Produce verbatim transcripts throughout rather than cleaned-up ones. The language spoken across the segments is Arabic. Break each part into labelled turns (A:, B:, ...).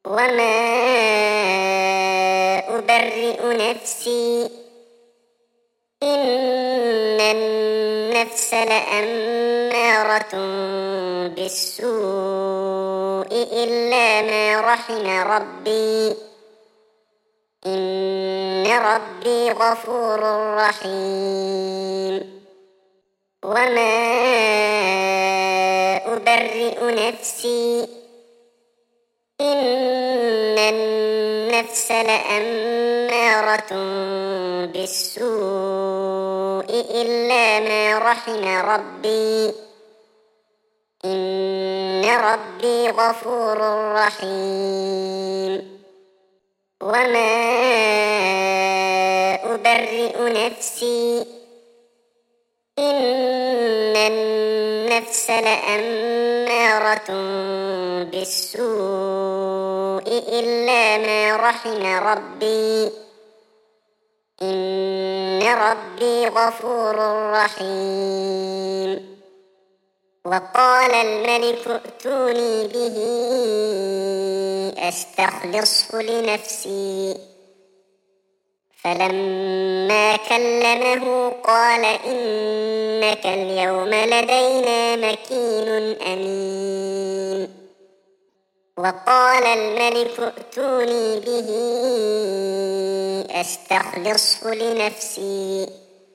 A: وما أبرئ نفسي إن النفس لأمارة بالسوء إلا ما رحم ربي إن ربي غفور رحيم وما أبرئ نفسي إن النفس لأمارة بالسوء إلا ما رحم ربي إن ربي غفور رحيم وما أبرئ نفسي إن النفس لأمارة بالسوء إلا ما رحم ربي إن ربي غفور رحيم وقال الملك ائتوني به أستخلصه لنفسي فلما كلمه قال إنك اليوم لدينا مكين أمين وقال الملك ائتوني به أستخلصه لنفسي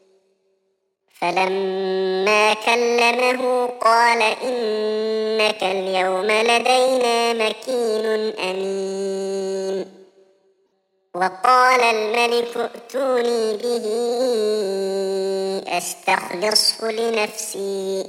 A: فلما كلمه قال إنك اليوم لدينا مكين أمين وقال الملك ائتوني به أستخلصه لنفسي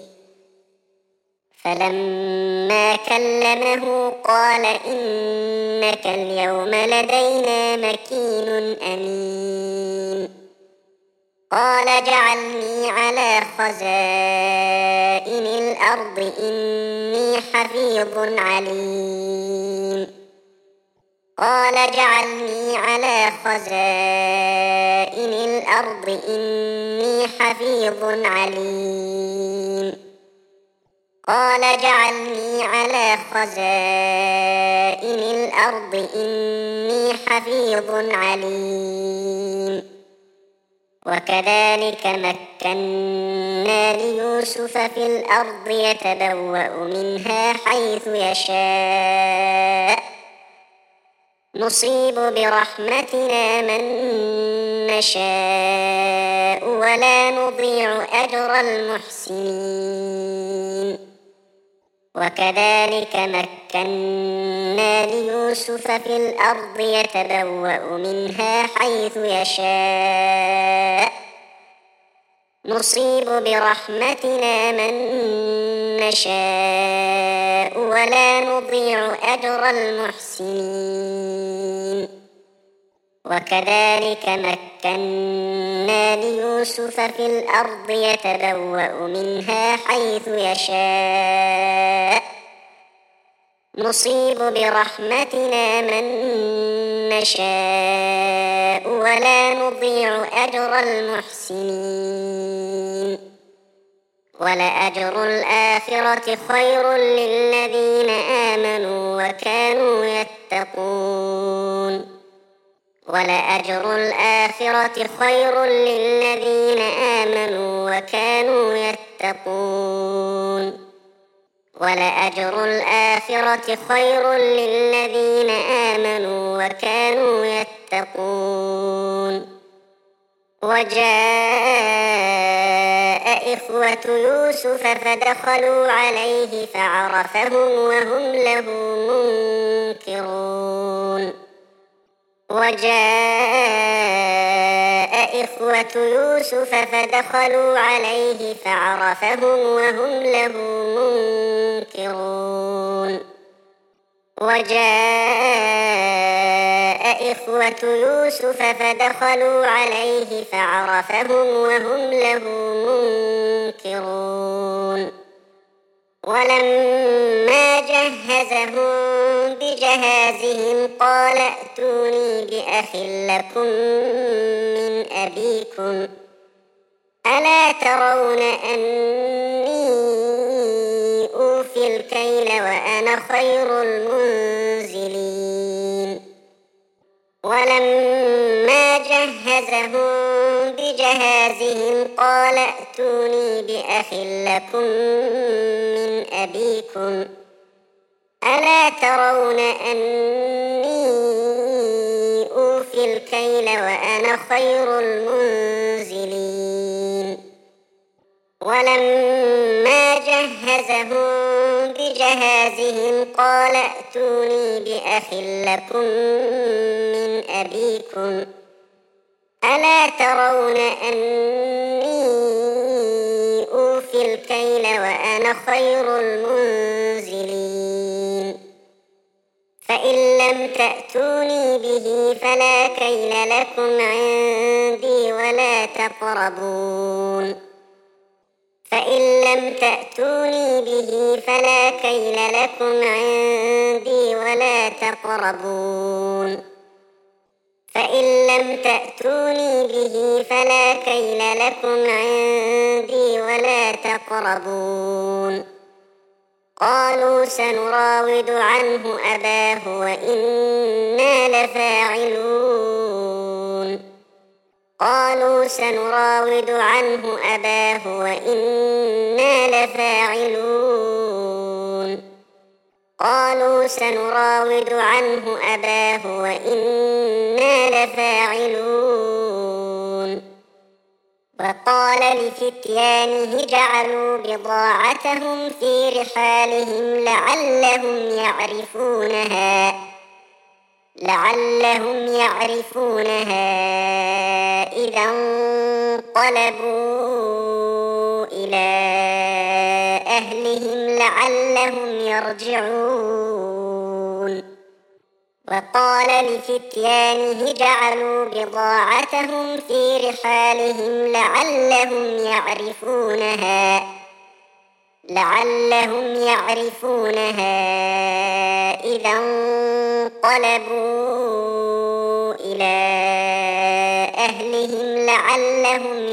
A: فلما كلمه قال إنك اليوم لدينا مكين أمين قال اجعلني على خزائن الأرض إني حفيظ عليم قال اجعلني على خزائن الأرض إني حفيظ عليم قال اجعلني على خزائن الأرض إني حفيظ عليم وكذلك مكنا ليوسف في الأرض يتبوأ منها حيث يشاء نصيب برحمتنا من نشاء ولا نضيع أجر المحسنين وكذلك مكنا ليوسف في الأرض يتبوأ منها حيث يشاء نصيب برحمتنا من نشاء ولا نضيع أجر المحسنين وكذلك مكنا ليوسف في الأرض يتبوأ منها حيث يشاء نصيب برحمتنا من نشاء ولا نضيع أجر المحسنين ولأجر الآخرة خير للذين آمنوا وكانوا يتقون ولأجر الآخرة خير للذين آمنوا وكانوا يتقون ولأجر الآخرة خير للذين آمنوا وكانوا يتقون وجاء إخوة يوسف فدخلوا عليه فعرفهم وهم له منكرون وجاء إخوة يوسف فدخلوا عليه فعرفهم وهم له منكرون وجاء إخوة يوسف فدخلوا عليه فعرفهم وهم له منكرون ولما جهزهم بجهازهم قال ائتوني بأخ لكم من أبيكم ألا ترون أني أوفي الكيل وأنا خير المنزلين ولما جهزهم بجهازهم قال ائتوني بأخ لكم من أبيكم ألا ترون أني أوفي الكيل وأنا خير المنزلين ولما جهزهم بجهازهم قال ائتوني بأخ لكم من أبيكم ألا ترون أني أوفي الكيل وأنا خير المنزلين فإن لم تأتوني به فلا كيل لكم عندي ولا تقربون فإن لم تأتوني به فلا كيل لكم عندي ولا تقربون فإن لم تأتوني به فلا كيل لكم عندي ولا تقربون قالوا سنراود عنه أباه وإنا لفاعلون قالوا سنراود عنه أباه وإنا لفاعلون قالوا سنراود عنه أباه وإنا لفاعلون وقال لفتيانه جعلوا بضاعتهم في رحالهم لعلهم يعرفونها لعلهم يعرفونها إذا انقلبوا إلى أهلهم لعلهم يرجعون وقال لفتيانه جعلوا بضاعتهم في رحالهم لعلهم يعرفونها لعلهم يعرفونها إذا انقلبوا إلى أهلهم لعلهم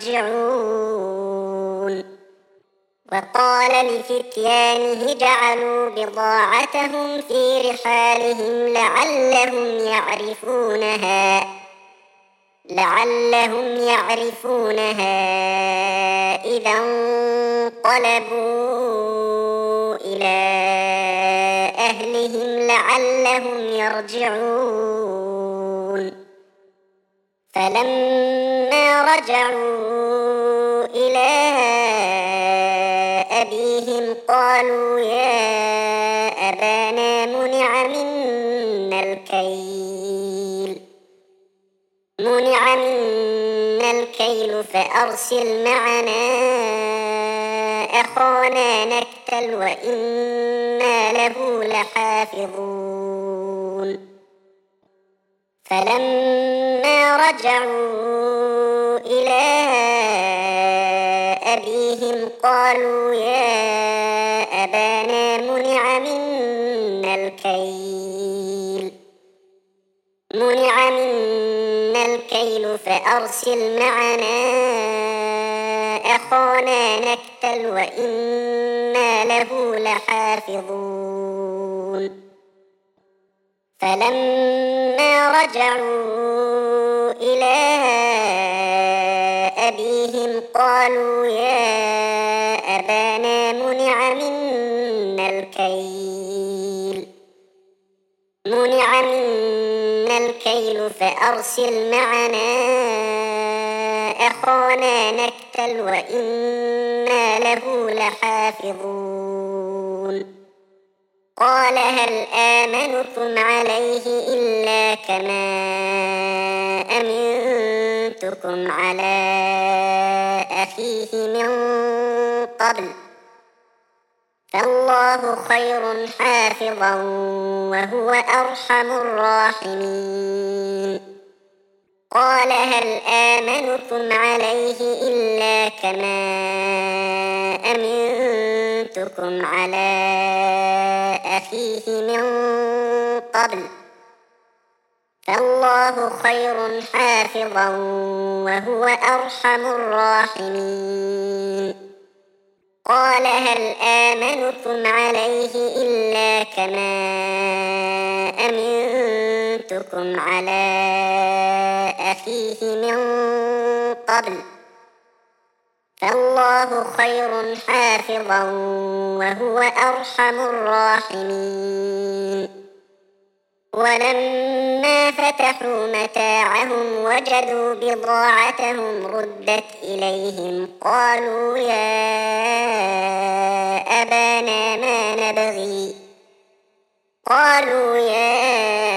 A: يرجعون وقال لفتيانه جعلوا بضاعتهم في رحالهم لعلهم يعرفونها لعلهم يعرفونها إذا انقلبوا إلى أهلهم لعلهم يرجعون فلما رجعوا إلى أبيهم قالوا يا أبانا منع منا الكيل منع منا الكيل فأرسل معنا أخانا نكتل وإنا له لحافظون فلما رجعوا إلى أبيهم قالوا يا أبانا منع منا الكيل منع منا الكيل فأرسل معنا أخانا نكتل وإنا له لحافظون فلما رجعوا إلى أبيهم قالوا يا أبانا منع منا الكيل منع منا الكيل فأرسل معنا أخانا نكتل وإنا له لحافظون قال هل آمنكم عليه إلا كما أمنتكم على أخيه من قبل فالله خير حافظا وهو أرحم الراحمين قال هل آمنكم عليه إلا كما أمنتكم على أخيه من قبل فالله خير حافظا وهو أرحم الراحمين قال هل آمنكم عليه إلا كما فضلتكم على أخيه من قبل فالله خير حافظا وهو أرحم الراحمين ولما فتحوا متاعهم وجدوا بضاعتهم ردت إليهم قالوا يا أبانا ما نبغي قالوا يا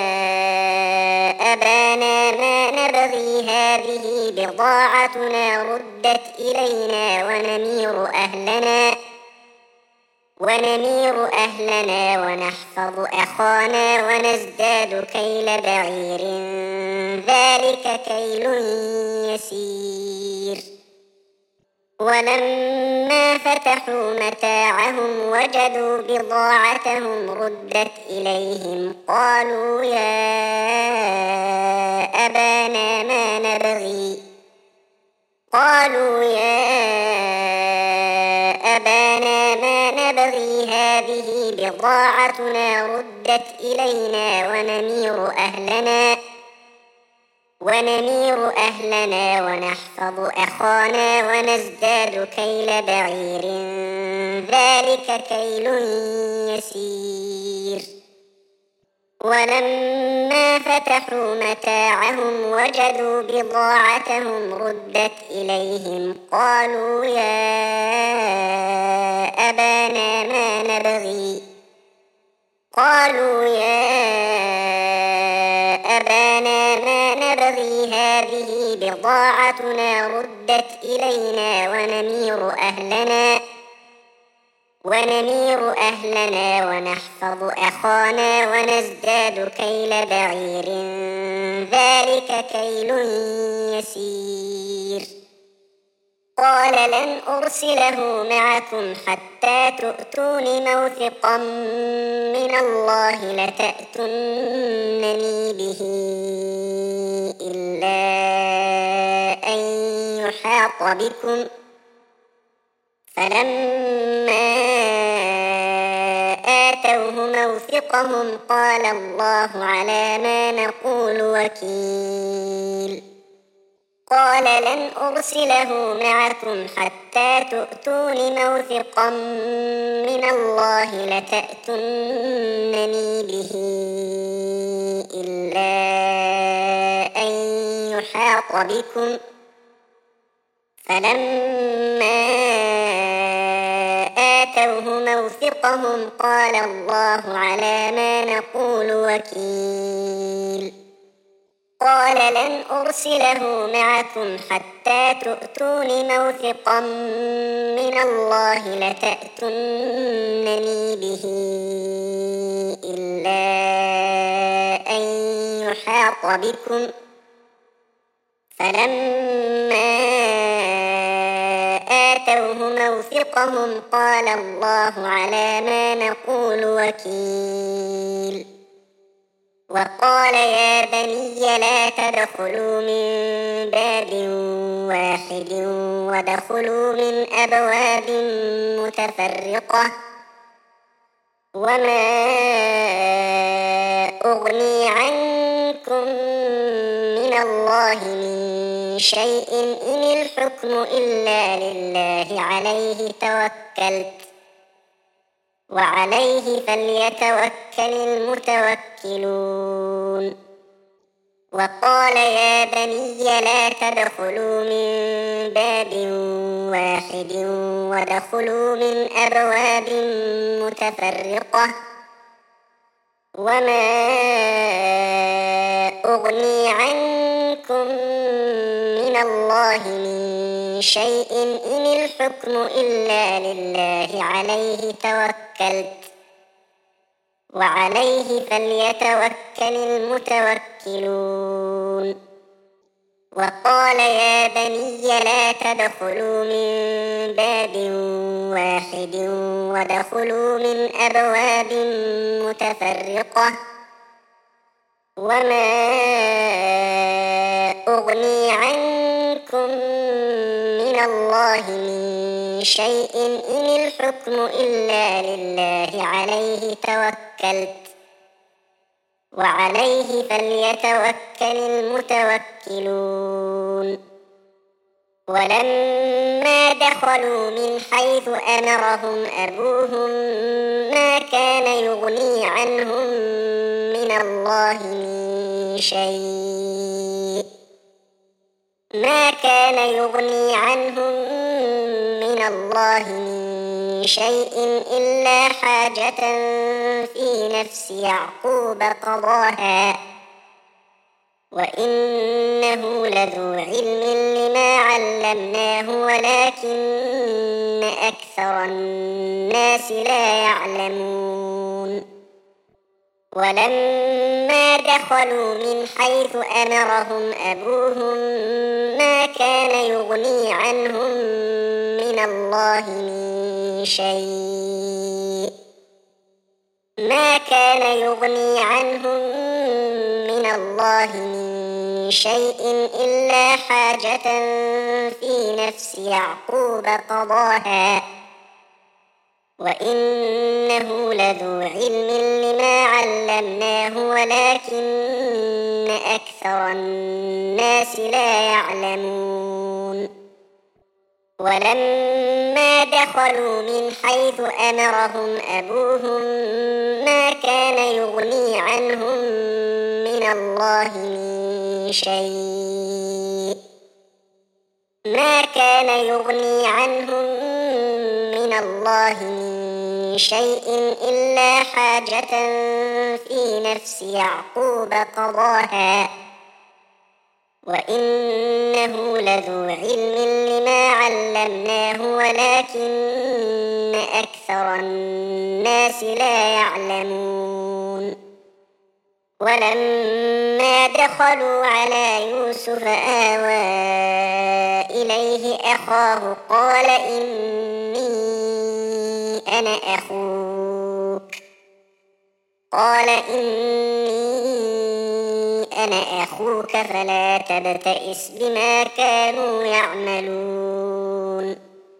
A: أبانا ما نبغي هذه بضاعتنا ردت إلينا ونمير أهلنا ونمير أهلنا ونحفظ أخانا ونزداد كيل بعير ذلك كيل يسير ولما فتحوا متاعهم وجدوا بضاعتهم ردت إليهم قالوا يا أبانا ما نبغي قالوا يا أبانا ما نبغي هذه بضاعتنا ردت إلينا ونمير أهلنا ونمير أهلنا ونحفظ أخانا ونزداد كيل بعير ذلك كيل يسير ولما فتحوا متاعهم وجدوا بضاعتهم ردت إليهم قالوا يا أبانا ما نبغي قالوا يا أبانا ما نبغي هذه بضاعتنا ردت إلينا ونمير أهلنا ونمير أهلنا ونحفظ أخانا ونزداد كيل بعير ذلك كيل يسير قال لن أرسله معكم حتى تؤتون موثقا من الله لتأتونني به إلا أن يحاط بكم فلما آتوه موثقهم قال الله على ما نقول وكيل قال لن أرسله معكم حتى تؤتون موثقا من الله لتأتونني به إلا أن يحاط بكم فلما آتوه موثقهم قال الله على ما نقول وكيل قال لن أرسله معكم حتى تؤتون موثقا من الله لتأتونني به إلا أن يحاط بكم فلما آتوه موثقهم قال الله على ما نقول وكيل وقال يا بني لا تدخلوا من باب واحد ودخلوا من أبواب متفرقة وما أغني عنكم من الله من شيء إن الحكم إلا لله عليه توكلت وعليه فليتوكل المتوكلون وقال يا بني لا تدخلوا من باب واحد ودخلوا من أبواب متفرقة وما أغني عنكم من الله من شيء إن الحكم إلا لله عليه توكلت وعليه فليتوكل المتوكلون وقال يا بني لا تدخلوا من باب واحد ودخلوا من أبواب متفرقة وما أغني عنكم من الله من شيء إن الحكم إلا لله عليه توكلت وعليه فليتوكل المتوكلون ولما دخلوا من حيث أمرهم أبوهم ما كان يغني عنهم من الله من شيء ما كان يغني عنهم من الله من شيء إلا حاجة في نفس يعقوب قضاها وإنه لذو علم لما علمناه ولكن أكثر الناس لا يعلمون ولما دخلوا من حيث أمرهم أبوهم ما كان يغني عنهم من الله من شيء ما كان يغني عنهم من الله من شيء إلا حاجة في نفس يعقوب قضاها وإنه لذو علم لما علمناه ولكن أكثر الناس لا يعلمون ولما دخلوا من حيث أمرهم أبوهم ما كان يغني عنهم من الله من شيء ما كان يغني عنهم من الله من شيء إلا حاجة في نفس يعقوب قضاها وإنه لذو علم لما علمناه ولكن أكثر الناس لا يعلمون ولما دخلوا على يوسف آوى إليه أخاه قال إني أنا أخوك قال إني أنا أخوك فلا تبتئس بما كانوا يعملون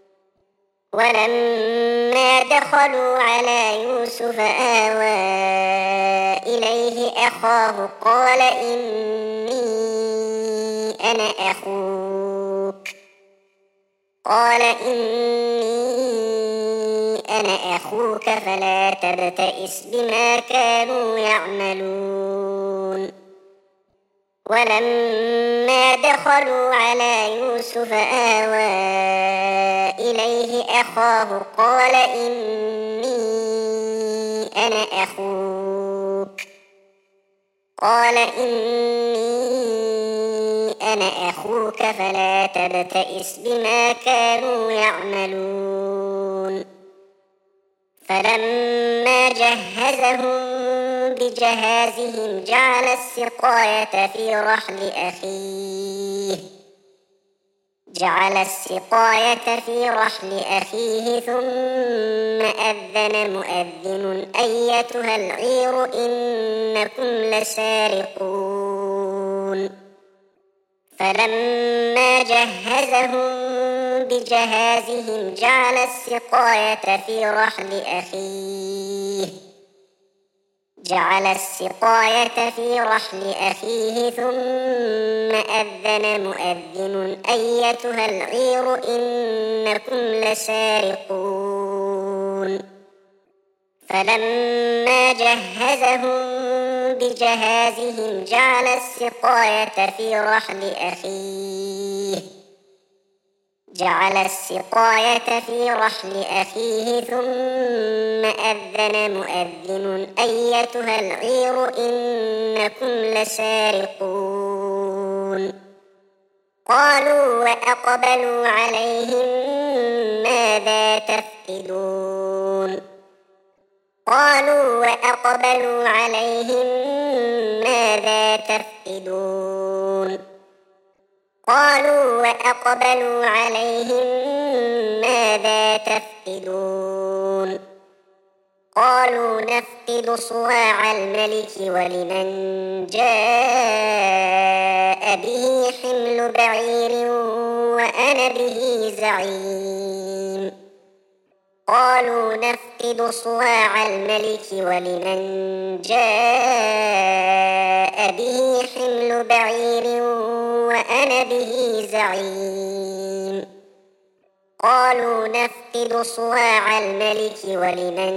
A: ولما دخلوا على يوسف آوى إليه أخاه قال إني أنا أخوك قال إني أنا أخوك فلا تبتئس بما كانوا يعملون ولما دخلوا على يوسف آوى إليه أخاه قال إني أنا أخوك قال إني أنا أخوك فلا تبتئس بما كانوا يعملون فلما جهزهم بجهازهم جعل السقاية في رحل أخيه جعل السقاية في رحل أخيه ثم أذن مؤذن أيتها العير إنكم لسارقون فلما جهزهم بجهازهم جعل السقاية في رحل أخيه جعل السقاية في رحل أخيه ثم أذن مؤذن أيتها العير إنكم لسارقون فلما جهزهم بجهازهم جعل السقاية في رحل أخيه جعل السقاية في رحل أخيه ثم أذن مؤذن أيتها العير إنكم لسارقون قالوا وأقبلوا عليهم ماذا تفقدون قالوا وأقبلوا عليهم ماذا تفقدون قالوا وأقبلوا عليهم ماذا تفقدون قالوا نفقد صواع الملك ولمن جاء به حمل بعير وأنا به زعيم قالوا نفقد صواع الملك ولمن جاء به حمل بعير وأنا به زعيم قالوا نفقد صواع الملك ولمن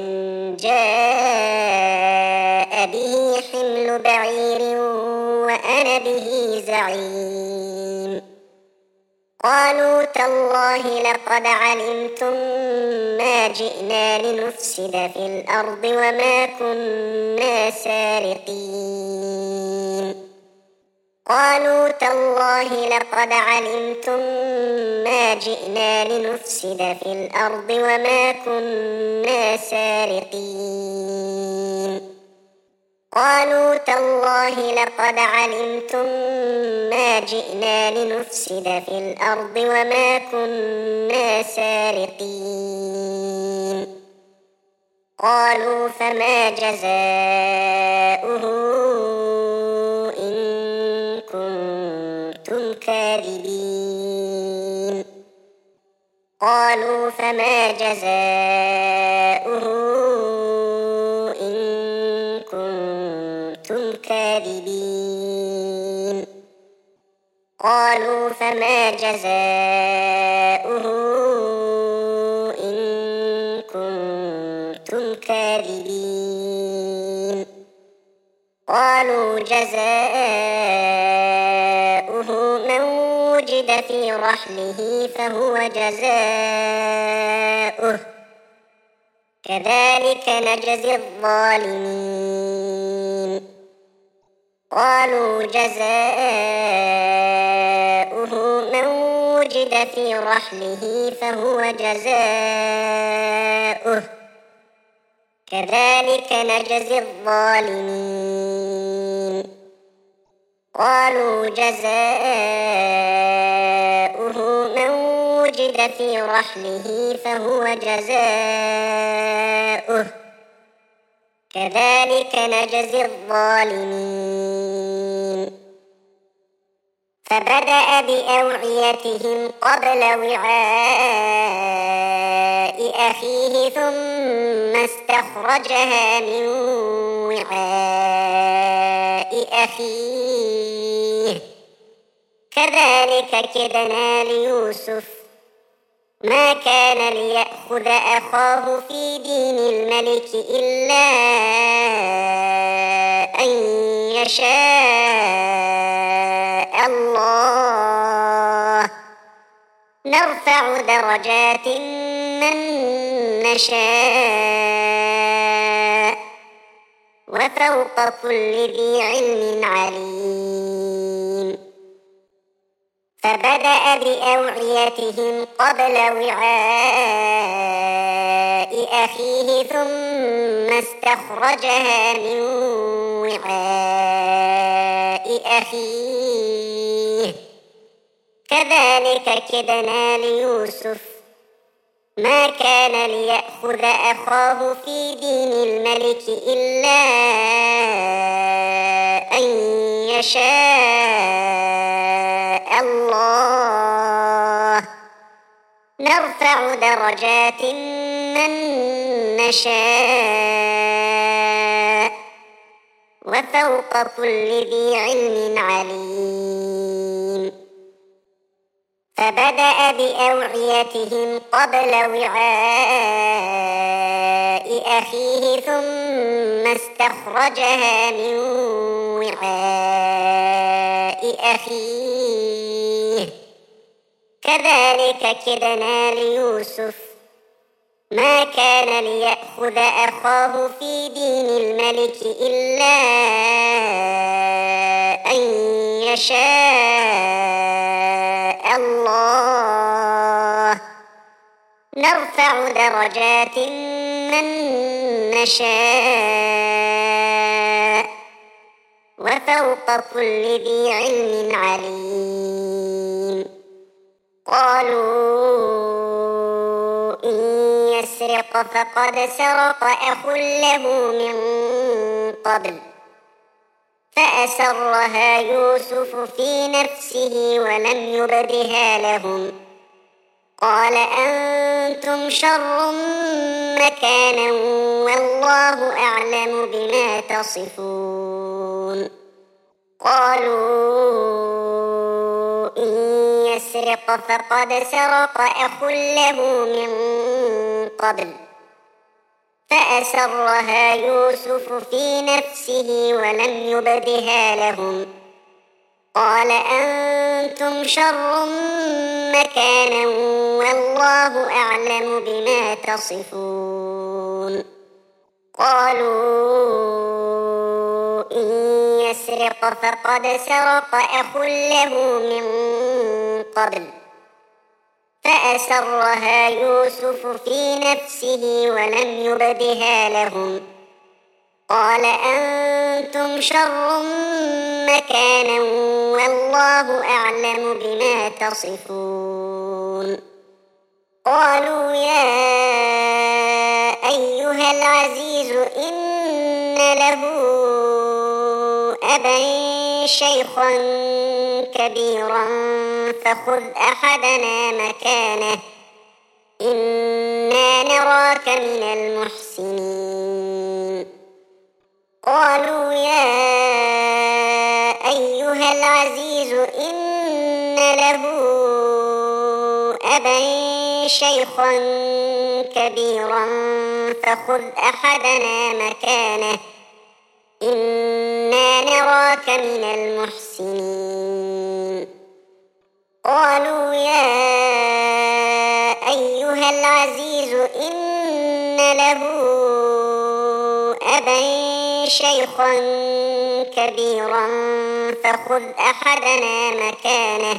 A: جاء به حمل بعير وأنا به زعيم قالوا تالله لقد علمتم ما جئنا لنفسد في الأرض وما كنا سارقين قالوا تالله لقد علمتم ما جئنا لنفسد في الأرض وما كنا سارقين قالوا تالله لقد علمتم ما جئنا لنفسد في الأرض وما كنا سارقين قالوا فما جزاؤه إن كنتم كاذبين قالوا فما جزاؤه كاذبين قالوا فما جزاؤه إن كنتم كاذبين قالوا جزاؤه من وجد في رحله فهو جزاؤه كذلك نجزي الظالمين قالوا جزاؤه من وجد في رحله فهو جزاؤه كذلك نجزي الظالمين قالوا جزاؤه من وجد في رحله فهو جزاؤه كذلك نجزي الظالمين فبدأ بأوعيتهم قبل وعاء أخيه ثم استخرجها من وعاء أخيه كذلك كدنا ليوسف ما كان ليأخذ أخاه في دين الملك إلا أن يشاء الله نرفع درجات من نشاء وفوق كل ذي علم عليم فبدأ بأوعيتهم قبل وعاء أخيه ثم استخرجها من وعاء أخيه كذلك كدنا ليوسف ما كان ليأخذ أخاه في دين الملك إلا أن يشاء الله نرفع درجات من نشاء وفوق كل ذي علم عليم فبدأ بأوعيتهم قبل وعاء أخيه ثم استخرجها من وعاء أخيه كذلك كدنا ليوسف ما كان ليأخذ أخاه في دين الملك إلا أن يشاء الله نرفع درجات من نشاء وفوق كل ذي علم عليم قالوا إن يسرق فقد سرق أخ له من قبل فأسرها يوسف في نفسه ولم يبدها لهم قال أنتم شر مكانا والله أعلم بما تصفون قالوا إن يسرق فقد سرق أخ له من قبل فأسرها يوسف في نفسه ولم يبدها لهم قال أنتم شر مكانا والله أعلم بما تصفون قالوا إن يسرق فقد سرق أخ له من قبل فأسرها يوسف في نفسه ولم يبدها لهم قال أنتم شر مكانا والله أعلم بما تصفون قالوا يا أيها العزيز إن له أبا شيخا كبيرا فخذ أحدنا مكانه إنا نراك من المحسنين قالوا يا أيها العزيز إن له أبا شيخا كبيرا فخذ أحدنا مكانه إنا نراك من المحسنين قالوا يا أيها العزيز إن له أبا شيخا كبيرا فخذ أحدنا مكانه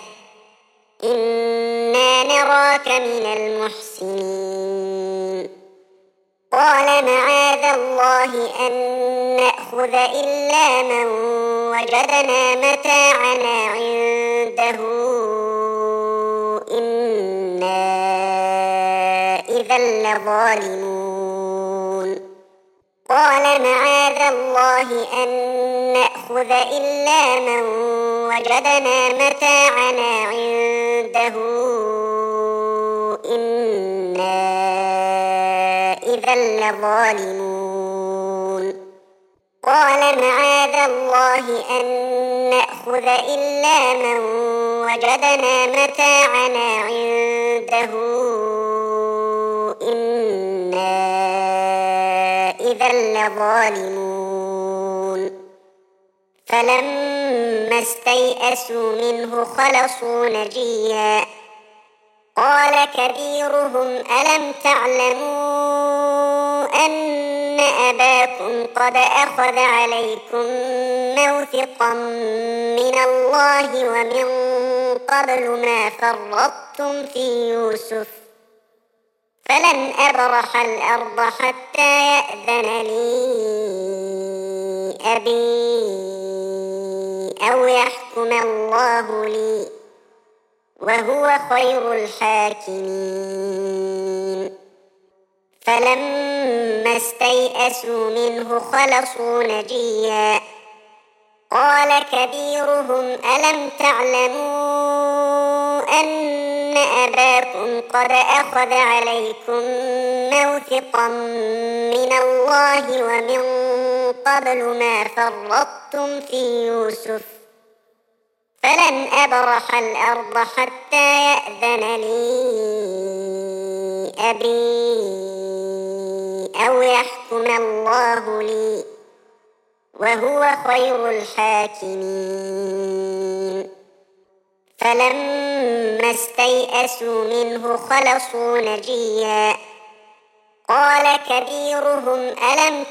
A: إنا نراك من المحسنين قال معاذ الله أن نأخذ إلا من وجدنا متاعنا عنده إنا إذا لظالمون قال معاذ الله أن نأخذ إلا من وجدنا متاعنا عنده إنا إذا لظالمون قال معاذ الله أن نأخذ إلا من وجدنا متاعنا عنده إنا إذا لظالمون فلما استيئسوا منه خلصوا نجيا قال كبيرهم ألم تعلموا أن أباكم قد أخذ عليكم موثقا من الله ومن قبل ما فرطتم في يوسف فلن أبرح الأرض حتى يأذن لي أبي أو يحكم الله لي وهو خير الحاكمين فلما استيئسوا منه خلصوا نجيا قال كبيرهم ألم تعلموا أن أباكم قد أخذ عليكم موثقا من الله ومن قبل ما فرطتم في يوسف فلن أبرح الأرض حتى يأذن لي أبي أو يحكم الله لي وهو خير الحاكمين فلما استيئسوا منه خلصوا نجيا قال كبيرهم ألم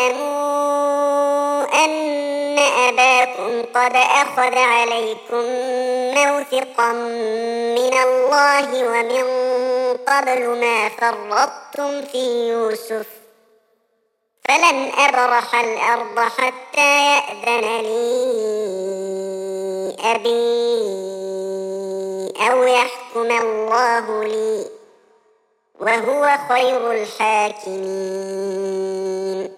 A: تعلموا أن أباكم قد أخذ عليكم موثقا من الله ومن قبل ما فرطتم في يوسف فلن أبرح الأرض حتى يأذن لي أبي أو يحكم الله لي وهو خير الحاكمين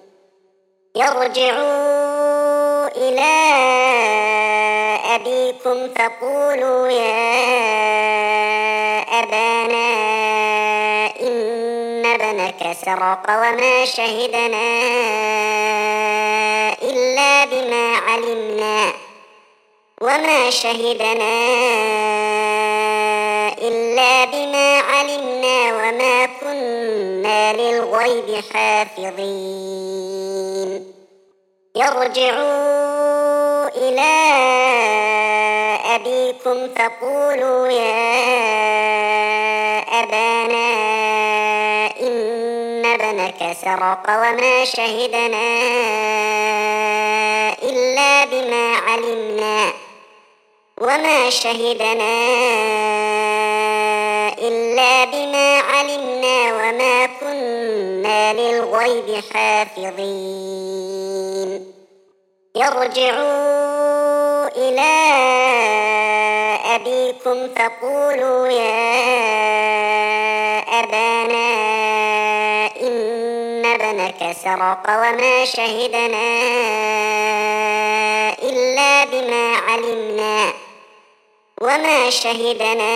A: يرجعوا إلى أبيكم فقولوا يا أبانا إن ابنك سرق وما شهدنا إلا بما علمنا وما شهدنا إلا بما علمنا وما كنا للغيب حافظين ارجعوا إلى أبيكم فقولوا يا أبانا إن ابنك سرق وما شهدنا إلا بما علمنا وما شهدنا إلا بما علمنا وما كنا للغيب حافظين ارجعوا إلى أبيكم فقولوا يا أبانا إن ابنك سرق وما شهدنا إلا بما علمنا وما شهدنا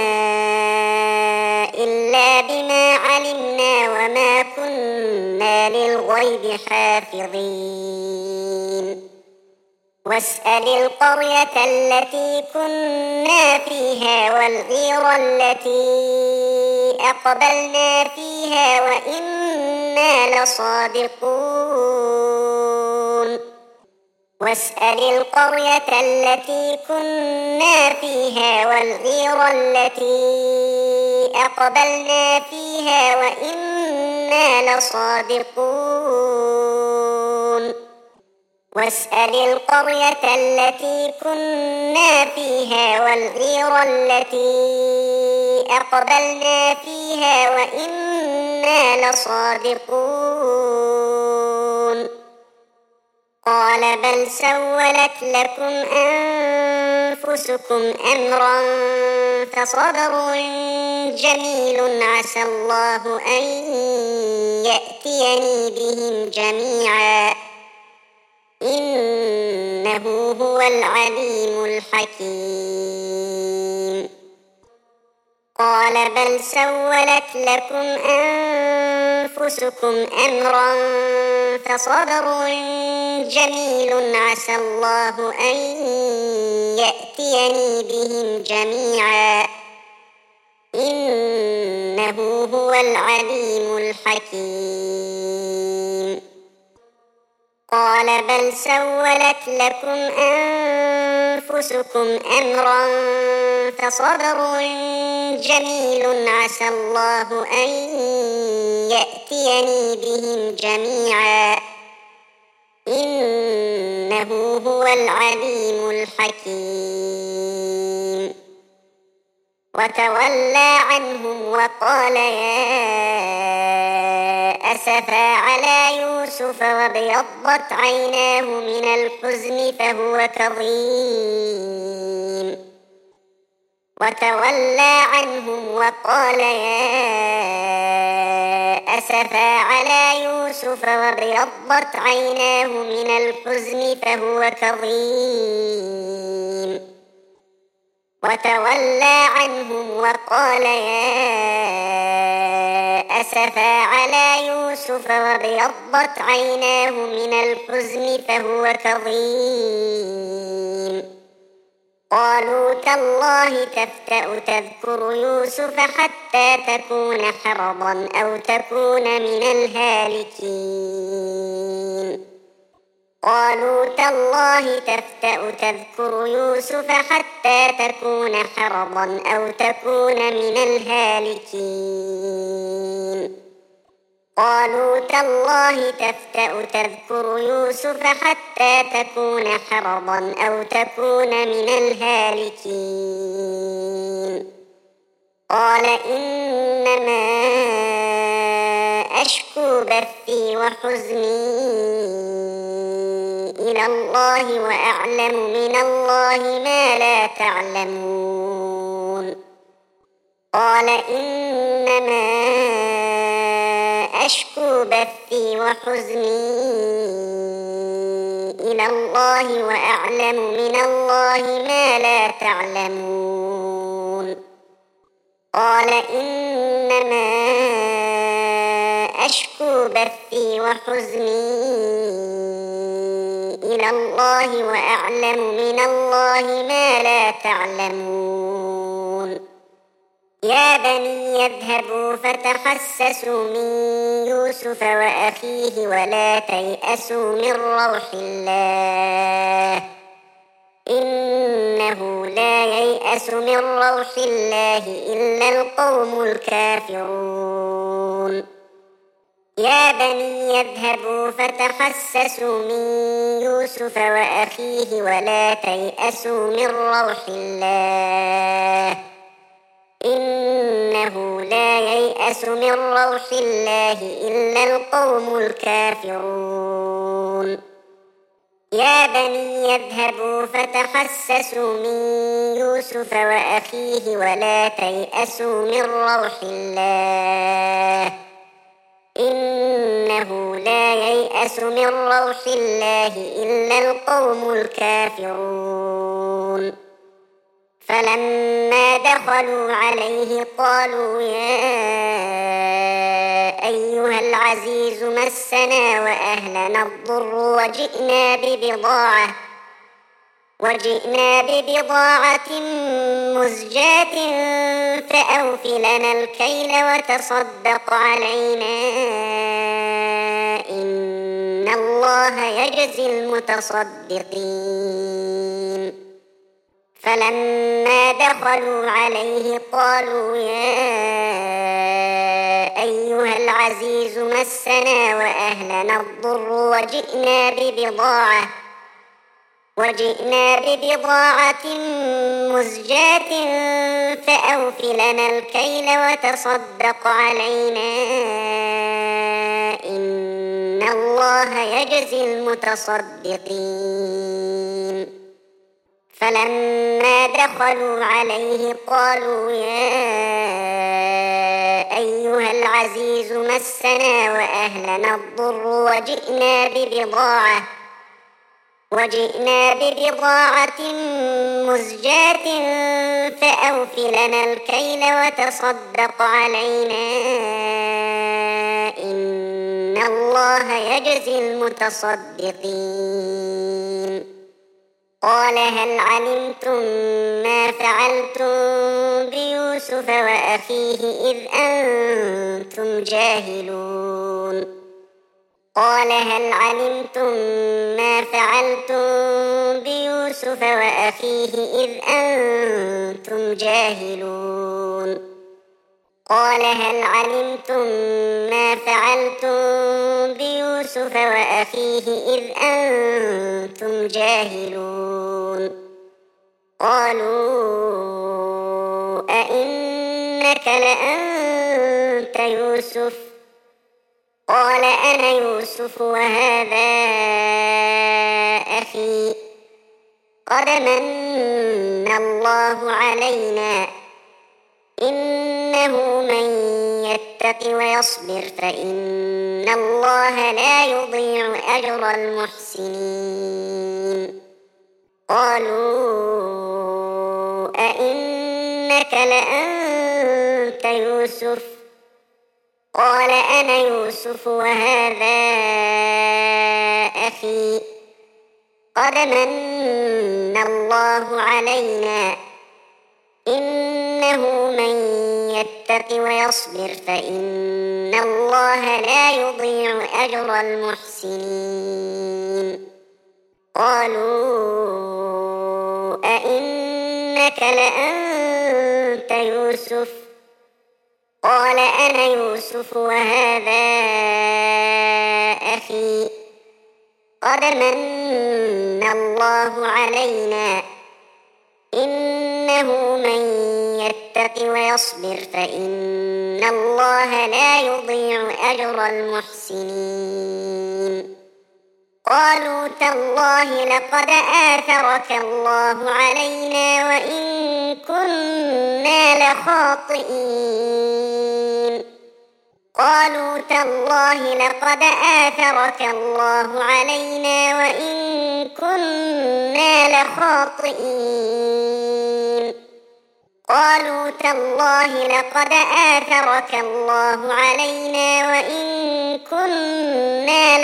A: إلا بما علمنا وما كنا للغيب حافظين واسأل القرية التي كنا فيها والعير التي أقبلنا فيها وإنا لصادقون واسأل القرية التي كنا فيها والعير التي أقبلنا فيها وإنا لصادقون واسأل القرية التي كنا فيها والعير التي أقبلنا فيها وإنا لصادقون قال بل سولت لكم أنفسكم أمرا فصبر جميل عسى الله أن يأتيني بهم جميعا إنه هو العليم الحكيم قال بل سولت لكم أنفسكم أمرا فصبر جميل عسى الله أن يأتيني بهم جميعا إنه هو العليم الحكيم قال بل سولت لكم أنفسكم أمرا فصبر جميل عسى الله أن يأتيني بهم جميعا إنه هو العليم الحكيم وتولى عنهم وقال يا أسفا على يوسف وابيضت عيناه من الحزن فهو كظيم وتولى عنهم وقال يا أسفا على يوسف وابيضت عيناه من الحزن فهو كظيم وتولى عنهم وقال يا أسفا على يوسف وابيضت عيناه من الحزن فهو كظيم قالوا تالله تفتأ تذكر يوسف حتى تكون حرضا أو تكون من الهالكين قالوا تالله تفتأ تذكر يوسف حتى تكون حرضا أو تكون من الهالكين قالوا تالله تفتأ تذكر يوسف حتى تكون حرضا أو تكون من الهالكين قال إنما أشكو بثي وحزني إلى الله وأعلم من الله ما لا تعلمون قال إنما أشكو بثي وحزني إلى الله وأعلم من الله ما لا تعلمون قال إنما أشكو بثي وحزني إلى الله وأعلم من الله ما لا تعلمون يا بني اذهبوا فتحسسوا من يوسف وأخيه ولا تيأسوا من روح الله إنه لا ييأس من روح الله إلا القوم الكافرون يا بني اذهبوا فتحسسوا من يوسف وأخيه ولا تيأسوا من روح الله إنه لا ييأس من روح الله إلا القوم الكافرون يا بني اذهبوا فتحسسوا من يوسف وأخيه ولا تيأسوا من روح الله إنه لا ييأس من روح الله إلا القوم الكافرون فلما دخلوا عليه قالوا يا أيها العزيز مسنا وأهلنا الضر وجئنا ببضاعة وجئنا ببضاعة مزجاة فأوف لنا الكيل وتصدق علينا إن الله يجزي المتصدقين فلما دخلوا عليه قالوا يا أيها العزيز مسنا وأهلنا الضر وجئنا ببضاعة وجئنا ببضاعة مزجاة فأوف لنا الكيل وتصدق علينا إن الله يجزي المتصدقين فلما دخلوا عليه قالوا يا أيها العزيز مسنا وأهلنا الضر وجئنا ببضاعة وجئنا ببضاعة مزجاة فأوف لنا الكيل وتصدق علينا إن الله يجزي المتصدقين قال هل علمتم ما فعلتم بيوسف وأخيه إذ أنتم جاهلون قال هل علمتم ما فعلتم بيوسف وأخيه إذ أنتم جاهلون قال هل علمتم ما فعلتم بيوسف وأخيه إذ أنتم جاهلون قالوا أئنك لأنت يوسف قال أنا يوسف وهذا أخي قد من الله علينا إنه من يتق ويصبر فإن الله لا يضيع أجر المحسنين قالوا أئنك لأنت يوسف قال أنا يوسف وهذا أخي قد من الله علينا إنه من يتق ويصبر فإن الله لا يضيع أجر المحسنين قالوا أئنك لأنت يوسف قال أنا يوسف وهذا أخي قد من الله علينا إنه من يتق ويصبر فإن الله لا يضيع أجر المحسنين قالوا تالله لقد آثرك الله علينا وإن كنا لخاطئين قالوا تالله لقد آثرك الله علينا وإن كنا لخاطئين قالوا تالله لقد آثرك الله علينا وإن كنا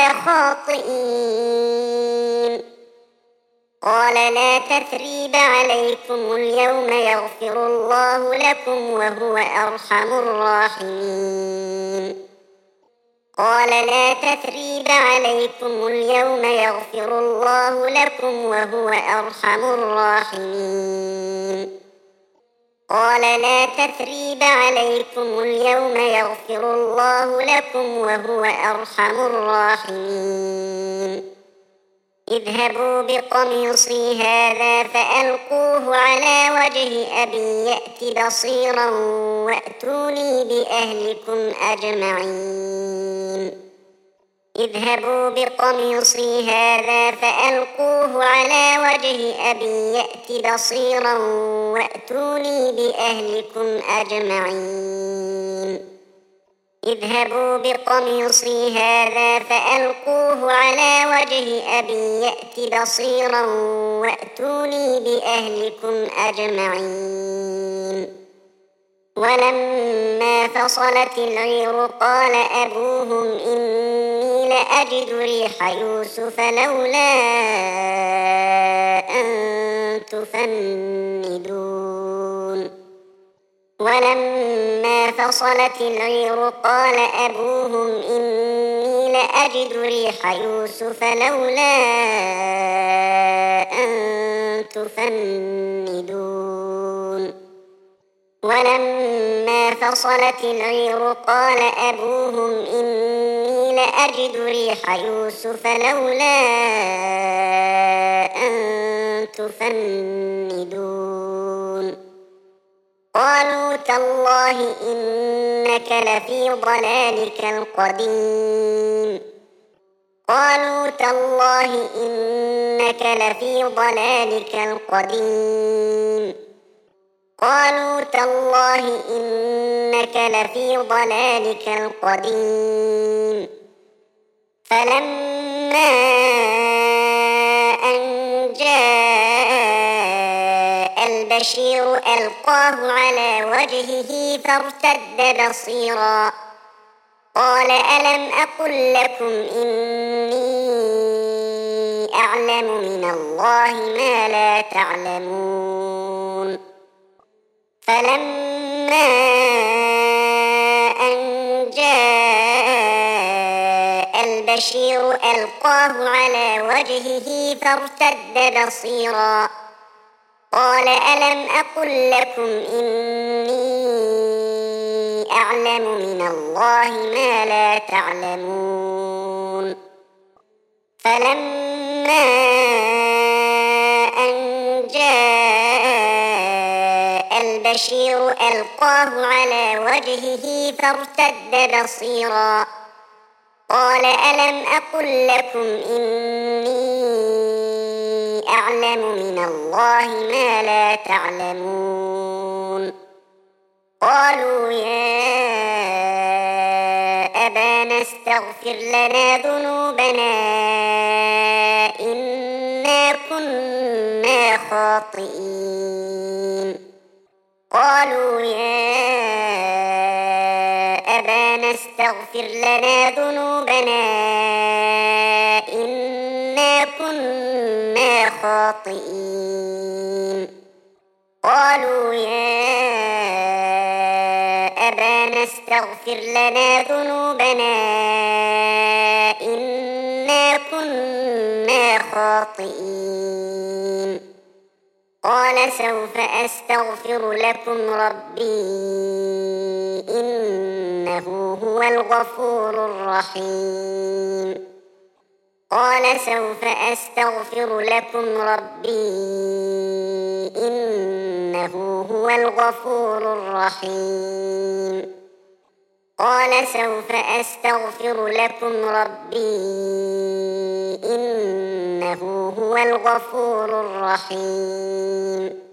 A: لخاطئين قال لا تثريب عليكم اليوم يغفر الله لكم وهو أرحم الراحمين قال لا تثريب عليكم اليوم يغفر الله لكم وهو أرحم الراحمين قال لا تثريب عليكم اليوم يغفر الله لكم وهو أرحم الراحمين اذهبوا بقميصي هذا فألقوه على وجه أبي يأت بصيرا وأتوني بأهلكم أجمعين اذهبوا بقميصي هذا فألقوه على وجه أبي يأت بصيرا وأتوني بأهلكم أجمعين اذهبوا بقميصي هذا فألقوه على وجه أبي يأت بصيرا وأتوني بأهلكم أجمعين ولما فصلت العير قال أبوهم إني لأجد ريح يوسف لولا أن تفندون ولما فصلت العير قال أبوهم إني لأجد ريح يوسف لولا أن تفندون ولما فصلت العير قال أبوهم إني لأجد ريح يوسف لولا أن تفندون قالوا تالله إنك لفي ضلالك القديم قالوا تالله إنك لفي ضلالك القديم قالوا تالله إنك لفي ضلالك القديم فلما أن جاء البشير ألقاه على وجهه فارتد بصيرا قال ألم أقل لكم إني أعلم من الله ما لا تعلمون فلما أن جاء البشير ألقاه على وجهه فارتد بصيرا قال ألم أقل لكم إني أعلم من الله ما لا تعلمون فلما أن جاء البشير ألقاه على وجهه فارتد بصيرا قال ألم أقل لكم إني أعلم من الله ما لا تعلمون قالوا يا أبانا استغفر لنا ذنوبنا إنا كنا خاطئين قالوا يا أبانا استغفر لنا ذنوبنا إنا كنا خاطئين قالوا يا أبانا استغفر لنا ذنوبنا إنا كنا خاطئين قال سوف أستغفر لكم ربي إنه هو الغفور الرحيم قال سوف أستغفر لكم ربي إنه هو الغفور الرحيم قال سوف أستغفر لكم ربي إنه هو الغفور الرحيم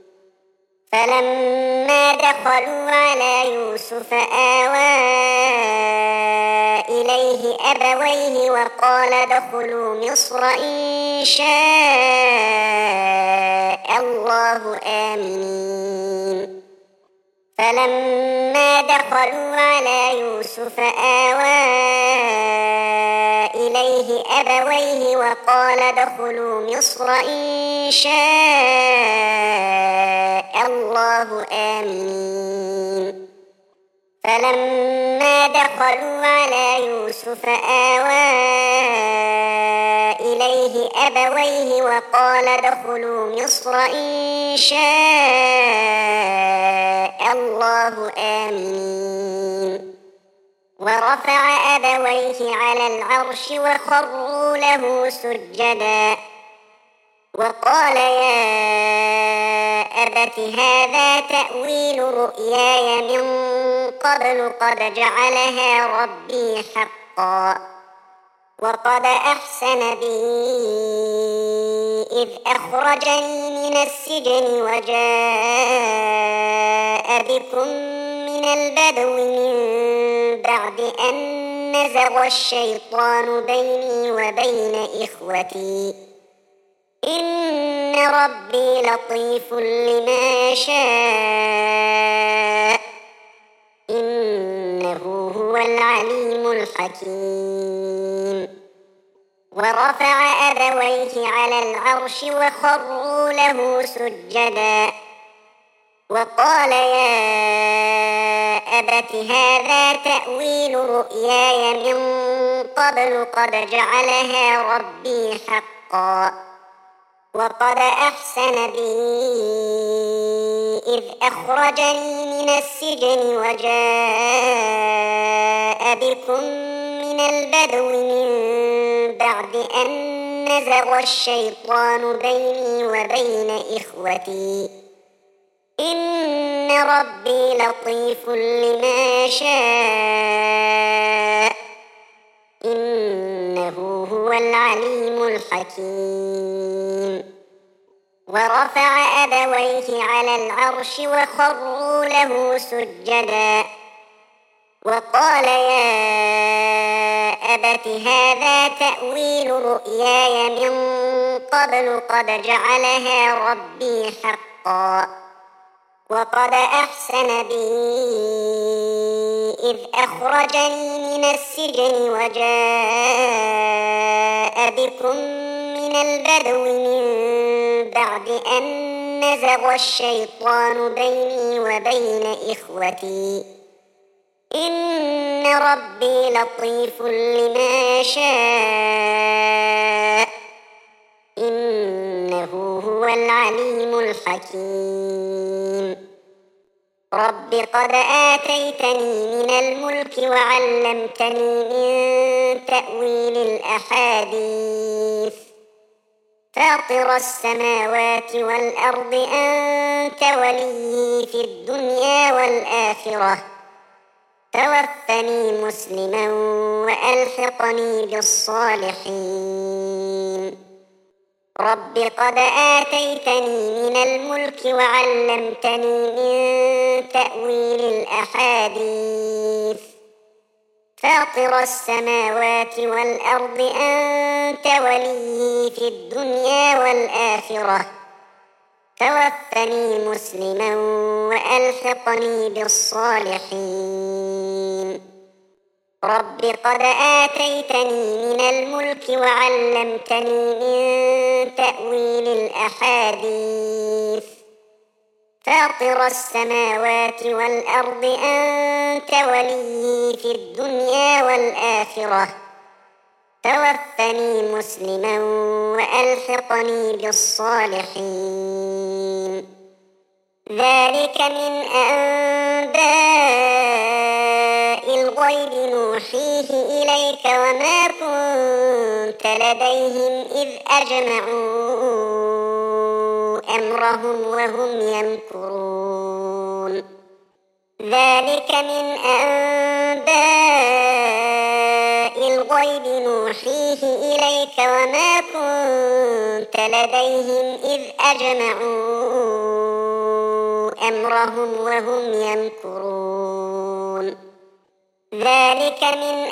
A: فلما دخلوا على يوسف آوى إليه أبويه وقال ادخلوا مصر إن شاء الله آمنين فلما دخلوا على يوسف آوى إليه أبويه وقال ادخلوا مصر إن شاء الله آمنين. فلما دخلوا على يوسف آوى إليه أبويه وقال ادخلوا مصر إن شاء الله آمنين. ورفع أبويه على العرش وخروا له سجدا وقال يا أبت هذا تأويل رؤياي من قبل قد جعلها ربي حقا وقد أحسن بي إذ أخرجني من السجن وجاء بكم من البدو من بعد أن نزغ الشيطان بيني وبين إخوتي إن ربي لطيف لما شاء إنه هو العليم الحكيم. ورفع أبويه على العرش وخروا له سجدا وقال يا أبت هذا تأويل رؤياي من قبل قد جعلها ربي حقا وقد أحسن بي إذ أخرجني من السجن وجاء بكم من البدو من بعد أن نزغ الشيطان بيني وبين إخوتي إن ربي لطيف لما شاء إنه هو العليم الحكيم. ورفع أبويه على العرش وخروا له سجدا وقال يا أبت هذا تأويل رؤياي من قبل قد جعلها ربي حقا وقد أحسن بي إذ أخرجني من السجن وجاء بكم من البدو من بعد أن نزغ الشيطان بيني وبين إخوتي إن ربي لطيف لما شاء إنه هو العليم الحكيم. رب قد آتيتني من الملك وعلمتني من تأويل الأحاديث فاطر السماوات والأرض أنت ولي في الدنيا والآخرة توفني مسلما وألحقني بالصالحين. رب قد آتيتني من الملك وعلمتني من تأويل الأحاديث فاطر السماوات والأرض أنت ولي في الدنيا والآخرة توفني مسلما وألحقني بالصالحين. رب قد آتيتني من الملك وعلمتني من تأويل الأحاديث فاطر السماوات والأرض أنت ولي في الدنيا والآخرة توفني مسلما وألحقني بالصالحين. ذلك من أنباء الغيب نوحيه إليك وما كنت لديهم إذ أجمعوا أمرهم وهم يمكرون. ذلك من أنباء الغيب نوحيه إليك وما كنت لديهم إذ أجمعوا أمرهم وهم يمكرون. ذلك من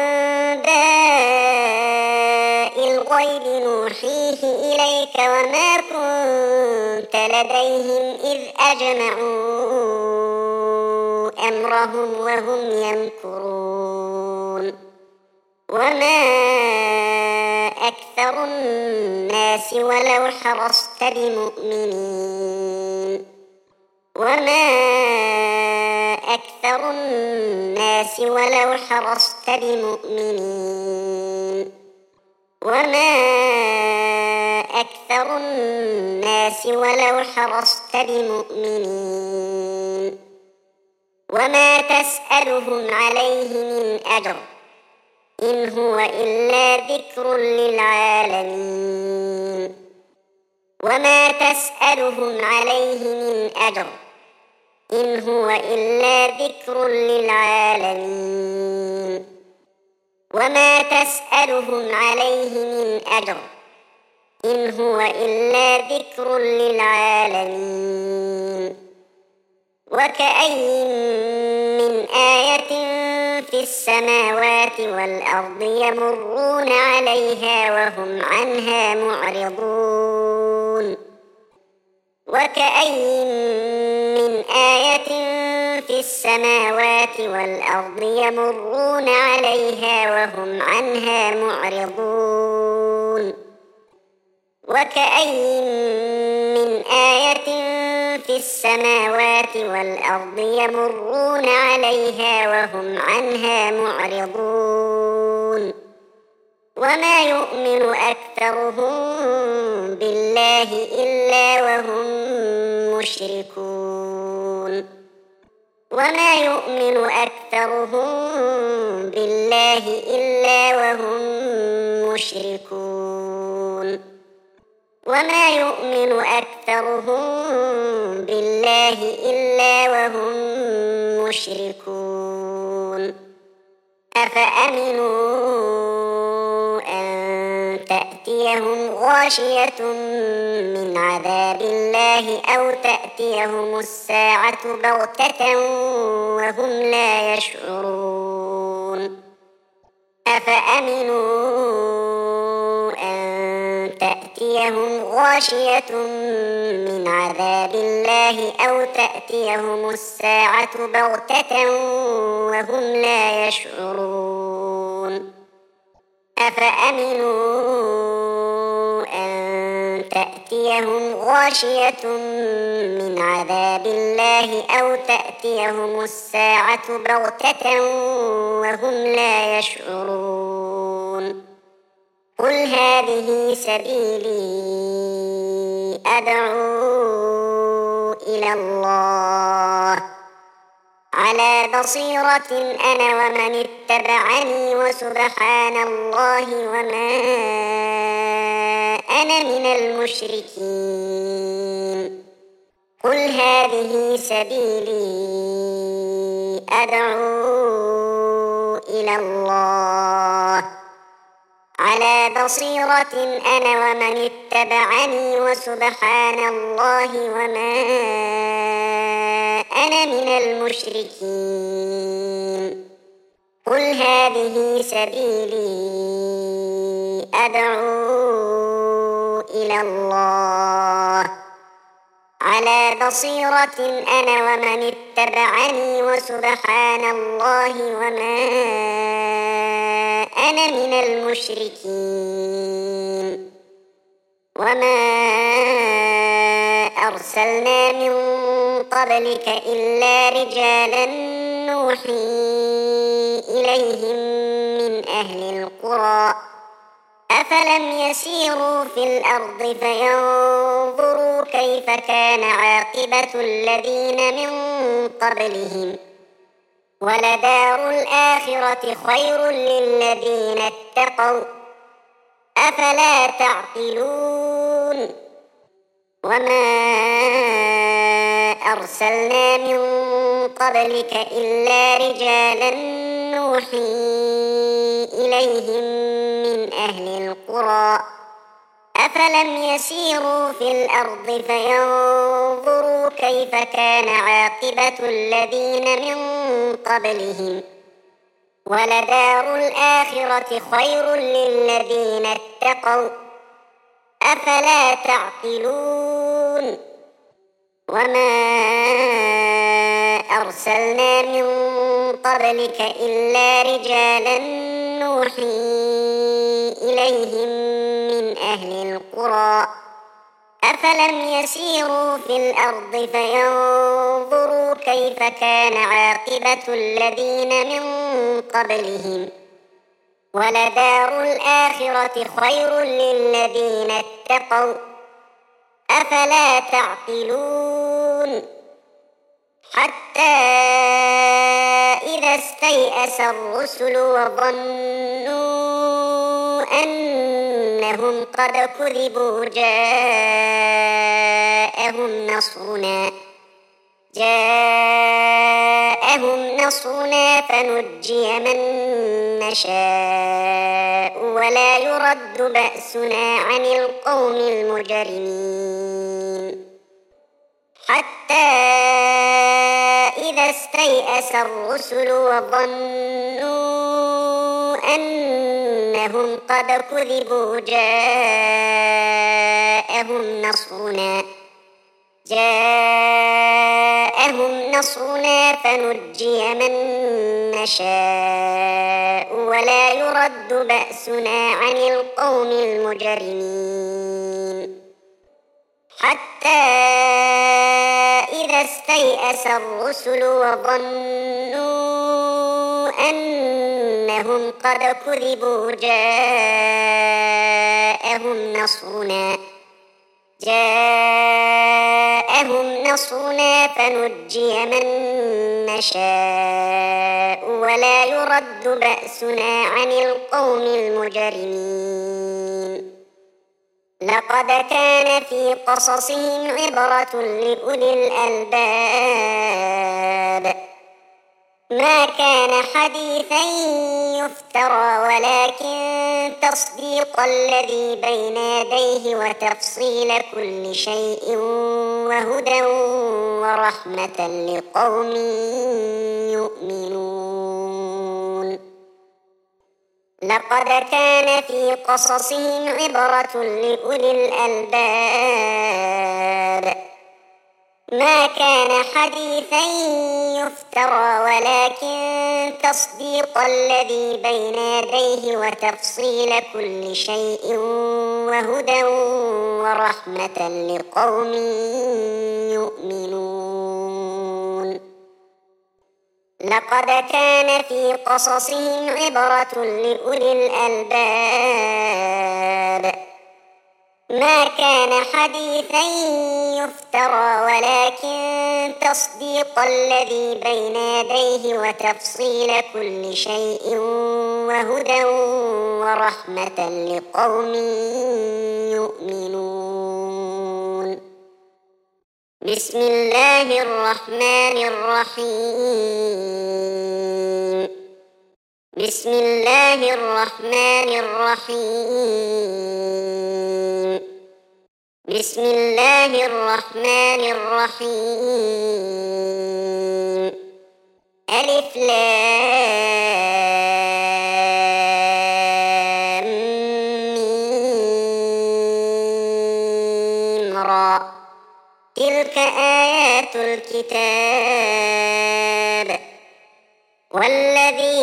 A: أنباء الغيب نوحيه إليك وما كنت لديهم إذ أجمعوا أمرهم وهم يمكرون وما أكثر الناس ولو حرصت بمؤمنين وما أكثر الناس ولو حرصت بمؤمنين وما أكثر الناس ولو حرصت بمؤمنين وما تسألهم عليه من أجر إن هو إلا ذكر للعالمين وما تسألهم عليه من أجر إن هو إلا ذكر للعالمين وما تسألهم عليه من أجر إن هو إلا ذكر للعالمين وكأين من آية في السماوات والأرض يمرون عليها وهم عنها معرضون وكأين من آية في السماوات والأرض يمرون عليها وهم عنها معرضون وكأين من آية في السماوات والأرض يمرون عليها وهم عنها معرضون وما يؤمن أكثرهم بالله إلا وهم مشركون وما يؤمن أكثرهم بالله إلا وهم مشركون وما يؤمن أكثرهم بالله إلا وهم مشركون أفأمنوا أن تأتيهم غاشية من عذاب الله أو تأتيهم الساعة بغتة وهم لا يشعرون أفأمنوا أن تأتيهم غاشية من عذاب الله أو تأتيهم الساعة بغتة وهم لا يشعرون أفأمنوا أن تأتيهم غاشية من عذاب الله أو تأتيهم الساعة بغتة وهم لا يشعرون قل هذه سبيلي أدعو إلى الله على بصيرة أنا ومن اتبعني وسبحان الله وما أنا من المشركين قل هذه سبيلي أدعو إلى الله على بصيرة أنا ومن اتبعني وسبحان الله وما أنا من المشركين قل هذه سبيلي أدعو إلى الله على بصيرة أنا ومن اتبعني وسبحان الله وما أنا من المشركين وما أرسلنا من قبلك إلا رجالا نوحي إليهم من أهل القرى أفلم يسيروا في الأرض فينظروا كيف كان عاقبة الذين من قبلهم ولدار الآخرة خير للذين اتقوا أفلا تعقلون وما أرسلنا من قبلك إلا رجالا نوحي إليهم من أهل القرى أفلم يسيروا في الأرض فينظروا كيف كان عاقبة الذين من قبلهم ولدار الآخرة خير للذين اتقوا أفلا تعقلون وما أرسلنا من قبلك إلا رجالا نوحي إليهم من أهل القرى أفلم يسيروا في الأرض فينظروا كيف كان عاقبة الذين من قبلهم ولدار الآخرة خير للذين اتقوا أفلا تعقلون حتى إذا استيأس الرسل وظنوا أنهم قد كذبوا جاءهم نصرنا جاءهم نصرنا فنجي من نشاء ولا يرد بأسنا عن القوم المجرمين حتى إذا استيأس الرسل وظنوا أنهم قد كذبوا جاءهم نصرنا جاءهم نصرنا فنجي من نشاء ولا يرد بأسنا عن القوم المجرمين حتى إذا استيأس الرسل وظنوا أنهم قد كذبوا جاءهم نصرنا جاءهم نصرنا فنجي من نشاء ولا يرد بأسنا عن القوم المجرمين لقد كان في قصصهم عبرة لأولي الألباب ما كان حديثا يفترى ولكن تصديق الذي بين يديه وتفصيل كل شيء وهدى ورحمة لقوم يؤمنون لقد كان في قصصهم عبرة لأولي الألباب ما كان حديثا يفترى ولكن تصديق الذي بين يديه وتفصيل كل شيء وهدى ورحمة لقوم يؤمنون لقد كان في قصصهم عبرة لأولي الألباب ما كان حديثا يفترى ولكن تصديق الذي بين يديه وتفصيل كل شيء وهدى ورحمة لقوم يؤمنون بسم الله الرحمن الرحيم بسم الله الرحمن الرحيم بسم الله الرحمن الرحيم ألف لام ميم را تلك آيات الكتاب والذي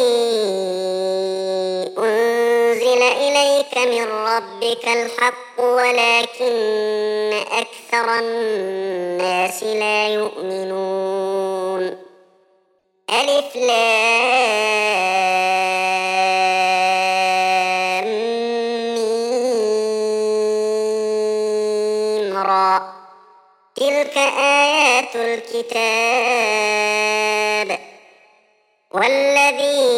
A: أنزل إليك من ربك الحق ولكن أكثر الناس لا يؤمنون ألف لام ميم را تلك آيات الكتاب والذي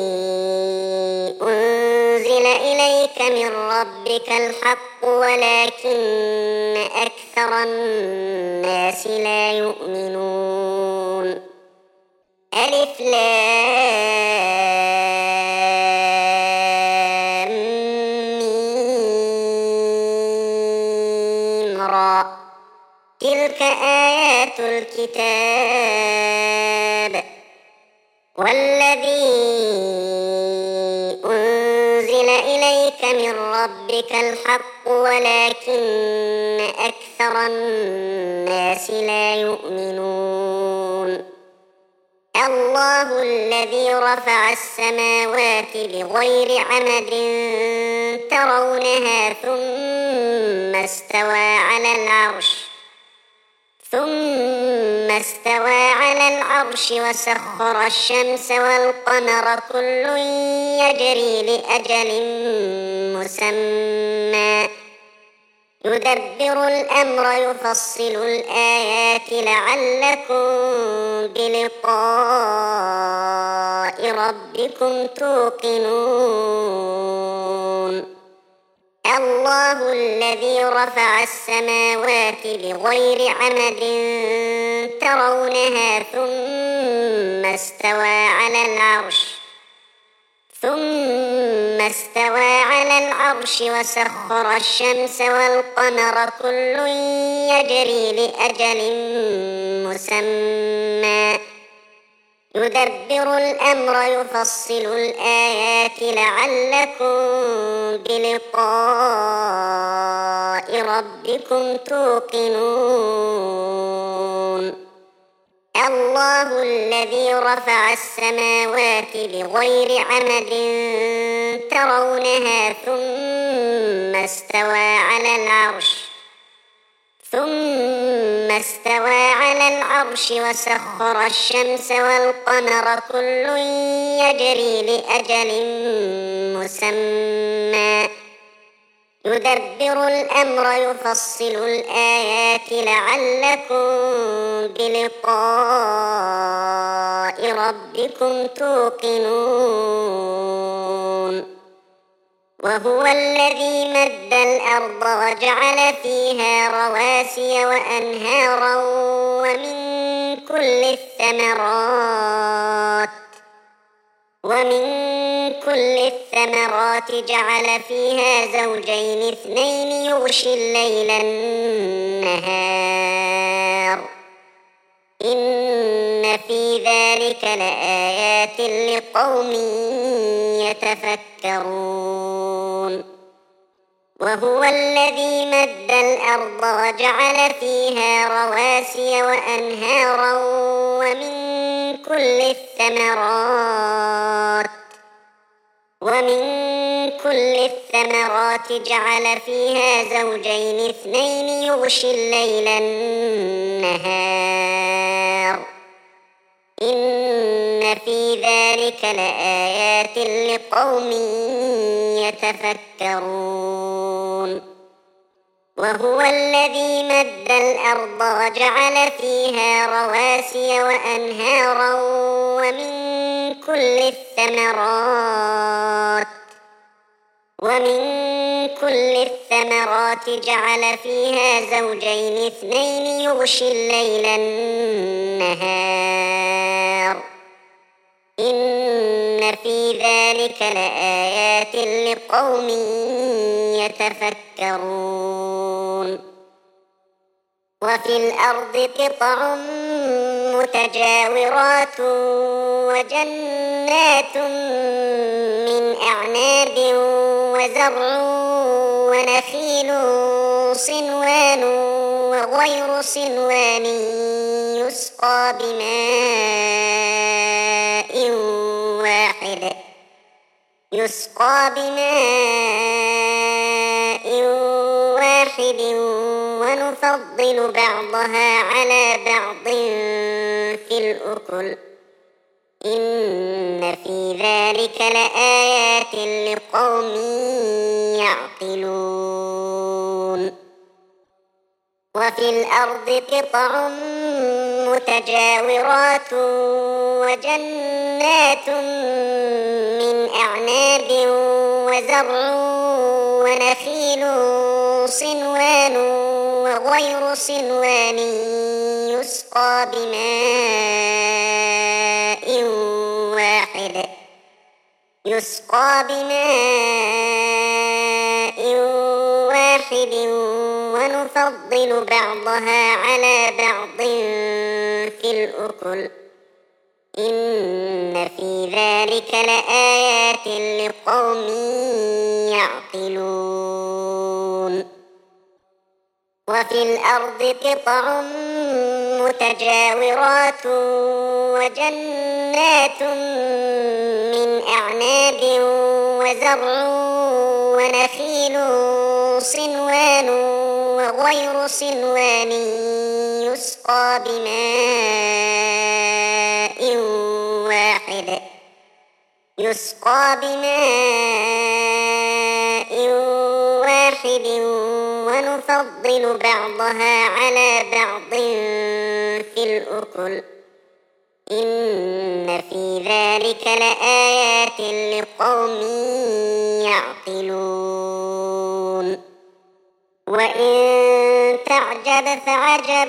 A: أنزل إليك من ربك الحق ولكن أكثر الناس لا يؤمنون ألف لام ميم را تلك آيات الكتاب والذي أنزل إليك من ربك الحق ولكن أكثر الناس لا يؤمنون الله الذي رفع السماوات بغير عمد ترونها ثم استوى على العرش ثم استوى على العرش وسخر الشمس والقمر كل يجري لأجل مسمى يدبر الأمر يفصل الآيات لعلكم بلقاء ربكم توقنون الله الذي رفع السماوات بغير عمد ترونها ثم استوى على العرش ثم استوى على العرش وسخر الشمس والقمر كل يجري لأجل مسمى يدبر الأمر يفصل الآيات لعلكم بلقاء ربكم توقنون الله الذي رفع السماوات بغير عمد ترونها ثم استوى على العرش ثم استوى على العرش وسخر الشمس والقمر كل يجري لأجل مسمى يدبر الأمر يفصل الآيات لعلكم بلقاء ربكم توقنون وهو الذي مد الأرض وجعل فيها رواسي وأنهارا ومن كل الثمرات ومن كل الثمرات جعل فيها زوجين اثنين يغشي الليل النهار إن في ذلك لآيات لقوم يتفكرون وهو الذي مد الأرض وجعل فيها رواسي وأنهارا ومن كل الثمرات ومن كل الثمرات جعل فيها زوجين اثنين يغشي الليل النهار إن في ذلك لآيات لقوم يتفكرون وهو الذي مد الأرض وجعل فيها رواسي وأنهارا ومن كل الثمرات ومن كل الثمرات جعل فيها زوجين اثنين يغشي الليل النهار إن في ذلك لآيات لقوم يتفكرون وفي الأرض قطع متجاورات وجنات من أعناب وزرع ونخيل صنوان وغير صنوان يسقى بماء واحد يسقى بماء واحد ونفضل بعضها على بعض في الأكل إن في ذلك لآيات لقوم يعقلون وفي الأرض قطع متجاورات وجنات من أعناب وزرع ونخيل صنوان وغير صنوان يسقى بماء واحد يسقى بماء واحد ونفضل بعضها على بعض في الأكل إن في ذلك لآيات لقوم يعقلون وفي الأرض قطع متجاورات وجنات من أعناب وزرع ونخيل صنوان وغير صنوان يسقى بماء واحد يسقى بماء واحد ونفضل بعضها على بعض في الأكل إن في ذلك لآيات لقوم يعقلون وإن تعجب فعجب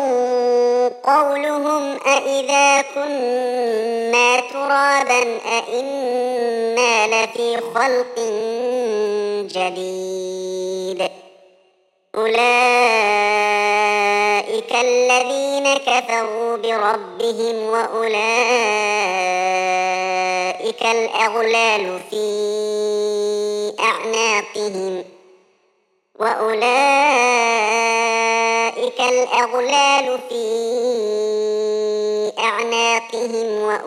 A: قولهم أإذا كنا ترابا أإنا لفي خلق جديد أولئك الذين كفروا بربهم وأولئك الأغلال في أعناقهم وأولئك الأغلال في أعناقهم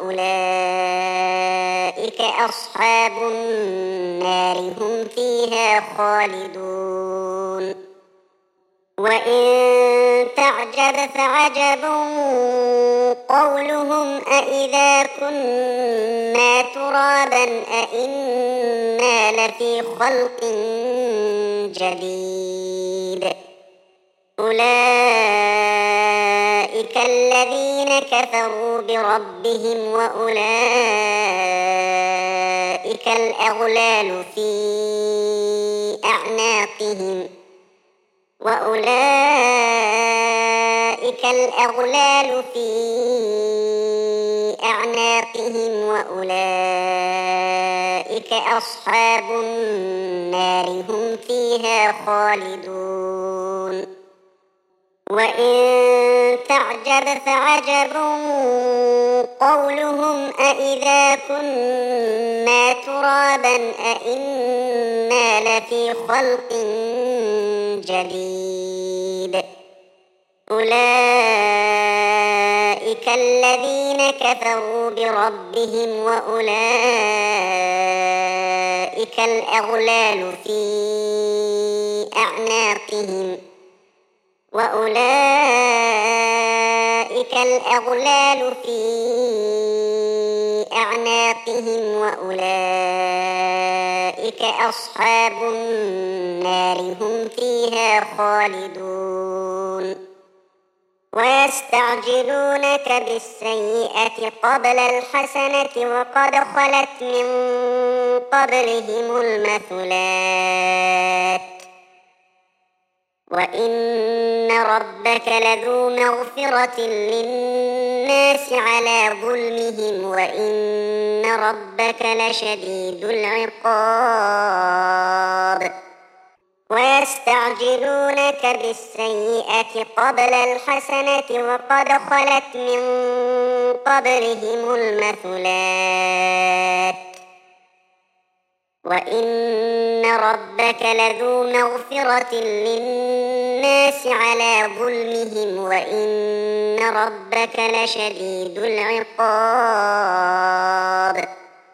A: وأولئك أصحاب النار هم فيها خالدون وإن تعجب فعجب قولهم أإذا كنا ترابا أإنا لفي خلق جديد أولئك الذين كفروا بربهم وأولئك الأغلال في أعناقهم وأولئك الأغلال في أعناقهم وأولئك أصحاب النار هم فيها خالدون وإن تعجب فعجب قولهم أإذا كنا ترابا أإنا لفي خلق جديد أولئك الذين كفروا بربهم وأولئك الأغلال في أعناقهم وأولئك الأغلال في أعناقهم وأولئك أصحاب النار هم فيها خالدون ويستعجلونك بالسيئة قبل الحسنة وقد خلت من قبلهم المثلات وإن ربك لذو مغفرة للناس على ظلمهم وإن ربك لشديد العقاب ويستعجلونك بالسيئة قبل الحسنة وقد خلت من قبلهم المثلات وإن ربك لذو مغفرة للناس على ظلمهم وإن ربك لشديد العقاب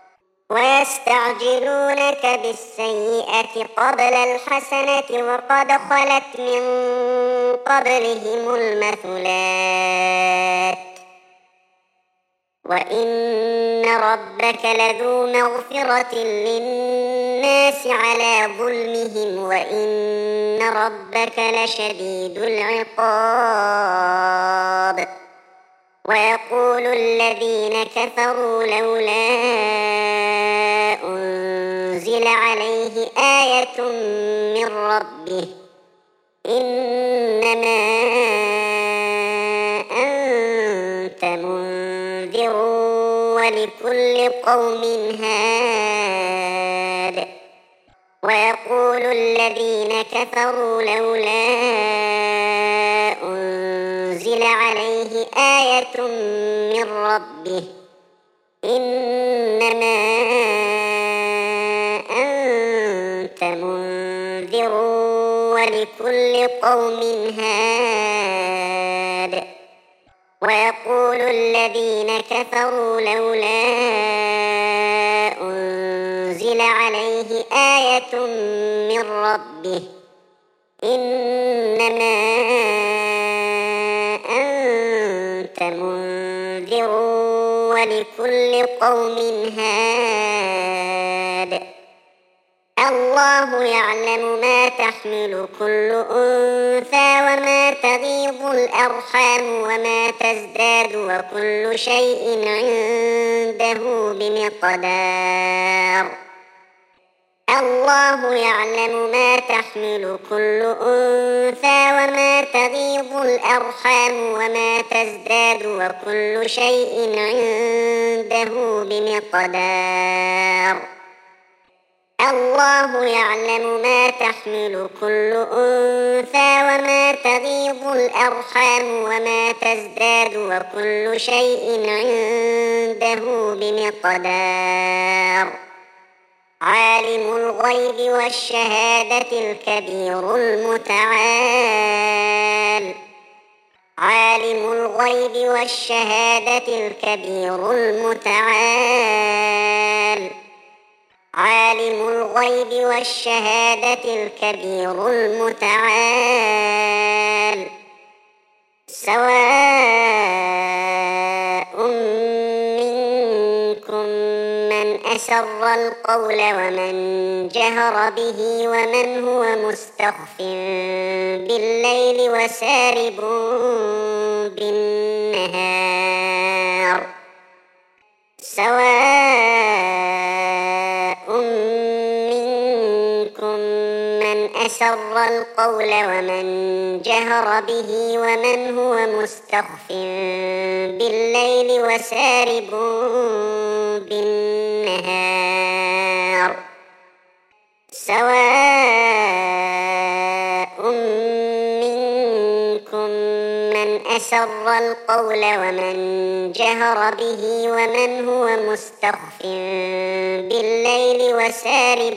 A: ويستعجلونك بالسيئة قبل الحسنة وقد خلت من قبلهم المثلات وإن ربك لذو مغفرة للناس على ظلمهم وإن ربك لشديد العقاب ويقول الذين كفروا لولا أنزل عليه آية من ربه إنما أنت منذر ولكل قوم هاد ويقول الذين كفروا لولا أنزل عليه آية من ربه إنما أنت منذر ولكل قوم هاد ويقول الذين كفروا لولا أنزل عليه آية من ربه إنما أنت منذر ولكل قوم هاد الله يعلم ما تحمل كل أنثى وما تغيض الأرحام وما تزداد وكل شيء عنده بمقدار الله يعلم ما تحمل كل أنثى وما تغيض الأرحام وما تزداد وكل شيء عنده بمقدار الله يعلم ما تحمل كل أنثى وما تغيض الأرحام وما تزداد وكل شيء عنده بمقدار عالم الغيب والشهادة الكبير المتعال عالم الغيب والشهادة الكبير المتعال عالم الغيب والشهادة الكبير المتعال سواء منكم من أسر القول ومن جهر به ومن هو مستخف بالليل وسارب بالنهار سواء منكم من أسر القول ومن جهر به ومن هو مستخف بالليل وسارب بالنهار سواء منكم من أسر القول ومن جهر به ومن هو مستخف بالليل وسارب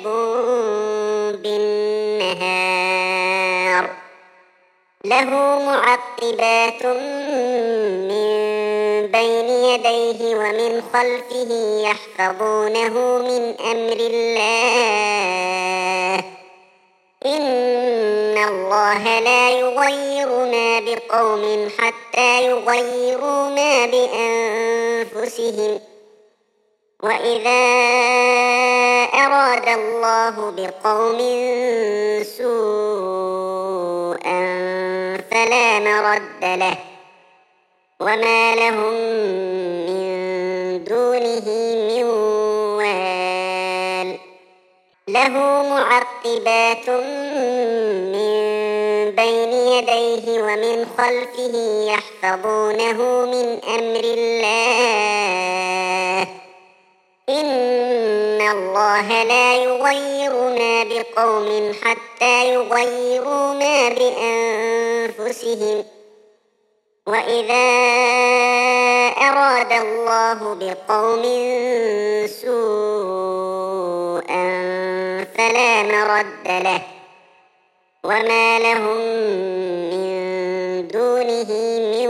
A: بالنهار له معقبات من بين يديه ومن خلفه يحفظونه من أمر الله إن الله لا يغير ما بقوم حتى يغيروا ما بأنفسهم وإذا أراد الله بقوم سوءا فلا مرد له وما لهم من دونه من وال له معقبات من بين يديه ومن خلفه يحفظونه من أمر الله إن الله لا يغير ما بقوم حتى يغيروا ما بأنفسهم وإذا أراد الله بقوم سوءا فلا مرد له وما لهم من دونه من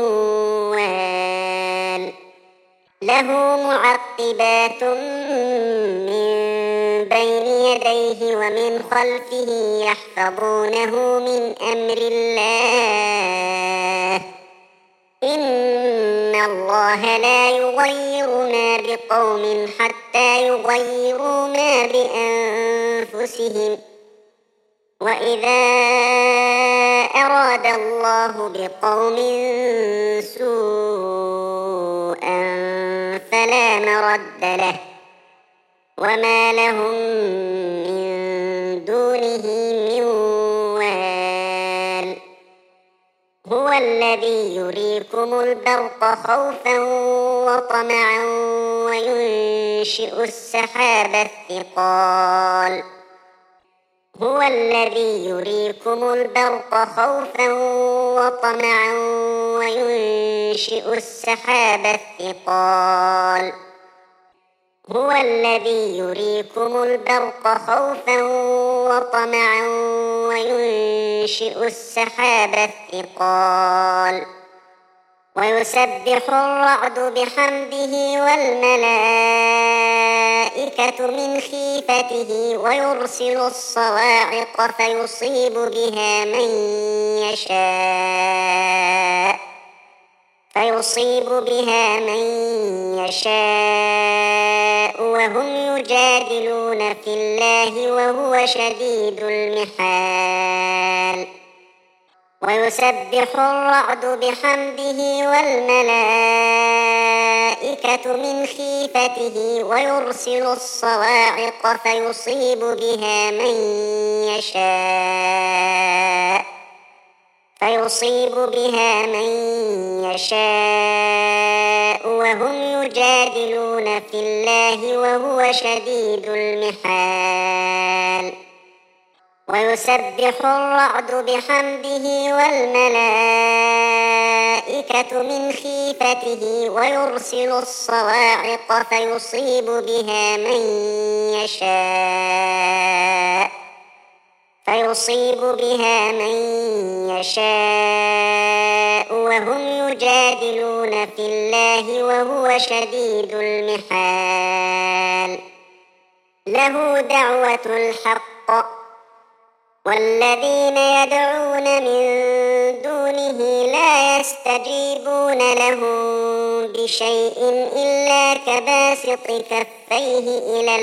A: وال له معقبات من بين يديه ومن خلفه يحفظونه من أمر الله إن الله لا يغير ما بقوم حتى يغيروا ما بأنفسهم وإذا أراد الله بقوم سوءا فلا مرد له وما لهم من دونه من وال هو الذي يريكم البرق خوفا وطمعا وينشئ السحاب الثقال هو الذي يريكم البرق خوفا وطمعا وينشئ السحاب الثقال هو الذي يريكم البرق خوفا وطمعا وينشئ السحاب الثقال ويسبح الرعد بحمده والملائكة من خيفته ويرسل الصواعق فيصيب بها من يشاء فيصيب بها من يشاء وهم يجادلون في الله وهو شديد المحال ويسبح الرعد بحمده والملائكة من خيفته ويرسل الصواعق فيصيب بها من يشاء فيصيب بها من يشاء وهم يجادلون في الله وهو شديد المحال ويسبح الرعد بحمده والملائكة من خيفته ويرسل الصواعق فيصيب بها من يشاء فيصيب بها من يشاء وهم يجادلون في الله وهو شديد المحال له دعوة الحق والذين يدعون من دونه لا يستجيبون لهم بشيء إلا كباسط كفيه إلى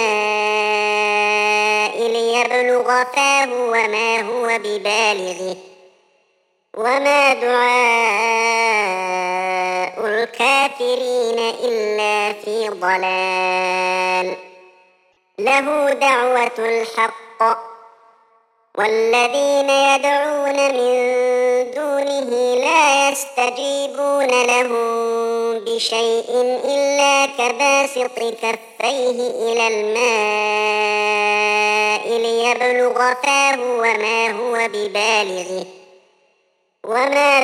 A: الماء ليبلغ فاه وما هو ببالغه وما دعاء الكافرين إلا في ضلال له دعوة الحق والذين يدعون من دونه لا يستجيبون لهم بشيء إلا كباسط كفيه إلى الماء ليبلغ فاه وما هو ببالغه وما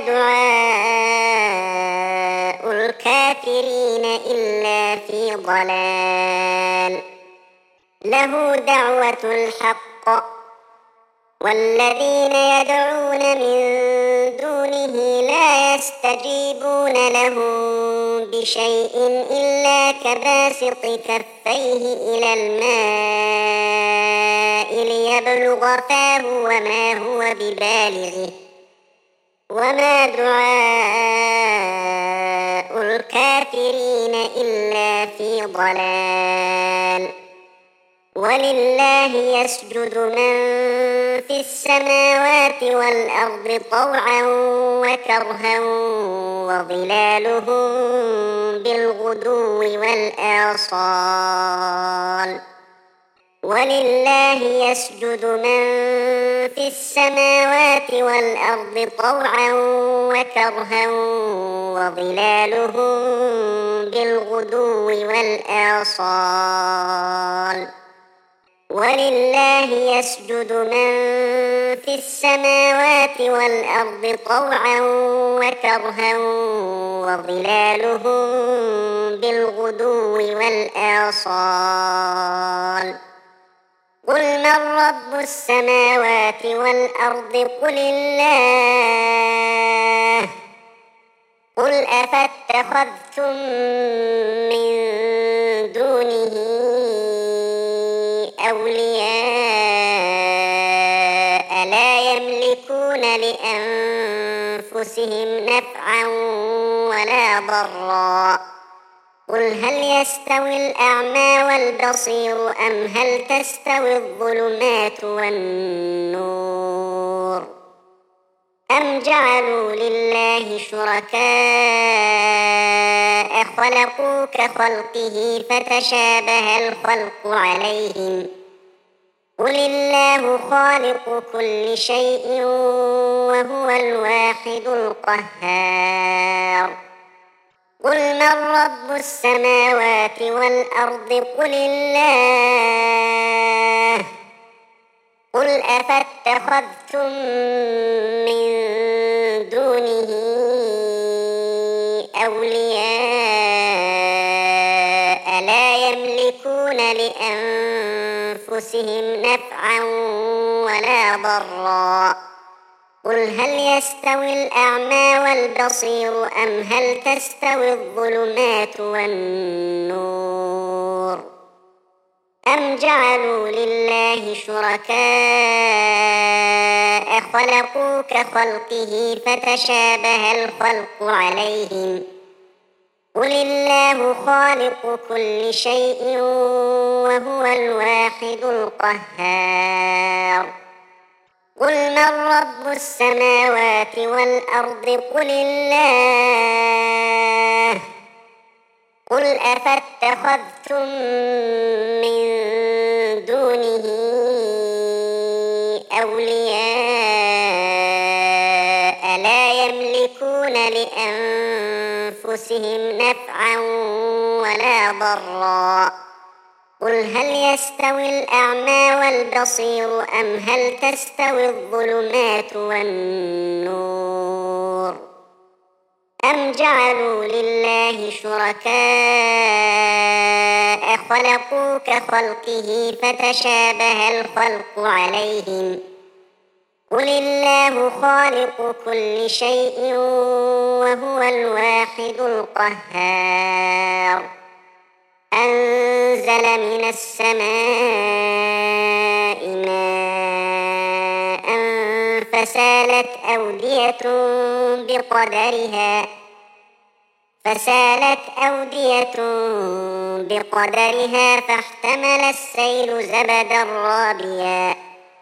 A: دعاء الكافرين إلا في ضلال له دعوة الحق والذين يدعون من دونه لا يستجيبون لهم بشيء إلا كباسط كفيه إلى الماء ليبلغ فاه وما هو ببالغه وما دعاء الكافرين إلا في ضلال ولله يسجد من في السماوات والأرض طوعا وكرها وظلالهم بالغدو والآصال ولله يسجد من في السماوات والأرض طوعا وكرها وظلالهم بالغدو والآصال ولله يسجد من في السماوات والأرض طوعا وكرها وظلالهم بالغدو والآصال قل من رب السماوات والأرض قل الله قل أفاتخذتم من دونه أولياء لا يملكون لأنفسهم نفعا ولا ضرا قل هل يستوي الأعمى والبصير أم هل تستوي الظلمات والنور أم جعلوا لله شركاء خلقوا كخلقه فتشابه الخلق عليهم قل الله خالق كل شيء وهو الواحد القهار قل من رب السماوات والأرض قل الله قل أفاتخذتم من دونه أولياء لا يملكون لأنفسهم نفعا ولا ضرا قل هل يستوي الأعمى والبصير أم هل تستوي الظلمات والنور أم جعلوا لله شركاء خلقوا كخلقه فتشابه الخلق عليهم قل الله خالق كل شيء وهو الواحد القهار قل من رب السماوات والأرض قل الله قل أفاتخذتم من دونه أولياء لا يملكون لأنفسهم نفعا ولا ضرا قل هل يستوي الأعمى والبصير أم هل تستوي الظلمات والنور أم جعلوا لله شركاء خلقوا كخلقه فتشابه الخلق عليهم قل الله خالق كل شيء وهو الواحد القهار أنزل من السماء ماء فسالت أودية بقدرها فسالت أودية بقدرها فاحتمل السيل زبدا رابيا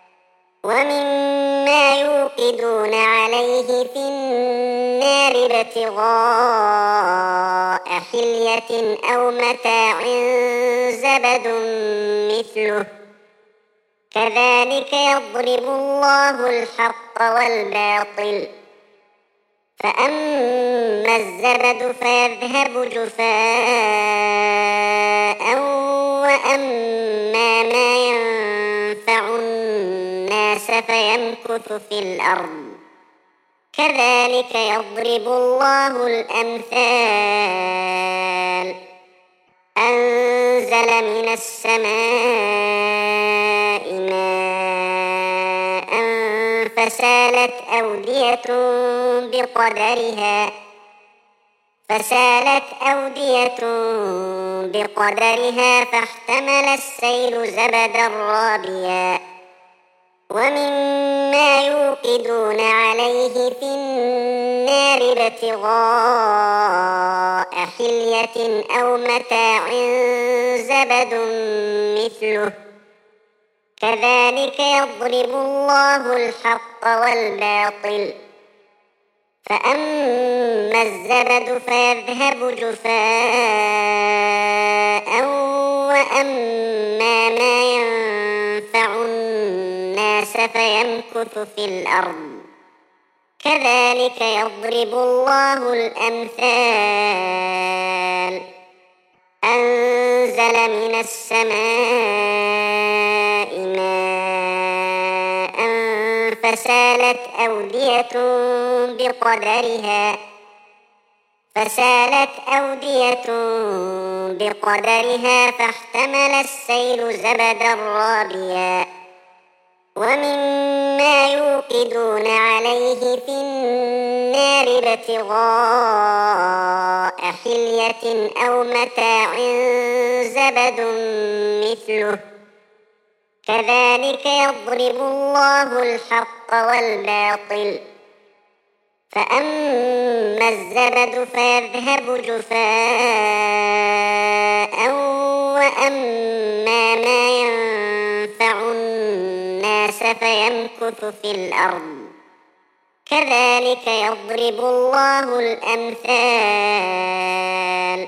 A: ومما يوقدون عليه في النار ابتغاء حلية أو متاع زبد مثله كذلك يضرب الله الحق والباطل فأما الزبد فيذهب جفاء وأما ما ينفع الناس فيمكث في الأرض كذلك يضرب الله الأمثال أنزل من السماء ماء فسالت أودية بقدرها فسالت أودية بقدرها فاحتمل السيل زبدا رابيا ومما يوقدون عليه في النار ابتغاء حلية أو متاع زبد مثله كذلك يضرب الله الحق والباطل فأما الزبد فيذهب جفاء وأما ما ينفع الناس فيمكث في الأرض كذلك يضرب الله الأمثال أنزل من السماء ماء فسالت أودية بقدرها فسالت أودية بقدرها فاحتمل السيل زبدا رابيا ومما يوقدون عليه في النار ابتغاء حلية أو متاع زبد مثله كذلك يضرب الله الحق والباطل فأما الزبد فيذهب جفاء وأما ما ينفع الناس فيمكث في الأرض كذلك يضرب الله الأمثال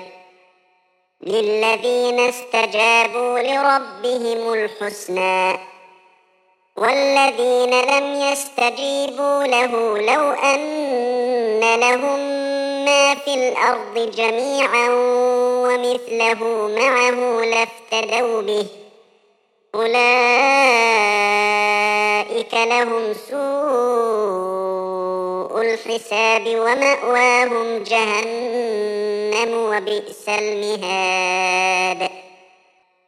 A: للذين استجابوا لربهم الحسنى والذين لم يستجيبوا له لو أن لهم ما في الأرض جميعا ومثله معه لافتدوا به أولئك لهم سوء الحساب ومأواهم جهنم وبئس المهاد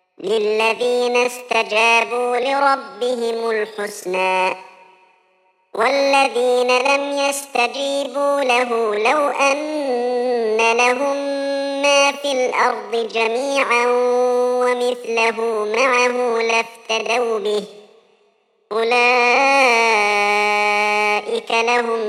A: للذين استجابوا لربهم الحسنى والذين لم يستجيبوا له لو أن لهم ما في الأرض جميعا ومثله معه لافتدوا به أولئك لهم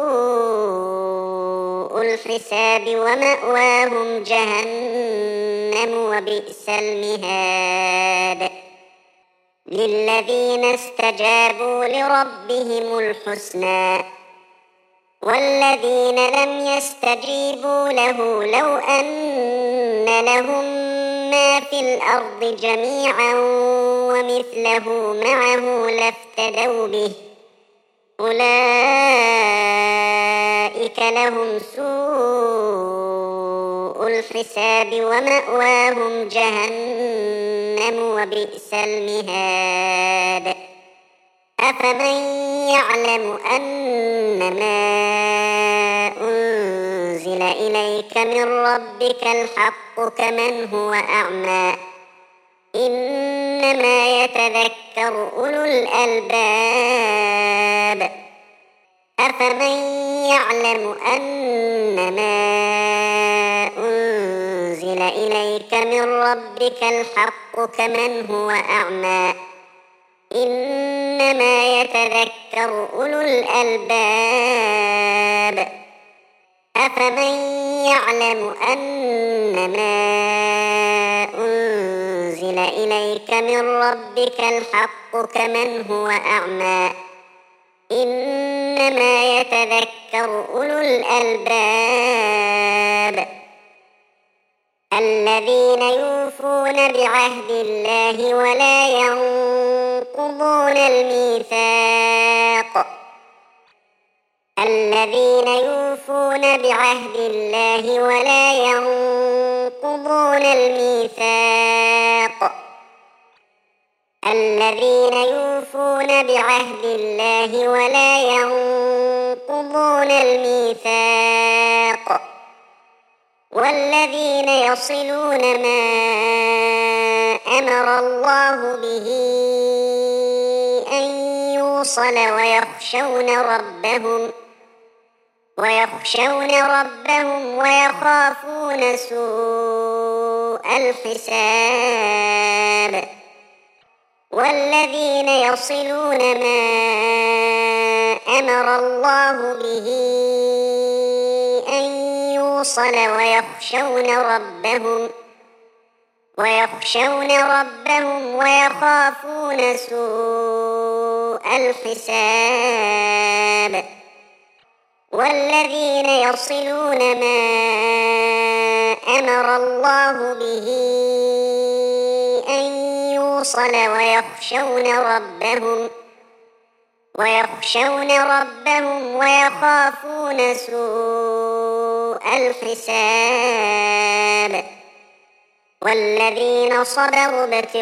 A: سوء الحساب ومأواهم جهنم وبئس المهاد للذين استجابوا لربهم الحسنى والذين لم يستجيبوا له لو أن لهم ما في الأرض جميعا ومثله معه لافتدوا به أولئك لهم سوء الحساب ومأواهم جهنم وبئس المهاد أفمن يعلم أنما أنزل إليك من ربك الحق كمن هو أعمى إنما يتذكر أولو الألباب أفمن يعلم أنما أنزل إليك من ربك الحق كمن هو أعمى إنما يتذكر أولو الألباب أفمن يعلم أنما أنزل إليك من ربك الحق كمن هو أعمى إنما يتذكر أولو الألباب الذين يوفون بعهد الله ولا ينقضون الميثاق الذين يوفون بعهد الله ولا ينقضون الميثاق الذين يوفون بعهد الله ولا ينقضون الميثاق والذين يصلون ما أمر الله به أن يوصل ويخشون ربهم ويخشون ربهم ويخافون سوء الحساب والذين يصلون ما أمر الله به أن يوصل ويخشون ربهم ويخشون ربهم ويخافون سوء الحساب والذين يصلون ما أمر الله به أن يوصل ويخشون ربهم ويخشون ربهم ويخافون سوء الحساب والذين صبروا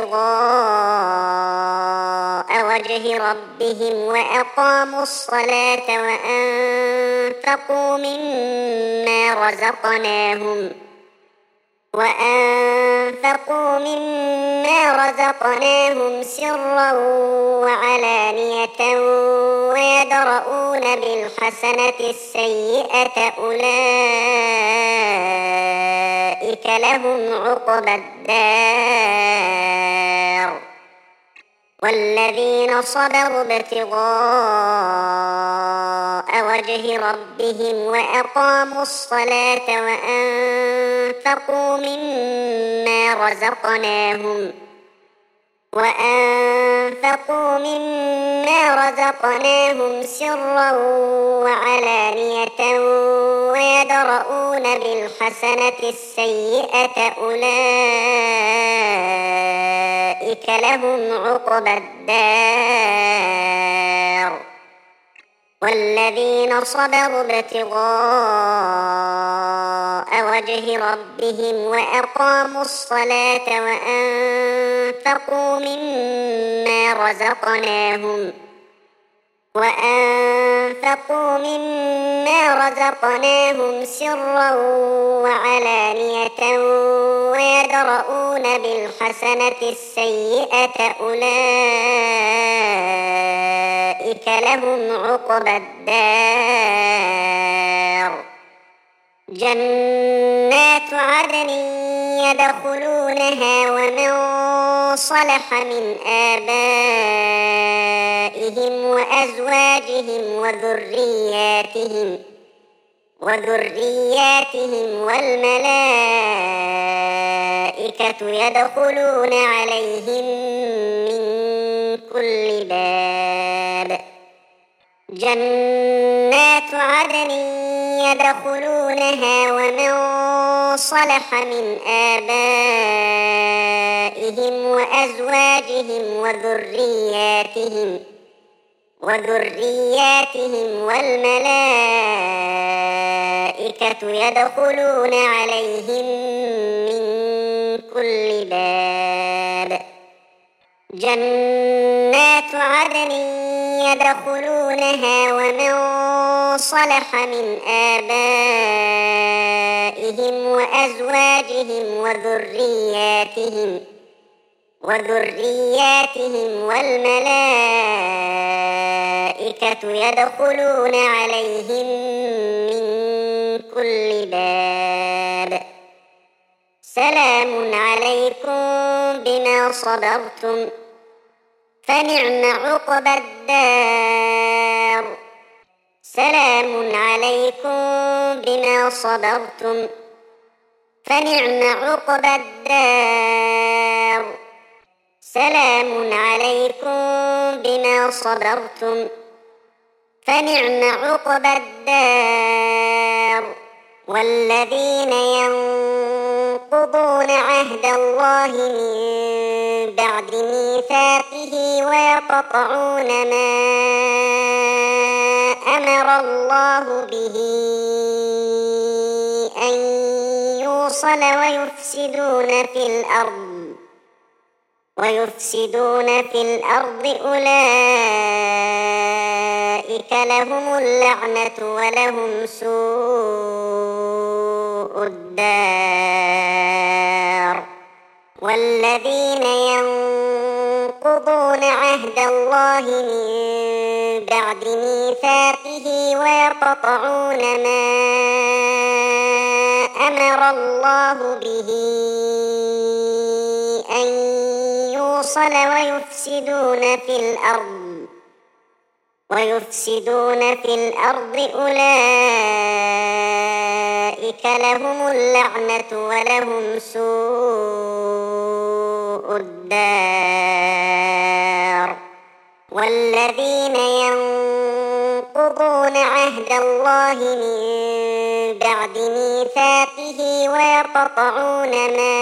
A: ابتغاء وجه ربهم وأقاموا الصلاة وأنفقوا مما رزقناهم وأنفقوا مما رزقناهم سرا وعلانية ويدرؤون بالحسنة السيئة أولئك لهم عقبى الدار والذين صبروا ابتغاء وجه ربهم وأقاموا الصلاة وأنفقوا مما رزقناهم وأنفقوا مما رزقناهم سرا وعلانية ويدرؤون بالحسنة السيئة أولئك لهم عقبى الدار والذين صبروا ابتغاء وجه ربهم وأقاموا الصلاة وأنفقوا مما رزقناهم وأنفقوا مما رزقناهم سرا وعلانية ويدرؤون بالحسنة السيئة أولئك أولئك لهم عقبى الدار جنات عدن يدخلونها ومن صلح من آبائهم وأزواجهم وذرياتهم وذرياتهم والملائكة يدخلون عليهم من كل باب جنات عدن يدخلونها ومن صلح من آبائهم وأزواجهم وذرياتهم وذرياتهم والملائكة يدخلون عليهم من كل باب جنات عدن يدخلونها ومن صلح من آبائهم وأزواجهم وذرياتهم وذرياتهم والملائكة يدخلون عليهم من كل باب سلام عليكم بما صبرتم فنعم عقبى الدار سلام عليكم بما صبرتم فنعم عقبى الدار سلام عليكم بما صبرتم فنعم عقبى الدار والذين ينقضون عهد الله من بعد ميثاقه ويقطعون ما أمر الله به أن يوصل ويفسدون في الأرض ويفسدون في الأرض أولئك لهم اللعنة ولهم سوء الدار والذين ينقضون عهد الله من بعد ميثاقه ويقطعون ما أمر الله به أن يوصل ويفسدون في الأرض ويفسدون في الأرض أولئك لهم اللعنة ولهم سوء الدار والذين ينقضون عهد الله من بعد ميثاقه ويقطعون ما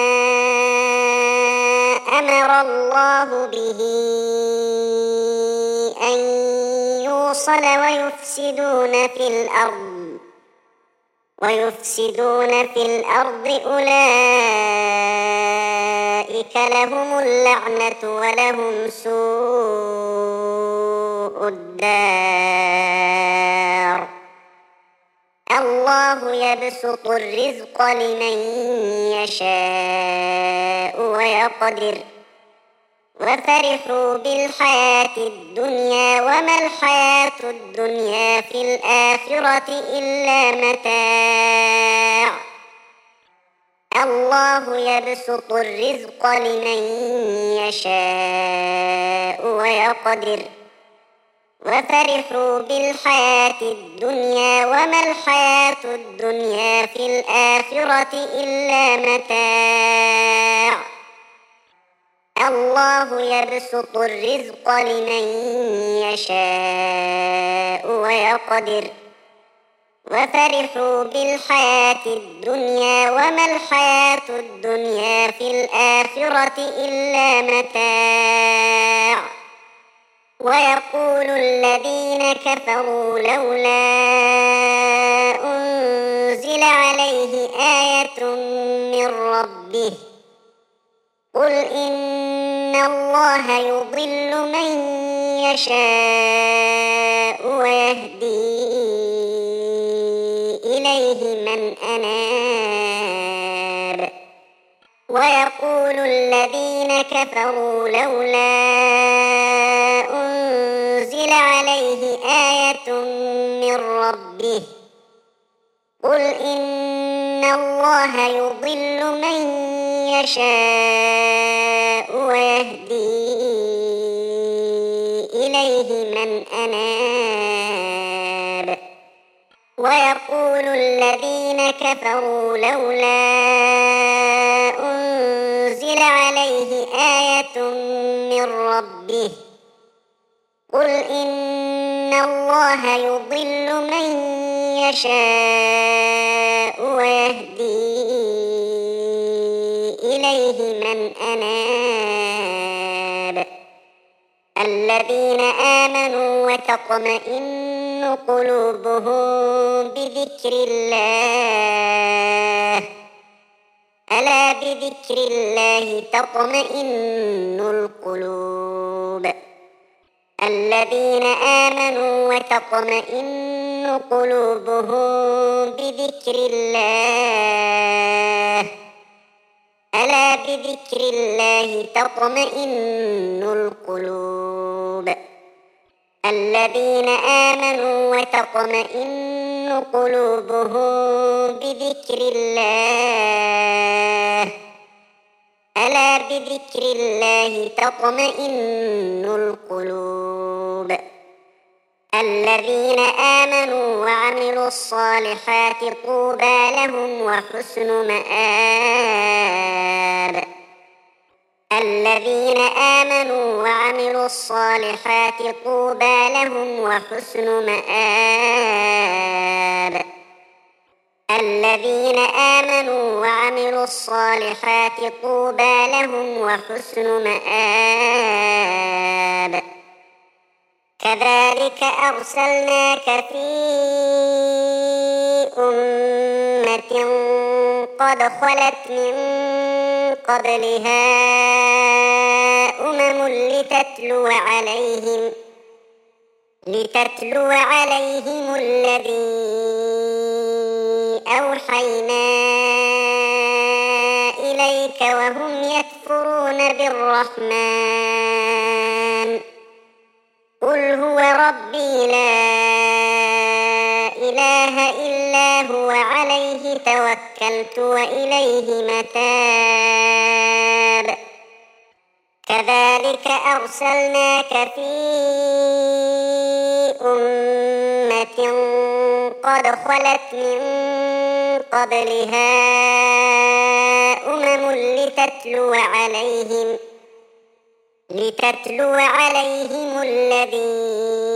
A: أمر الله به أن يوصل ويفسدون في الأرض ويفسدون في الأرض أولئك لهم اللعنة ولهم سوء الدار الله يبسط الرزق لمن يشاء ويقدر وفرحوا بالحياة الدنيا وما الحياة الدنيا في الآخرة إلا متاع الله يبسط الرزق لمن يشاء ويقدر وفرحوا بالحياة الدنيا وما الحياة الدنيا في الآخرة إلا متاع الله يبسط الرزق لمن يشاء ويقدر وفرحوا بالحياة الدنيا وما الحياة الدنيا في الآخرة إلا متاع ويقول الذين كفروا لولا أنزل عليه آية من ربه قل إن الله يضل من يشاء ويهدي إليه من أناب ويقول الذين كفروا لولا أنزل عليه آية من ربه قل إن الله يضل من يشاء ويهدي إليه من أناب ويقول الذين كفروا لولا أنزل عليه آية من ربه قل إن الله يضل من يشاء ويهدي إليه من أناب الذين آمنوا وتطمئن قلوبهم بذكر الله ألا بذكر الله تطمئن القلوب الذين آمنوا وتطمئن قلوبهم بذكر الله ألا بذكر الله تطمئن القلوب الذين آمنوا وتطمئن قلوبهم بذكر الله ألا بذكر الله تطمئن القلوب الذين آمنوا وعملوا الصالحات طوبى لهم وحسن مآب الذين آمنوا وعملوا الصالحات طوبى لهم وحسن مآب الذين آمنوا وعملوا الصالحات طوبى لهم وحسن مآب كذلك أرسلناك في أمة قد خلت من قبلها أمم لتتلو عليهم لتتلو عليهم الذي أوحينا إليك وهم يكفرون بالرحمن قل هو ربي لا إله إلا هو عليه توكلت وإليه متاب كذلك أرسلناك في أمة قد خلت من قبلها أمم لتتلو عليهم لتتلو عليهم الذي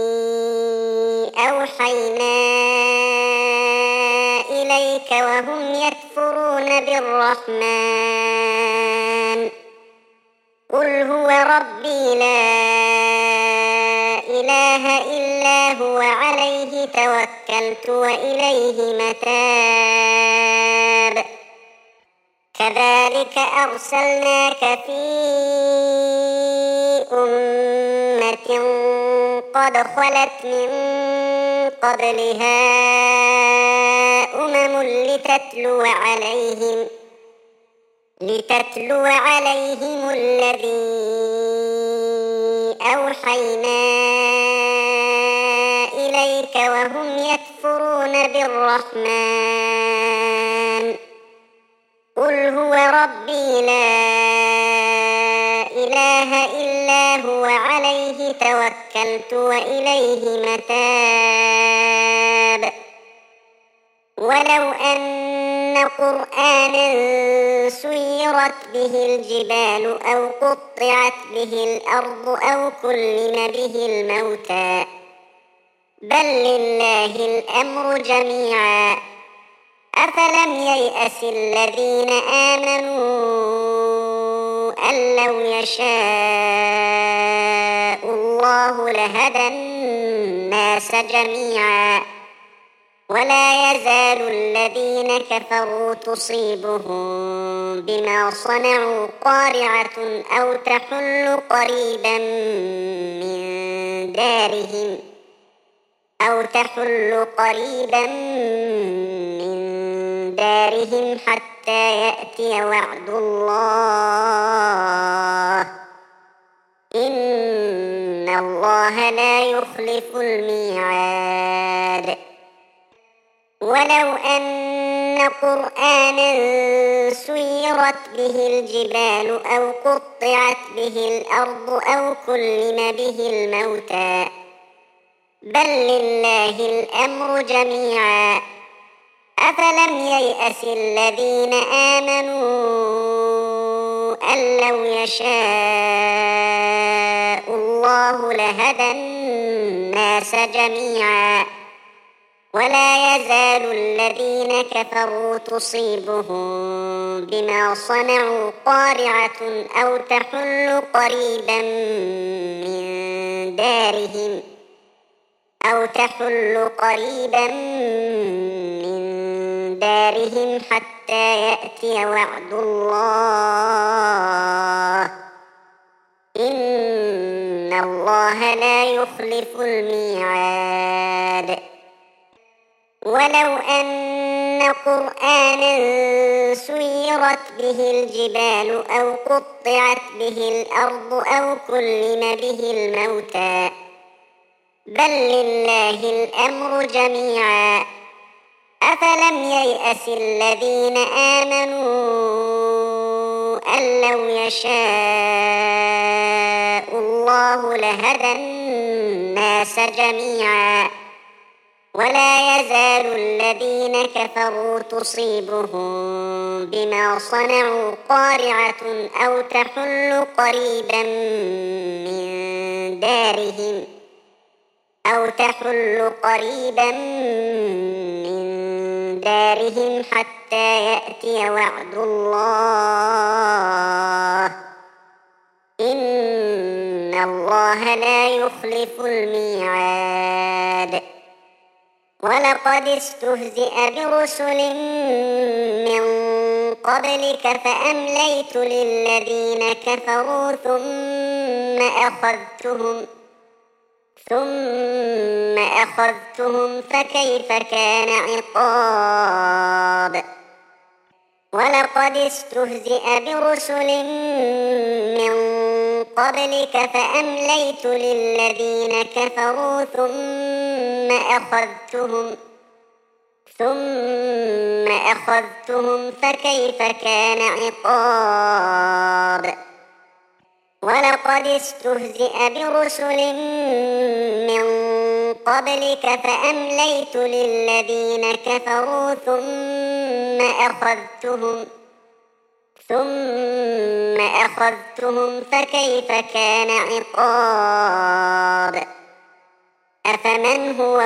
A: أوحينا إليك وهم يكفرون بالرحمن قل هو ربي لا إله إلا هو عليه توكلت وإليه متاب كذلك أرسلناك في أمة قد خلت من قبلها أمم لتتلو عليهم لتتلو عليهم الذي أوحينا إليك وهم يكفرون بالرحمن قل هو ربي لا إله إلا هو عليه توكلت وإليه متاب ولو أن قرآنا سيرت به الجبال أو قطعت به الأرض أو كلم به الموتى بل لله الأمر جميعا أفلم ييأس الذين آمنوا أن لو يشاء الله لهدى الناس جميعا ولا يزال الذين كفروا تصيبهم بما صنعوا قارعة أو تحل قريبا من دارهم أو تحل قريبا من دارهم حتى يأتي وعد الله إن الله الله لا يخلف الميعاد. ولو أن قرآنا سيرت به الجبال أو قطعت به الأرض أو كلم به الموتى بل لله الأمر جميعا. أفلم ييأس الذين آمنوا أن لو يشاء الله لهدى الناس جميعا ولا يزال الذين كفروا تصيبهم بما صنعوا قارعة أو تحل قريبا من دارهم أو تحل قريبا من دارهم حتى يأتي وعد الله إن الله لا يخلف الميعاد. ولو أن قرآنا سيرت به الجبال أو قطعت به الأرض أو كلم به الموتى بل لله الأمر جميعا. أفلم ييأس الذين آمنوا أن لو يشاء الله لهدى الناس جميعا ولا يزال الذين كفروا تصيبهم بما صنعوا قارعة أو تحل قريبا من دارهم أو تحل قريبا من دارهم حتى يأتي وعد الله إن الله لا يخلف الميعاد. ولقد استهزئ برسل من قبلك فأمليت للذين كفروا ثم أخذتهم ثم أخذتهم فكيف كان عقاب. ولقد استهزئ برسل من قبلك فأمليت للذين كفروا ثم أخذتهم ثم أخذتهم فكيف كان عقاب. ولقد استهزئ برسل من قبلك فأمليت للذين كفروا ثم أخذتهم ثم أخذتهم فكيف كان عقاب. أفمن هو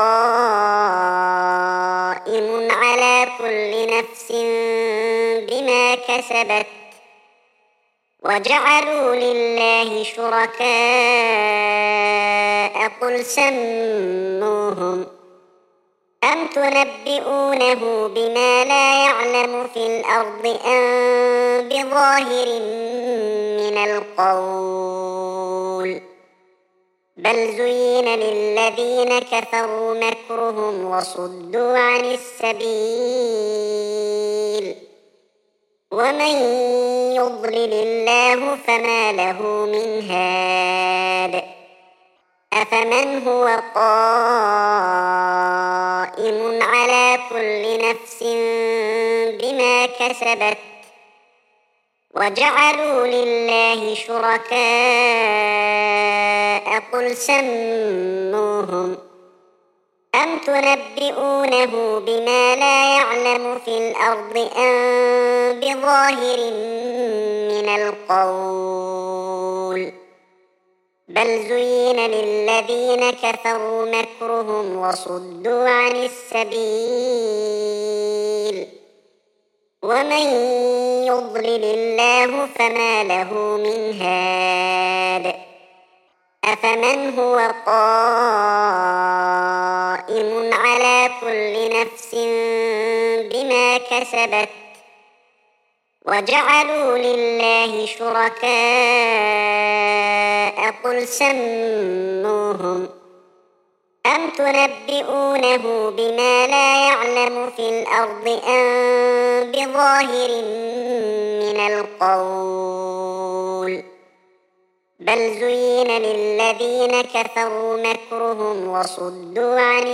A: قائم على كل نفس بما كسبت وجعلوا لله شركاء قل سموهم أم تنبئونه بما لا يعلم في الأرض أم بظاهر من القول بل زين للذين كفروا مكرهم وصدوا عن السبيل ومن يضلل الله فما له من هاد. أفمن هو قائم على كل نفس بما كسبت وجعلوا لله شركاء قل سموهم أم تنبئونه بما لا يعلم في الأرض أم بظاهر من القول بل زين للذين كفروا مكرهم وصدوا عن السبيل ومن يضلل الله فما له من هاد. أفمن هو قائم على كل نفس بما كسبت وجعلوا لله شركاء قل سموهم أم تنبئونه بما لا يعلم في الأرض أم بظاهر من القول بل زين للذين كفروا مكرهم وصدوا عن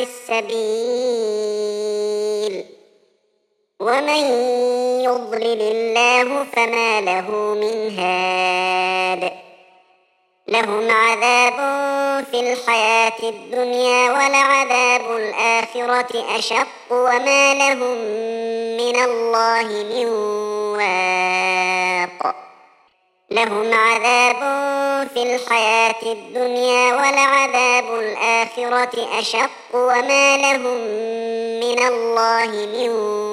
A: السبيل ومن يضلل الله فما له من هاد لهم عذاب في الحياة الدنيا ولعذاب الآخرة أشق وما لهم من الله من واق لهم عذاب في الحياة الدنيا ولعذاب الآخرة أشق وما لهم من الله من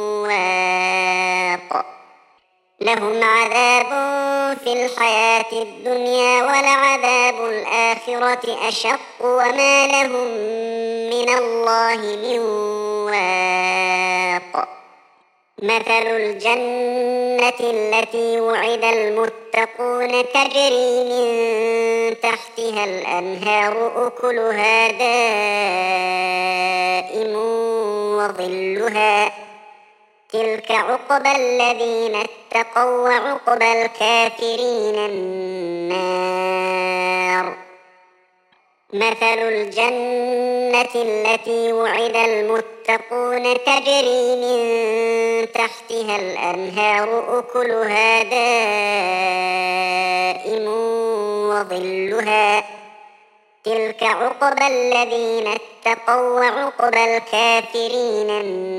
A: واق لهم عذاب في الحياة الدنيا ولعذاب الآخرة أشق وما لهم من الله من واق مثل الجنة التي وعد المتقون تجري من تحتها الأنهار أكلها دائم وظلها تلك عقبى الذين اتقوا وعقبى الكافرين النار مثل الجنة التي وعد المتقون تجري من تحتها الأنهار أكلها دائم وظلها تلك عقبى الذين اتقوا وعقبى الكافرين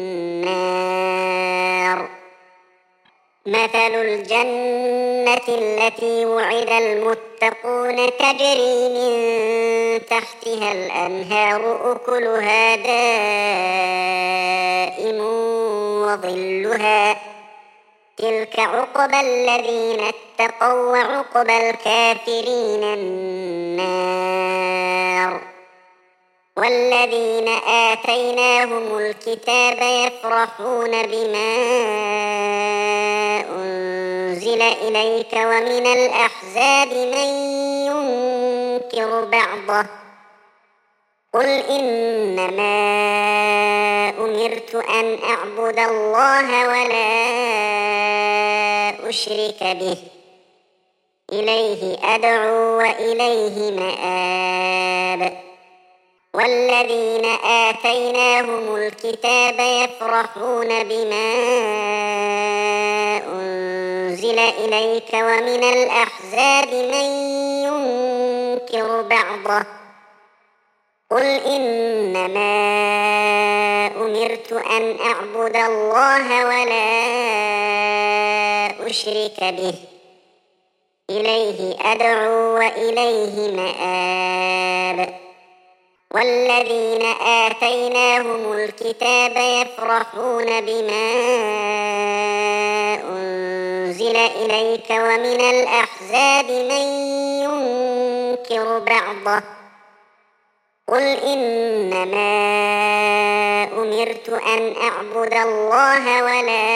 A: النار مثل الجنة التي وعد المتقون تجري من تحتها الأنهار أكلها دائم وظلها تلك عقبى الذين اتقوا وعقبى الكافرين النار والذين آتيناهم الكتاب يفرحون بما أنزل إليك ومن الأحزاب من ينكر بعضه قل إنما أمرت أن أعبد الله ولا أشرك به إليه أدعو وإليه مآب والذين آتيناهم الكتاب يفرحون بما أنزل إليك ومن الأحزاب من ينكر بعضه قل إنما أمرت أن أعبد الله ولا أشرك به إليه أدعو وإليه مآب والذين آتيناهم الكتاب يفرحون بما أنزل إليك ومن الأحزاب من ينكر بعضه قل إنما أمرت أن أعبد الله ولا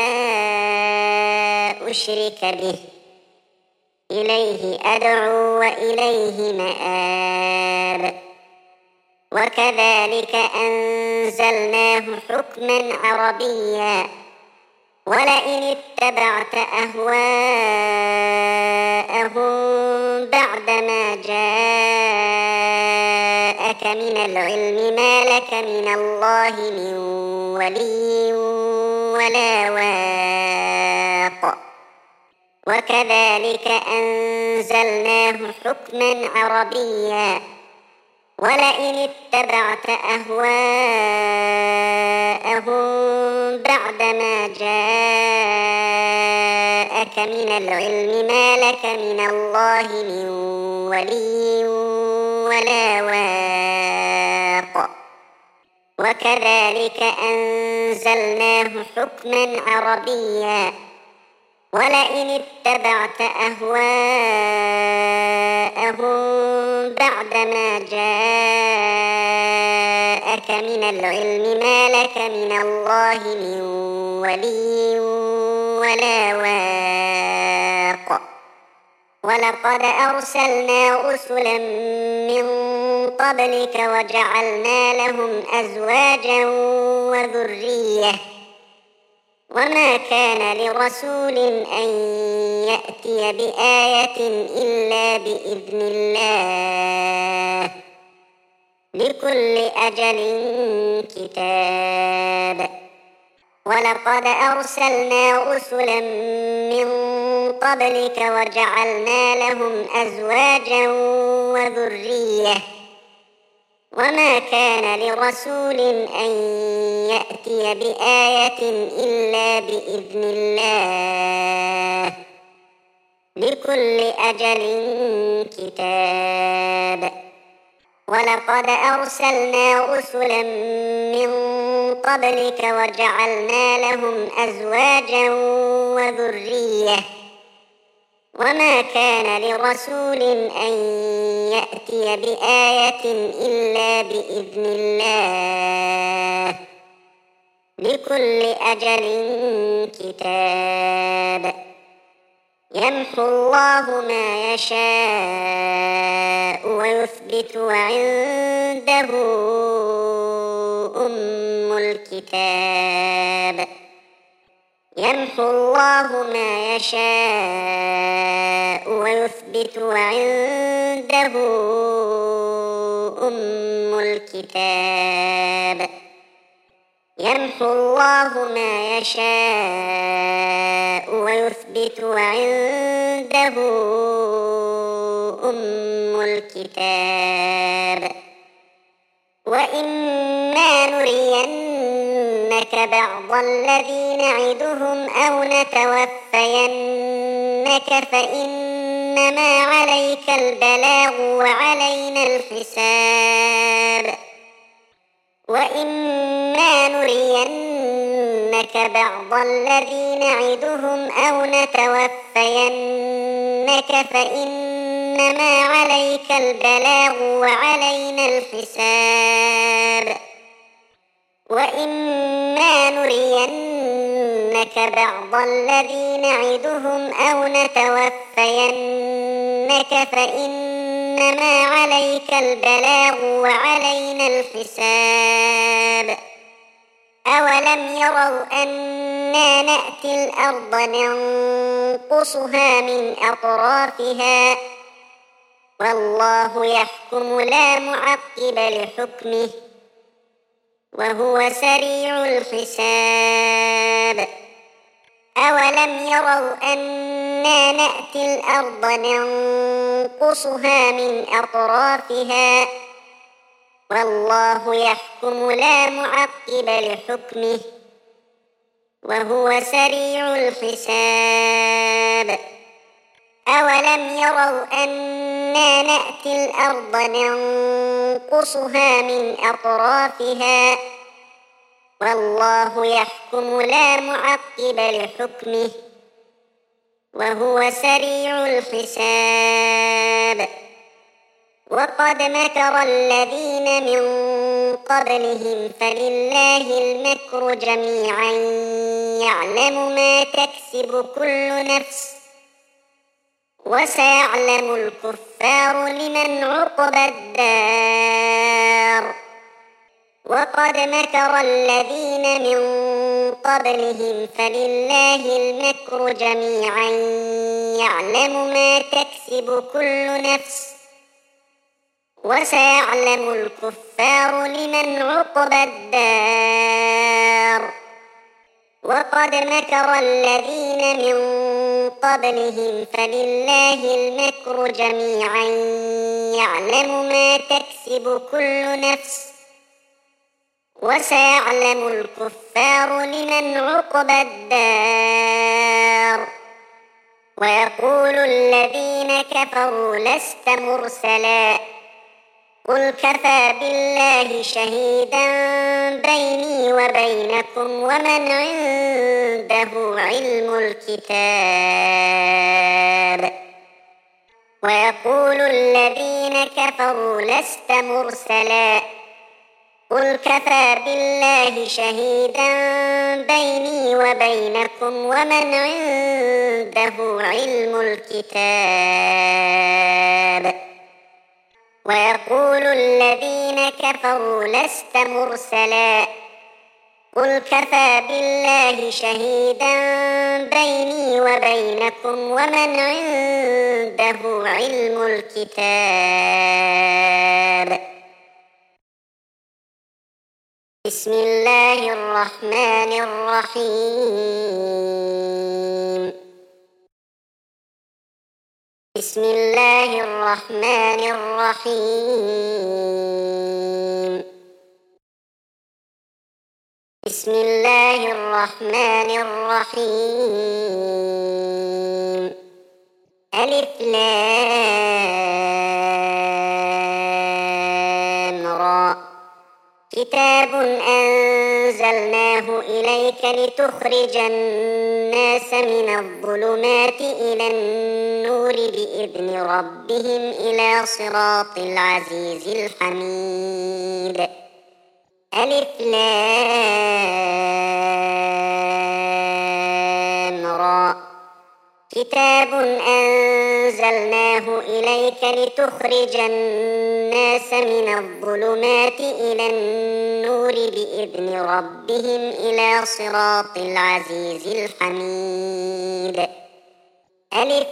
A: أشرك به إليه أدعو وإليه مآب وكذلك أنزلناه حكما عربيا ولئن اتبعت أهواءهم بعدما جاءك من العلم ما لك من الله من ولي ولا واق وكذلك أنزلناه حكما عربيا ولئن اتبعت أهواءهم بعدما جاءك من العلم ما لك من الله من ولي ولا واق وكذلك أنزلناه حكما عربيا ولئن اتبعت أهواءهم بعدما جاءك من العلم ما لك من الله من ولي ولا واق ولقد أرسلنا رسلا من قبلك وجعلنا لهم أزواجا وذرية وما كان لرسول أن يأتي بآية إلا بإذن الله لكل أجل كتاب. ولقد أرسلنا رسلا من قبلك وجعلنا لهم أزواجا وذرية وما كان لرسول أن يأتي بآية إلا بإذن الله لكل أجل كتاب. ولقد أرسلنا رسلا من قبلك وجعلنا لهم أزواجا وذرية وما كان لرسول أن يأتي بآية إلا بإذن الله لكل أجل كتاب. يمحو الله ما يشاء ويثبت وعنده أم الكتاب. يمحو الله ما يشاء ويثبت وعنده أم الكتاب. يمحو الله ما يشاء ويثبت وعنده أم الكتاب. وإما نرينك بعض الذي نعدهم أو نتوفينك فإنما عليك البلاغ وعلينا الحساب. وإما نرينك بعض الذي نعدهم أو نتوفينك فإنما عليك البلاغ وعلينا الحساب. وإما نرينك بعض الذي نعدهم أو نتوفينك فإنما عليك البلاغ وعلينا الحساب. أولم يروا أنا نأتي الأرض ننقصها من أطرافها والله يحكم لا معقب لحكمه وهو سريع الحساب. أولم يروا أنا نأتي الأرض ننقصها من أطرافها والله يحكم لا معقب لحكمه وهو سريع الحساب. أولم يروا أنا نأتي الأرض ننقصها من أطرافها والله يحكم لا معقب لحكمه وهو سريع الحساب. وقد مكر الذين من قبلهم فلله المكر جميعا يعلم ما تكسب كل نفس وسيعلم الكفار لمن عقبى الدار. وقد مكر الذين من قبلهم فلله المكر جميعا يعلم ما تكسب كل نفس وسيعلم الكفار لمن عقبى الدار. وقد مكر الذين من قبلهم فلله المكر جميعا يعلم ما تكسب كل نفس وسيعلم الكفار لمن عقبى الدار. ويقول الذين كفروا لست مرسلا قل كفى بالله شهيدا بيني وبينكم ومن عنده علم الكتاب. ويقول الذين كفروا لست مرسلا قل كفى بالله شهيدا بيني وبينكم ومن عنده علم الكتاب. ويقول الذين كفروا لست مرسلا قل كفى بالله شهيدا بيني وبينكم ومن عنده علم الكتاب. بسم الله الرحمن الرحيم. بسم الله الرحمن الرحيم. بسم الله الرحمن الرحيم. ألف لام را. كتاب أنزلناه إليك لتخرج الناس من الظلمات إلى النور بإذن ربهم إلى صراط العزيز الحميد. ألف لام را. كتاب أنزلناه إليك لتخرج الناس من الظلمات إلى النور بإذن ربهم إلى صراط العزيز الحميد. ألف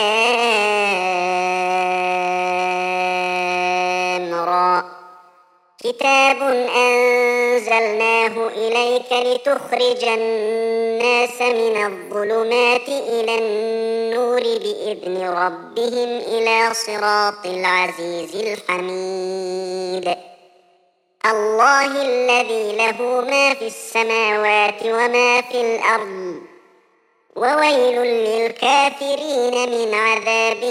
A: لام را. كتاب أنزلناه إليك لتخرج الناس من الظلمات إلى النور بإذن ربهم إلى صراط العزيز الحميد. الله الذي له ما في السماوات وما في الأرض وويل للكافرين من عذاب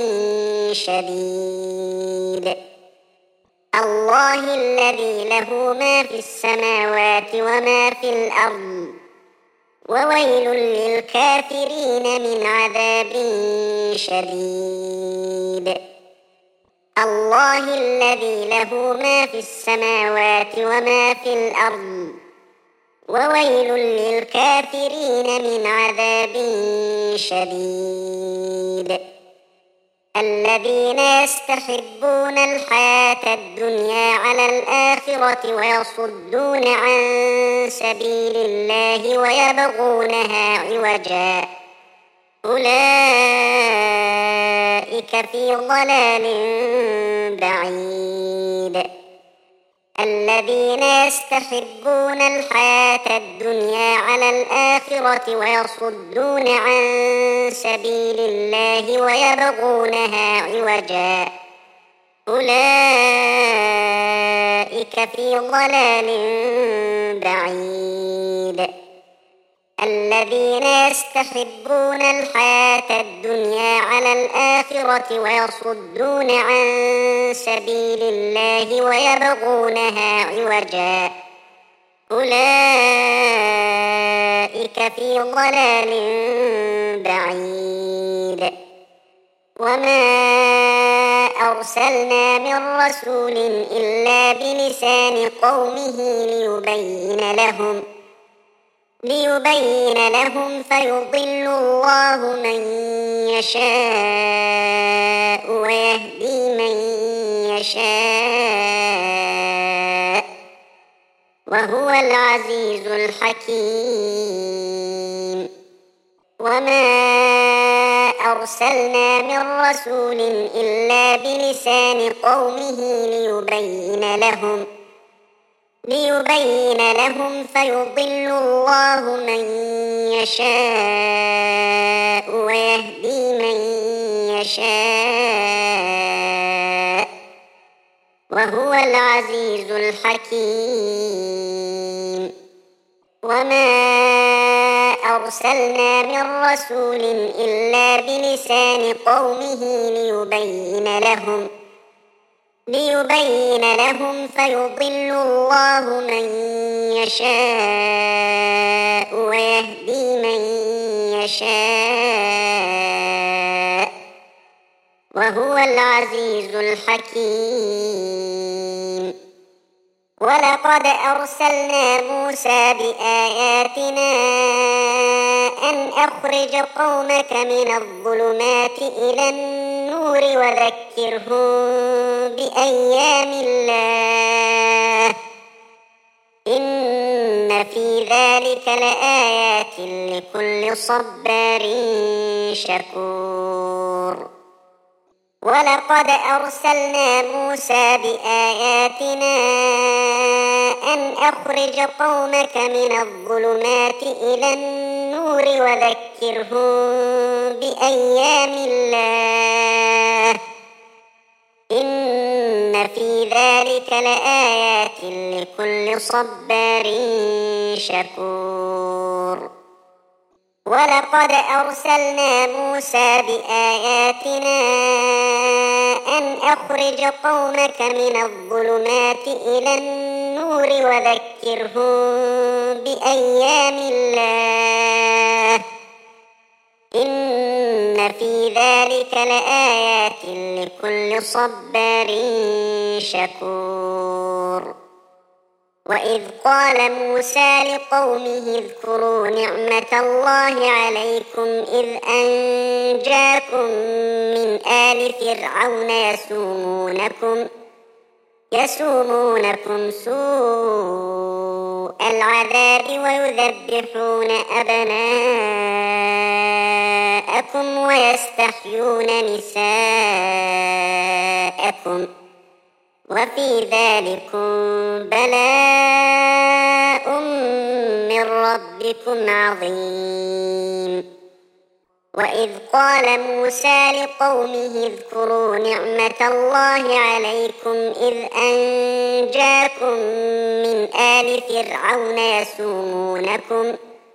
A: شديد. الله الذي له ما في السماوات وما في الأرض وويل للكافرين من عذاب شديد. الله الذي له ما في السماوات وما في الأرض وويل للكافرين من عذاب شديد. الذين يستحبون الحياة الدنيا على الآخرة ويصدون عن سبيل الله ويبغونها عوجا أولئك في ضلال بعيد. الذين يستحبون الحياة الدنيا على الآخرة ويصدون عن سبيل الله ويبغونها عوجا أولئك في ضلال بعيد. الذين يستحبون الحياة الدنيا على الآخرة ويصدون عن سبيل الله ويبغونها عوجا أولئك في ضلال بعيد. وما أرسلنا من رسول إلا بلسان قومه ليبين لهم ليبين لهم فيضل الله من يشاء ويهدي من يشاء وهو العزيز الحكيم. وما أرسلنا من رسول إلا بلسان قومه ليبين لهم ليبين لهم فيضل الله من يشاء ويهدي من يشاء وهو العزيز الحكيم. وما أرسلنا من رسول إلا بلسان قومه ليبين لهم ليبين لهم فيضل الله من يشاء ويهدي من يشاء وهو العزيز الحكيم. ولقد أرسلنا موسى بآياتنا أن أخرج قومك من الظلمات إلى النور وذكرهم بأيام الله إن في ذلك لآيات لكل صبار شكور ولقد أرسلنا موسى بآياتنا أن أخرج قومك من الظلمات إلى النور وذكرهم بأيام الله إن في ذلك لآيات لكل صبار شكور ولقد أرسلنا موسى بآياتنا أن أخرج قومك من الظلمات إلى النور وذكرهم بأيام الله إن في ذلك لآيات لكل صبار شكور وإذ قال موسى لقومه اذكروا نعمة الله عليكم إذ أنجاكم من آل فرعون يسومونكم يسومونكم سوء العذاب ويذبحون أبناءكم ويستحيون نساءكم وفي ذلكم بلاء من ربكم عظيم وإذ قال موسى لقومه اذكروا نعمة الله عليكم إذ أنجاكم من آل فرعون يسومونكم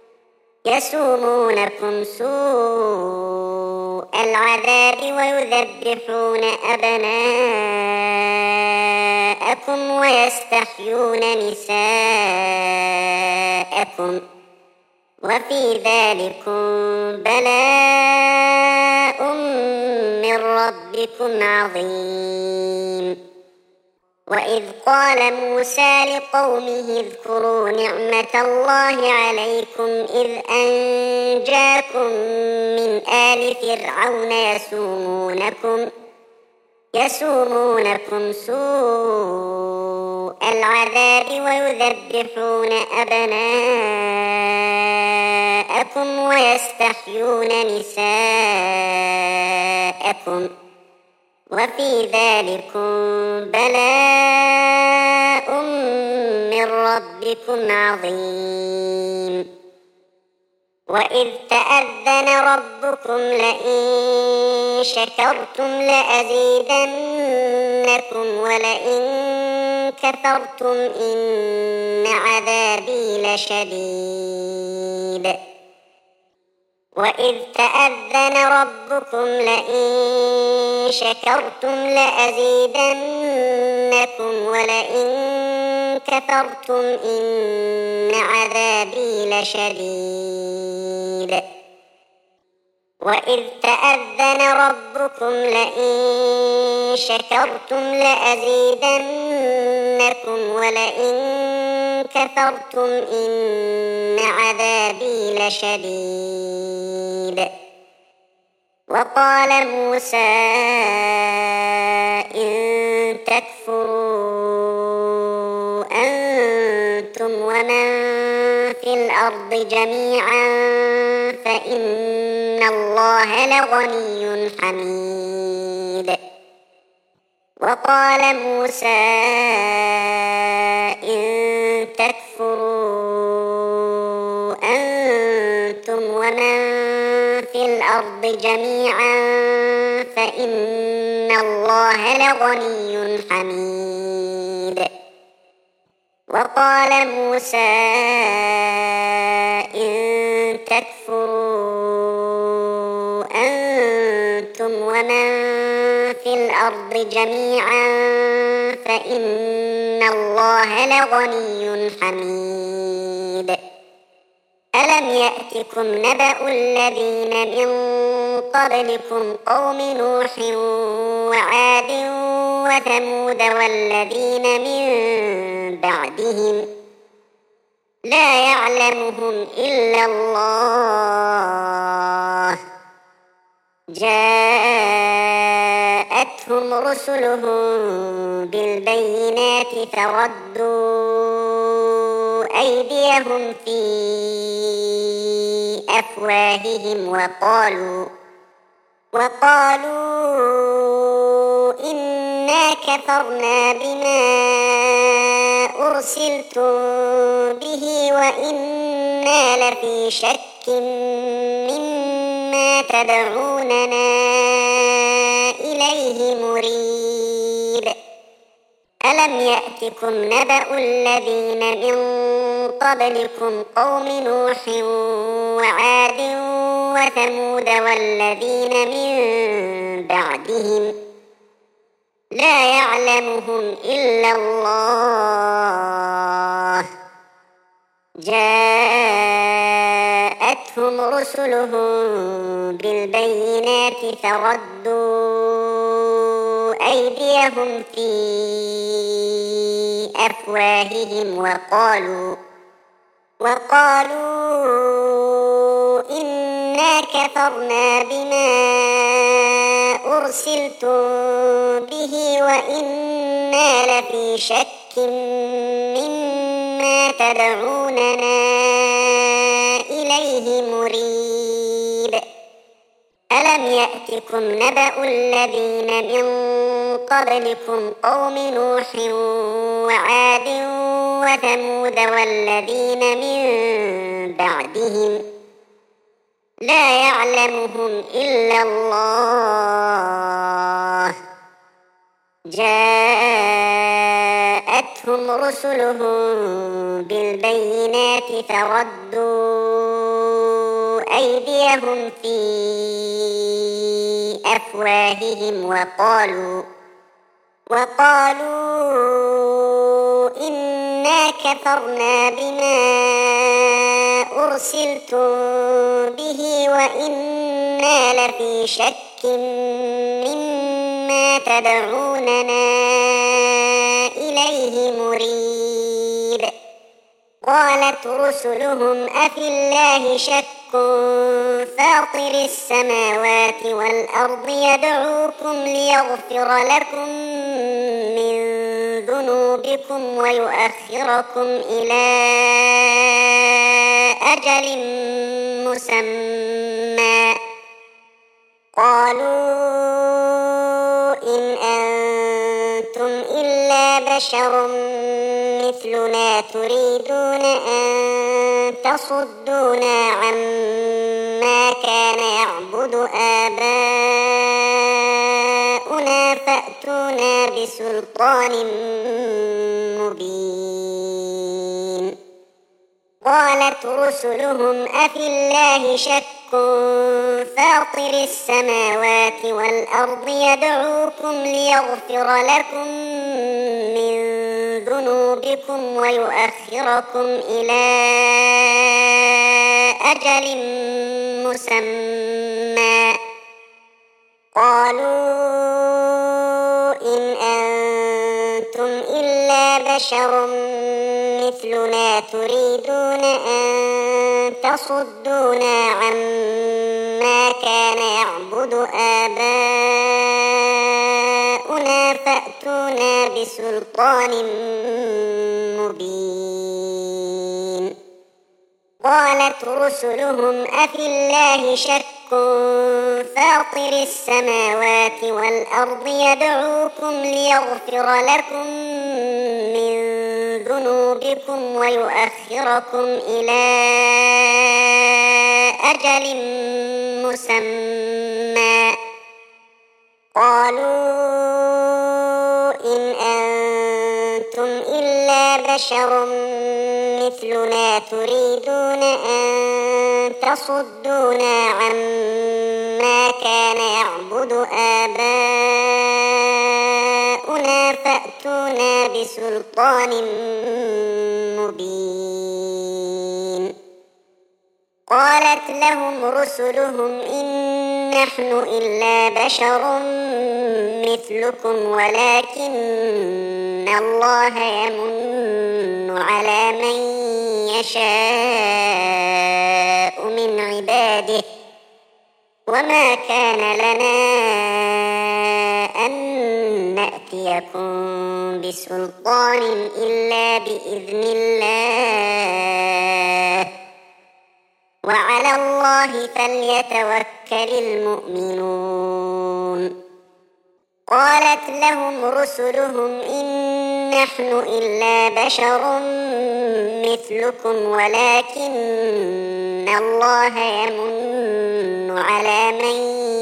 A: يسومونكم سوء العذاب ويذبحون أبناءكم ويستحيون نساءكم وفي ذلكم بلاء من ربكم عظيم وإذ قال موسى لقومه اذكروا نعمة الله عليكم إذ أنجاكم من آل فرعون يسومونكم يسومونكم سوء العذاب ويذبحون أبناءكم ويستحيون نساءكم وفي ذلكم بلاء من ربكم عظيم وإذ تأذن ربكم لئن شكرتم لأزيدنكم ولئن كفرتم إن عذابي لشديد وإذ تأذن ربكم لئن شكرتم لأزيدنكم ولئن كفرتم إن عذابي لشديد وإذ تأذن ربكم لئن شكرتم لأزيدنكم ولئن كفرتم إن عذابي لشديد وقال موسى إن تكفروا أنتم ومن في الأرض جميعا فإن الله لغني حميد وقال موسى إن تكفروا أنتم ومن في الأرض جميعا فإن الله لغني حميد وقال موسى إن تكفروا أنتم ومن في الأرض جميعا فإن الله لغني حميد ألم يأتكم نبأ الذين من قبلكم قوم نوح وعاد وثمود والذين من بعدهم لا يعلمهم إلا الله جاءتهم رسلهم بالبينات فردوا أيديهم في أفواههم وقالوا وقالوا إنا كفرنا بما أرسلتم به وإنا لفي شك مما تدعوننا إليه مريب ألم يأتكم نبأ الذين من قبلكم قوم نوح وعاد وثمود والذين من بعدهم لا يعلمهم إلا الله جاءتهم رسلهم بالبينات فردوا أيديهم في أفواههم وقالوا وقالوا إنا كفرنا بما أرسلتم به وإنا لفي شك مما تدعوننا إليه مريب ألم يأتكم نبأ الذين من قبلكم قوم نوح وعاد وثمود والذين من بعدهم لا يعلمهم إلا الله جاءتهم رسلهم بالبينات فردوا أيديهم في أفواههم وقالوا وقالوا إنا كفرنا بما أرسلتم به وإنا لفي شك مما تدعوننا إليه مريب قالت رسلهم أفي الله شك فاطر السماوات والأرض يدعوكم ليغفر لكم من ذنوبكم ويؤخركم إلى أجل مسمى قالوا إن أنتم إلا بشر مثلنا تريدون أن تصدونا عما كان يعبد آباؤنا فأتونا بسلطان مبين قالت رسلهم أفي الله شك فاطر السماوات والأرض يدعوكم ليغفر لكم من ذنوبكم ويؤخركم إلى أجل مسمى قالوا إن أنتم إلا بشر مثلنا تريدون أن تصدونا عما كان يعبد آباؤنا فأتونا بسلطان مبين قالت رسلهم أفي الله شك فاطر السماوات والأرض يدعوكم ليغفر لكم من ذنوبكم ويؤخركم إلى أجل مسمى قالوا إن أنتم إلا بشر مثلنا تريدون أن تصدونا عما كان يعبد آباؤنا فأتونا بسلطان مبين قالت لهم رسلهم إن نحن إلا بشر مثلكم ولكن الله يمن على من يشاء من عباده وما كان لنا أن نأتي نأتيكم بسلطان إلا بإذن الله وعلى الله فليتوكل المؤمنون. قالت لهم رسلهم إن نحن إلا بشر مثلكم ولكن الله يمن على من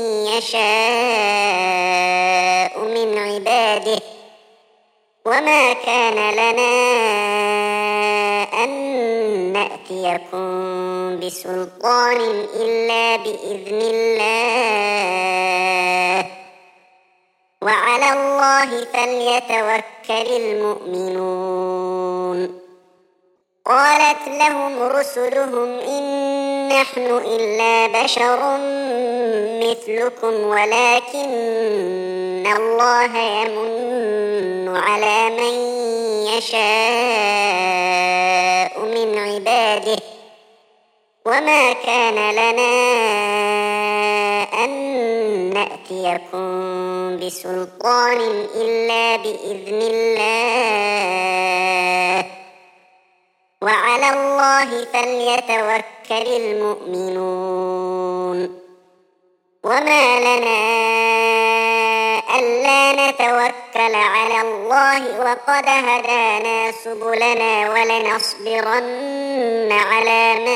A: يشاء من عباده وما كان لنا أن نأتيكم بسلطان إلا بإذن الله وعلى الله فليتوكل المؤمنون. قالت لهم رسلهم إن نحن إلا بشر مثلكم ولكن الله يمن على من يشاء من عباده وما كان لنا أن نأتيكم بسلطان إلا بإذن الله وعلى الله فليتوكل المؤمنون. وما لنا ألا نتوكل على الله وقد هدانا سبلنا ولنصبرن على ما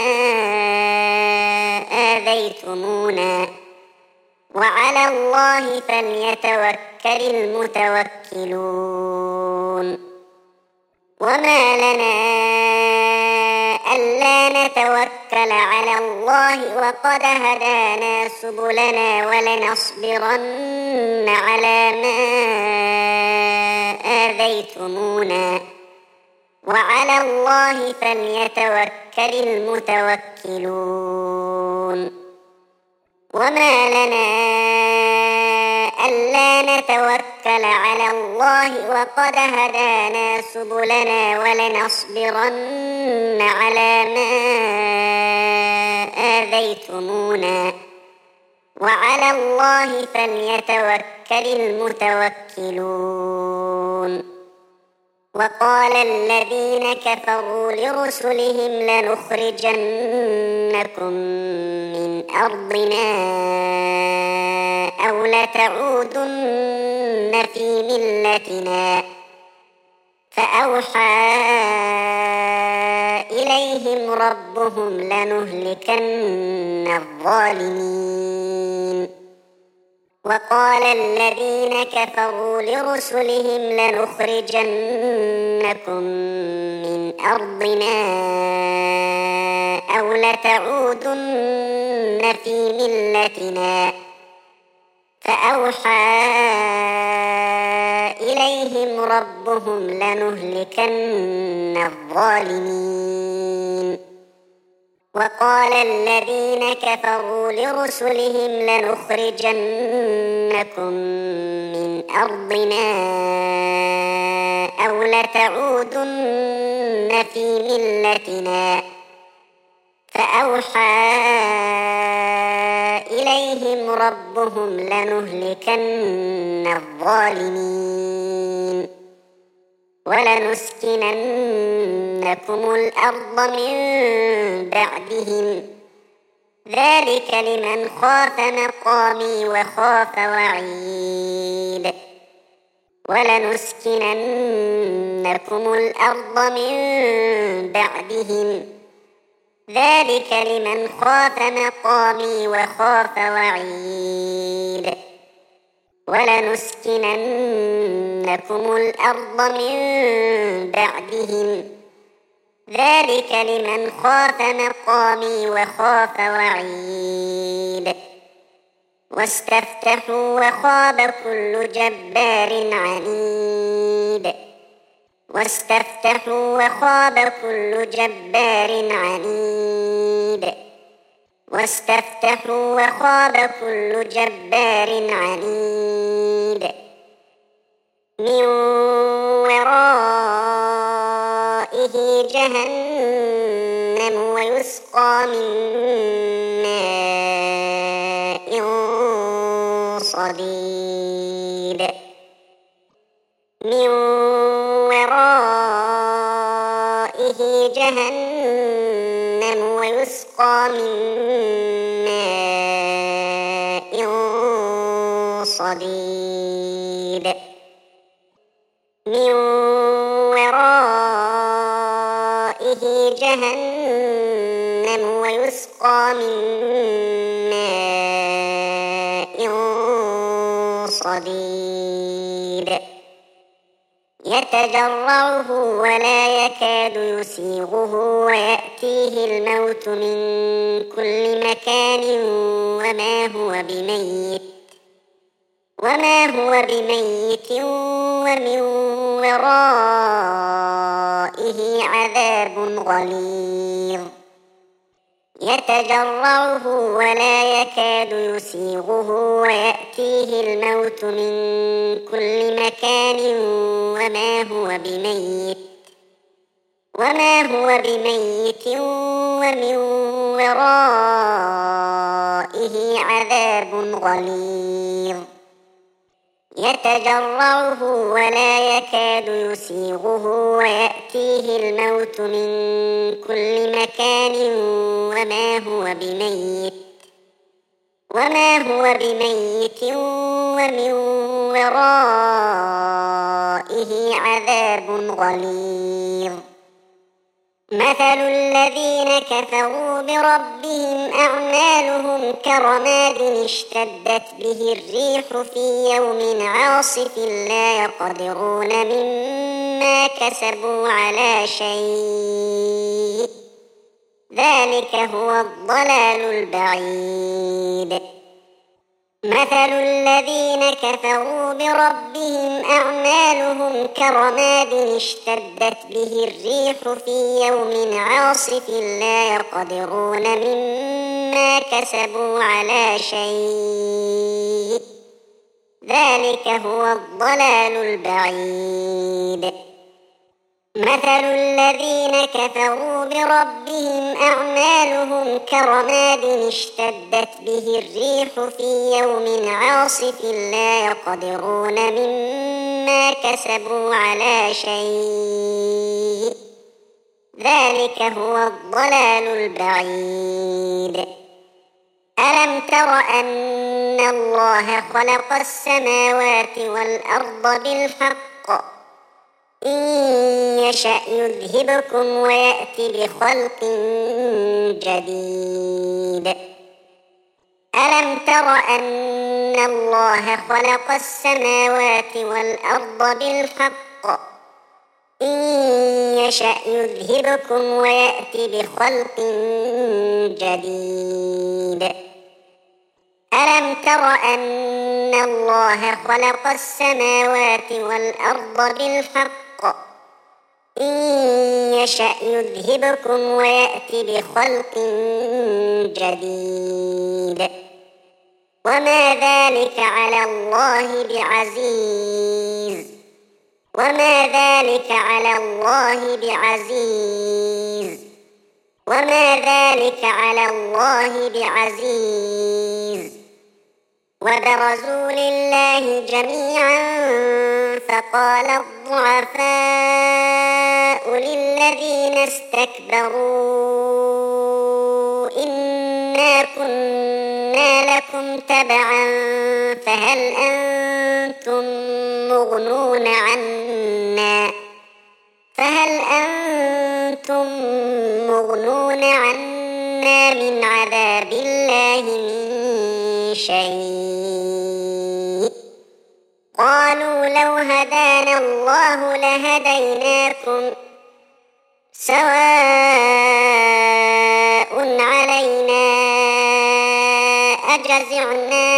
A: آذيتمونا وعلى الله فليتوكل المتوكلون. وما لنا ألا نتوكل على الله وقد هدانا سبلنا ولنصبرن على ما آذيتمونا وعلى الله فليتوكل المتوكلون. وما لنا ألا نتوكل على الله وقد هدانا سبلنا ولنصبرن على ما آذيتمونا وعلى الله فليتوكل المتوكلون. وقال الذين كفروا لرسلهم لنخرجنكم من أرضنا أو لتعودن في ملتنا فأوحى إليهم ربهم لنهلكن الظالمين. وقال الذين كفروا لرسلهم لنخرجنكم من أرضنا أو لتعودن في ملتنا فأوحى إليهم ربهم لنهلكن الظالمين. وقال الذين كفروا لرسلهم لنخرجنكم من أرضنا أو لتعودن في ملتنا فأوحى إليهم ربهم لنهلكن الظالمين ولنسكننكم الأرض من بعدهم ذلك لمن خاف مقامي وخاف وعيد. ولنسكننكم الأرض من بعدهم ذلك لمن خاف مقامي وخاف وعيد. ولنسكننكم الأرض من بعدهم ذلك لمن خاف مقامي وخاف وعيد. واستفتحوا وخاب كل جبار عنيد. واستفتحوا وخاب كل جبار عنيد. واستفتحوا وخاب كل جبار عنيد. من ورائه جهنم ويسقى من ماء صديد. من ورائه جهنم ويسقى من ماء صديد من ورائه جهنم ويسقى من ماء صديد يتجرعه ولا يكاد يسيغه ويأتيه الموت من كل مكان وما هو بميت وما هو بميت ومن ورائه عذاب غليظ يتجرعه ولا يكاد يسيغه ويأتيه الموت من كل مكان وما هو بميت وما هو بميت ومن ورائه عذاب غليظ يتجرعه ولا يكاد يسيغه ويأتيه الموت من كل مكان وما هو بميت وما هو بميت ومن ورائه عذاب غليظ مثل الذين كفروا بربهم أعمالهم كرماد اشتدت به الريح في يوم عاصف لا يقدرون مما كسبوا على شيء ذلك هو الضلال البعيد مثل الذين كفروا بربهم أعمالهم كرماد اشتدت به الريح في يوم عاصف لا يقدرون مما كسبوا على شيء ذلك هو الضلال البعيد مثل الذين كفروا بربهم أعمالهم كرماد اشتدت به الريح في يوم عاصف لا يقدرون مما كسبوا على شيء ذلك هو الضلال البعيد ألم تر أن الله خلق السماوات والأرض بالحق إن يشأ يذهبكم ويأتي بخلق جديد ألم تر أن الله خلق السماوات والأرض بالحق إن يشأ يذهبكم ويأتي بخلق جديد ألم تر أن الله خلق السماوات والأرض بالحق إن يشأ يذهبكم ويأتي بخلق جديد وما ذلك على الله بعزيز وما ذلك على الله بعزيز وما ذلك على الله بعزيز وبرزوا لله جميعا فقال الضعفاء للذين استكبروا إنا كنا لكم تبعا فهل أنتم مغنون عنا فهل أنتم مغنون عنا من عذاب الله من شيء قالوا لو هدانا الله لهديناكم سواء علينا أجزعنا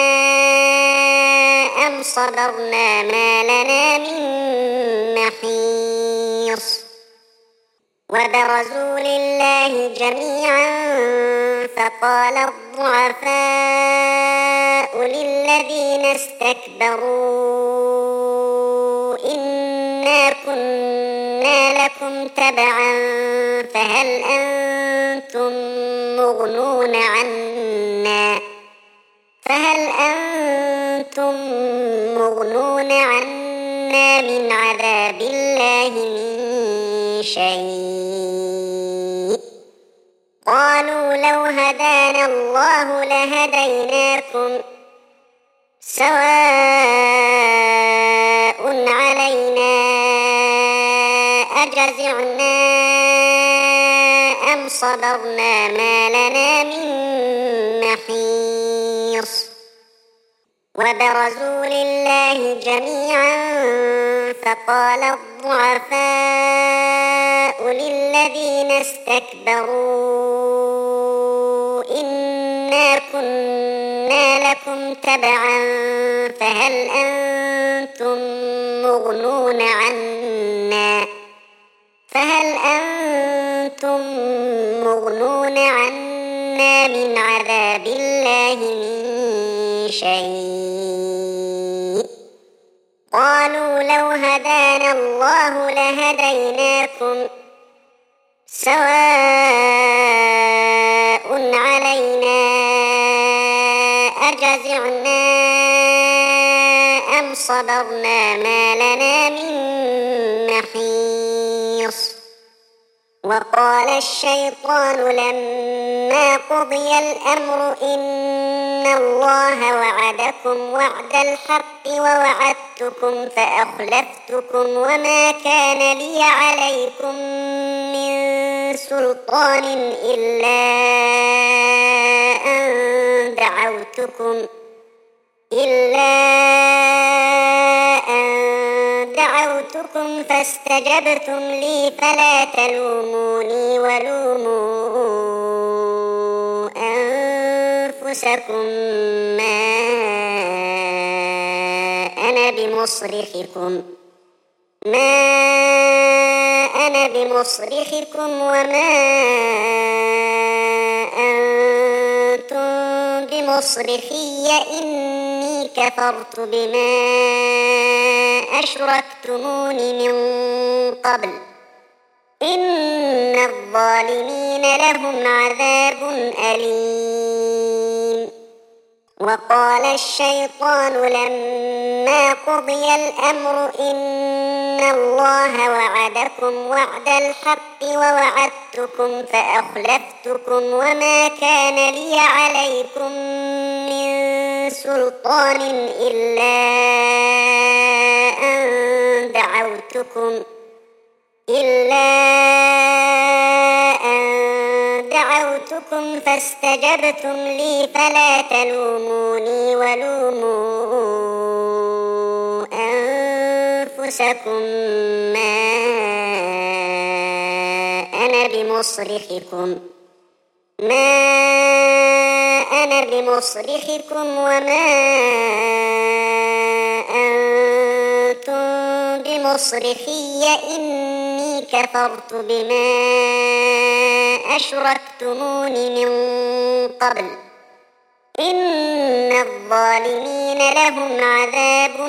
A: أم صبرنا ما لنا من محيص وبرزوا لله جميعا فقال الضعفاء للذين استكبروا إنا كنا لكم تبعا فهل أنتم مغنون عنا فهل أنتم مغنون عنا من عذاب الله من شيء قالوا لو هدانا الله لهديناكم سواء علينا أجزعنا أم صبرنا ما لنا من محيص وبرزوا لله جميعا فقال الضعفاء للذين استكبروا إنا كنا لكم تبعا فهل أنتم مغنون عنا فهل أنتم مغنون عنا من عذاب الله من شيء قالوا لو هدانا الله لهديناكم سواء علينا أجزعنا أم صبرنا ما لنا من محيص وقال الشيطان لما قضي الأمر إن الله وعدكم وعد الحق ووعدتكم فأخلفتكم وما كان لي عليكم من سلطان إلا أن دعوتكم إلا أن دعوتكم فاستجبتم لي فلا تلوموني ولوموا أنفسكم ما أنا بمصرخكم ما أنا بمصرخكم وما أنتم بمصرخي إني كفرت بما أشركتمون من قبل إن الظالمين لهم عذاب أليم وقال الشيطان لما قضي الأمر إن الله وعدكم وعد الحق ووعدتكم فأخلفتكم وما كان لي عليكم من سلطان إلا أن دعوتكم إلا أن دعوتكم فاستجبتم لي فلا تلوموني ولوموا أنفسكم ما أنا بمصرخكم ما أنا بمصرخكم وما أنتم بمصرخي إني كفرت بما أشركتمون من قبل إن الظالمين لهم عذاب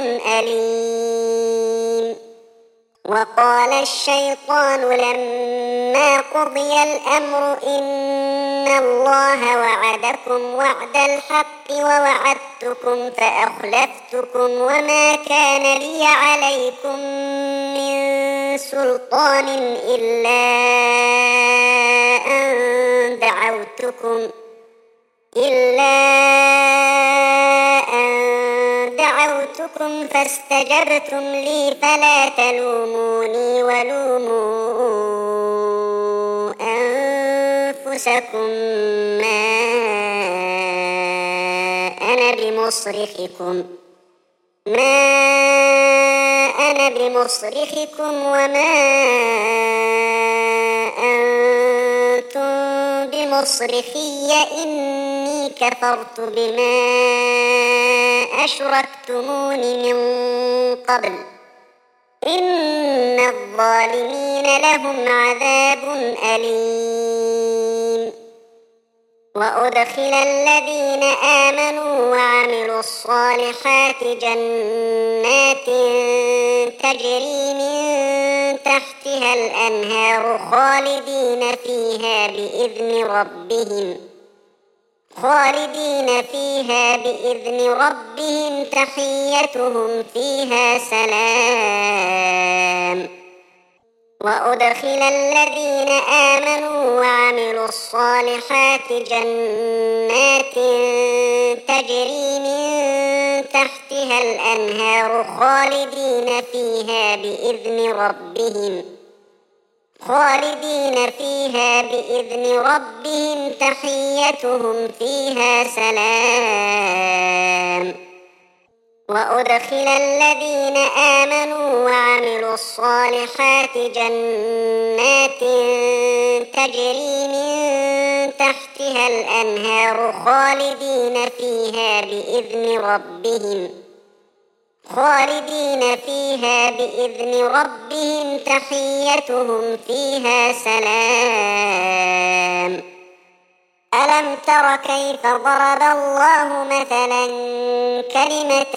A: أليم وقال الشيطان لما قضي الأمر إن الله وعدكم وعد الحق ووعدتكم فأخلفتكم وما كان لي عليكم من سلطان إلا أن دعوتكم إلا أن دعوتكم فاستجبتم لي فلا تلوموني ولوموا أنفسكم ما أنا بمصرخكم ما أنا بمصرخكم وما أنتم بمصرخي إني كفرت بما أشركتمون من قبل إن الظالمين لهم عذاب أليم وأدخل الذين آمنوا وعملوا الصالحات جنات تجري من تحتها الأنهار خالدين فيها بإذن ربهم خالدين فيها بإذن ربهم تحيتهم فيها سلام. وأدخل الذين آمنوا وعملوا الصالحات جنات تجري من تحتها الأنهار خالدين فيها بإذن ربهم خالدين فيها بإذن ربهم تحيتهم فيها سلام. وأدخل الذين آمنوا وعملوا الصالحات جنات تجري من تحتها الأنهار خالدين فيها بإذن ربهم خالدين فيها بإذن ربهم تحيتهم فيها سلام. ألم تر كيف ضرب الله مثلا كلمة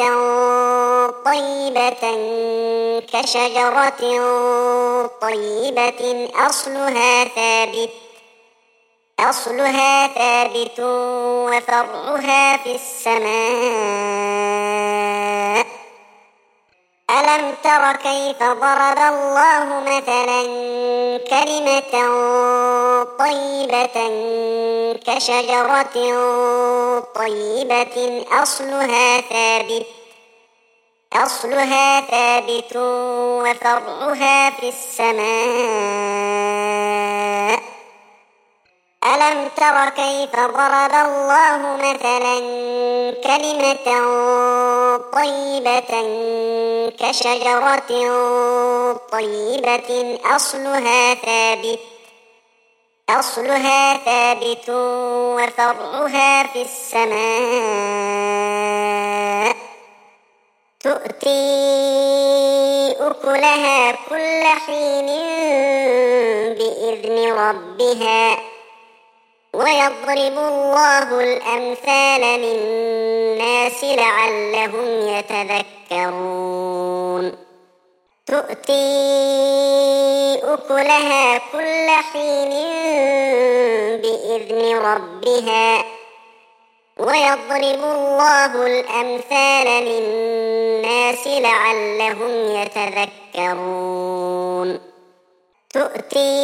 A: طيبة كشجرة طيبة أصلها ثابت أصلها ثابت وفرعها في السماء. ألم تر كيف ضرب الله مثلا كلمة طيبة كشجرة طيبة أصلها ثابت أصلها ثابت وفرعها في السماء. ألم تر كيف ضرب الله مثلا كلمة طيبة كشجرة طيبة أصلها ثابت أصلها ثابت وفرعها في السماء. تؤتي أكلها كل حين بإذن ربها ويضرب الله الأمثال للناس لعلهم يتذكرون. تؤتي أكلها كل حين بإذن ربها ويضرب الله الأمثال للناس لعلهم يتذكرون. تؤتي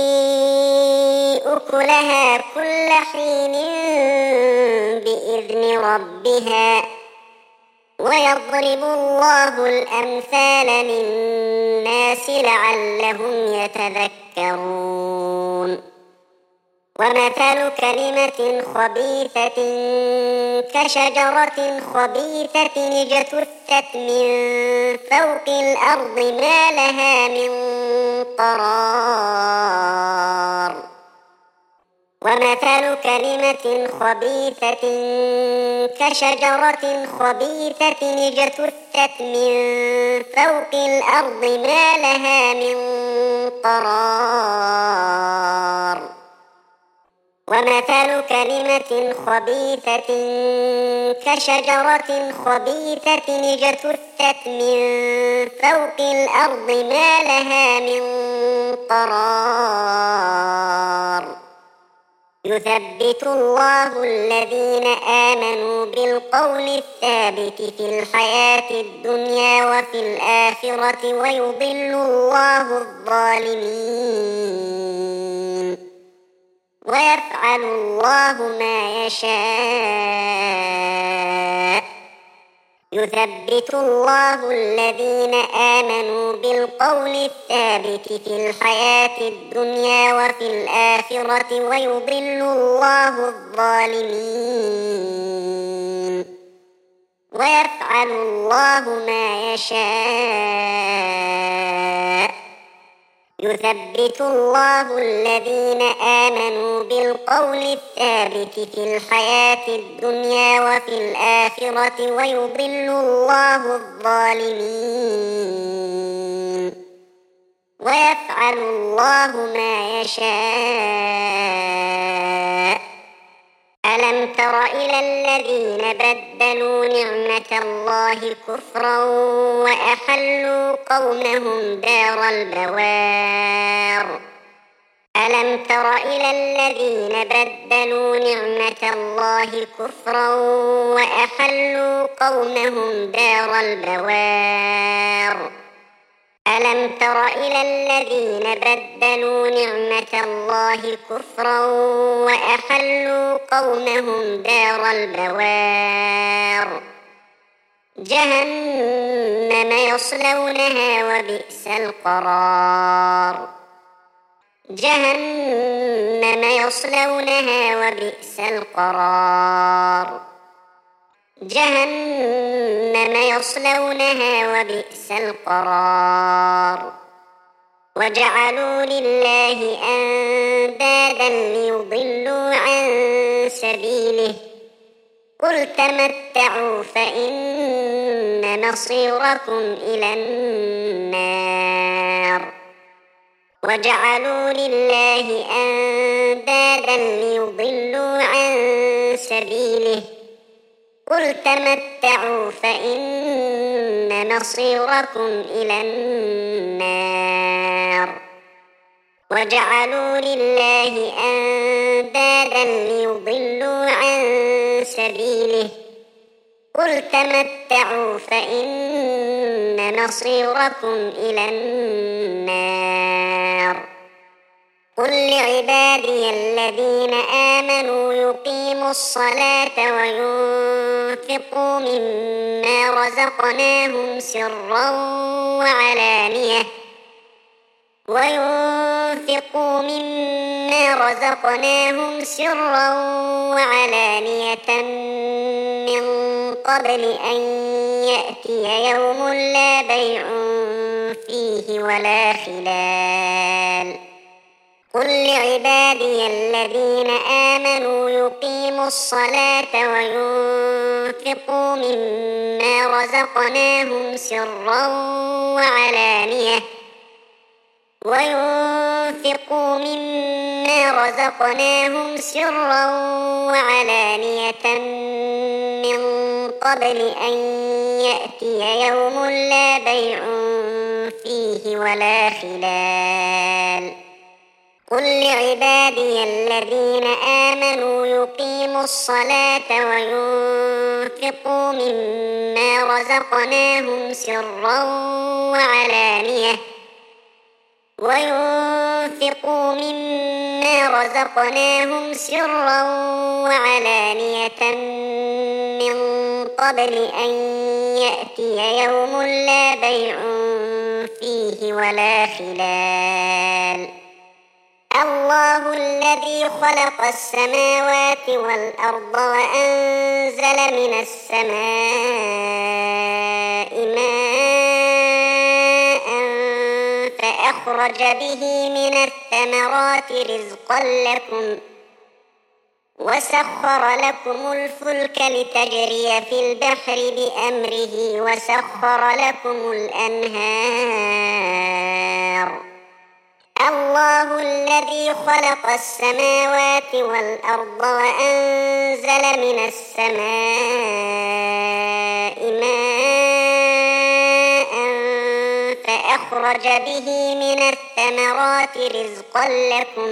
A: أكلها كل حين بإذن ربها ويضرب الله الأمثال للناس لعلهم يتذكرون. ومثل كلمة خبيثة كشجرة خبيثة اجتثت من فوق الأرض ما لها من قرار. ومثل كلمة خبيثة كشجرة خبيثة اجتثت من فوق الأرض ما لها من قرار. ومثل كلمة خبيثة كشجرة خبيثة اجتثت من فوق الأرض ما لها من قرار. يثبت الله الذين آمنوا بالقول الثابت في الحياة الدنيا وفي الآخرة ويضل الله الظالمين ويفعل الله ما يشاء. يثبت الله الذين آمنوا بالقول الثابت في الحياة الدنيا وفي الآخرة ويضل الله الظالمين ويفعل الله ما يشاء. يثبت الله الذين آمنوا بالقول الثابت في الحياة الدنيا وفي الآخرة ويضل الله الظالمين ويفعل الله ما يشاء. ألم تر إلى الذين بدلوا نعمة الله كفرا وأحلوا قومهم دار البوار ألم تر إلى الذين بدلوا نعمة الله كفرا وأحلوا قومهم دار البوار ألم تر إلى الذين بدلوا نعمة الله كفرا وأحلوا قومهم دار البوار جهنم يصلونها وبئس القرار جهنم يصلونها وبئس القرار جهنم يصلونها وبئس القرار وجعلوا لله أندادا ليضلوا عن سبيله قل تمتعوا فإن مصيركم إلى النار وجعلوا لله أندادا ليضلوا عن سبيله قل تمتعوا فإن مصيركم إلى النار وجعلوا لله أندادا ليضلوا عن سبيله قل تمتعوا فإن مصيركم إلى النار قل لعبادي الذين آمنوا يقيموا الصلاة وينفقوا مما رزقناهم سرا وعلانية وينفقوا مما رزقناهم سرا وعلانية من قبل أن يأتي يوم لا بيع فيه ولا خلال قل لعبادي الذين آمنوا يقيموا الصلاة وينفقوا مما رزقناهم سرا وعلانية وينفقوا مما رزقناهم سرا وعلانية من قبل أن يأتي يوم لا بيع فيه ولا خلال قل لعبادي الذين آمنوا يقيموا الصلاة وينفقوا مما رزقناهم سرا وعلانية وينفقوا مما رزقناهم سرا وعلانية من قبل أن يأتي يوم لا بيع فيه ولا خلال الله الذي خلق السماوات والأرض وأنزل من السماء ماء فأخرج به من الثمرات رزقا لكم وسخر لكم الفلك لتجري في البحر بأمره وسخر لكم الأنهار الله الذي خلق السماوات والأرض وأنزل من السماء ماء فأخرج به من الثمرات رزقا لكم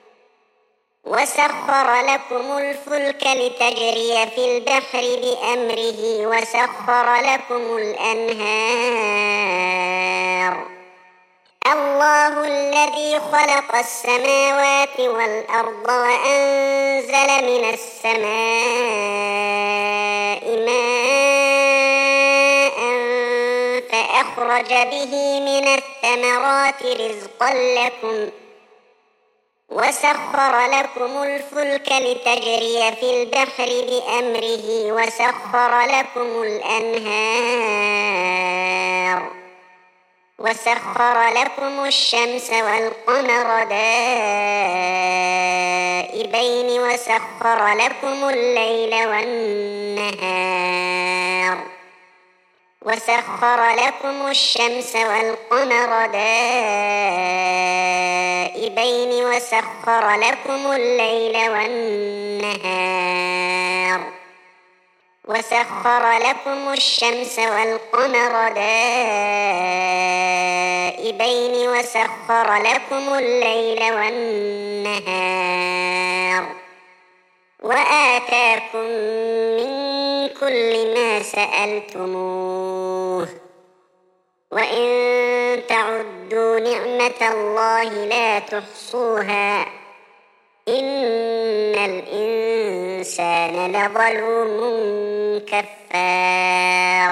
A: وسخر لكم الفلك لتجري في البحر بأمره وسخر لكم الأنهار الله الذي خلق السماوات والأرض وأنزل من السماء ماء فأخرج به من الثمرات رزقا لكم وسخر لكم الفلك لتجري في البحر بأمره وسخر لكم الأنهار وسخر لكم الشمس والقمر دائبين وسخر لكم الليل والنهار وسخر لكم الشمس والقمر دائبين وسخر لكم الليل والنهار وسخر لكم الشمس والقمر دائبين دائبين وسخر لكم الليل والنهار وآتاكم من كل ما سألتموه وإن تعدوا نعمة الله لا تحصوها إن الإنسان لظلوم كفار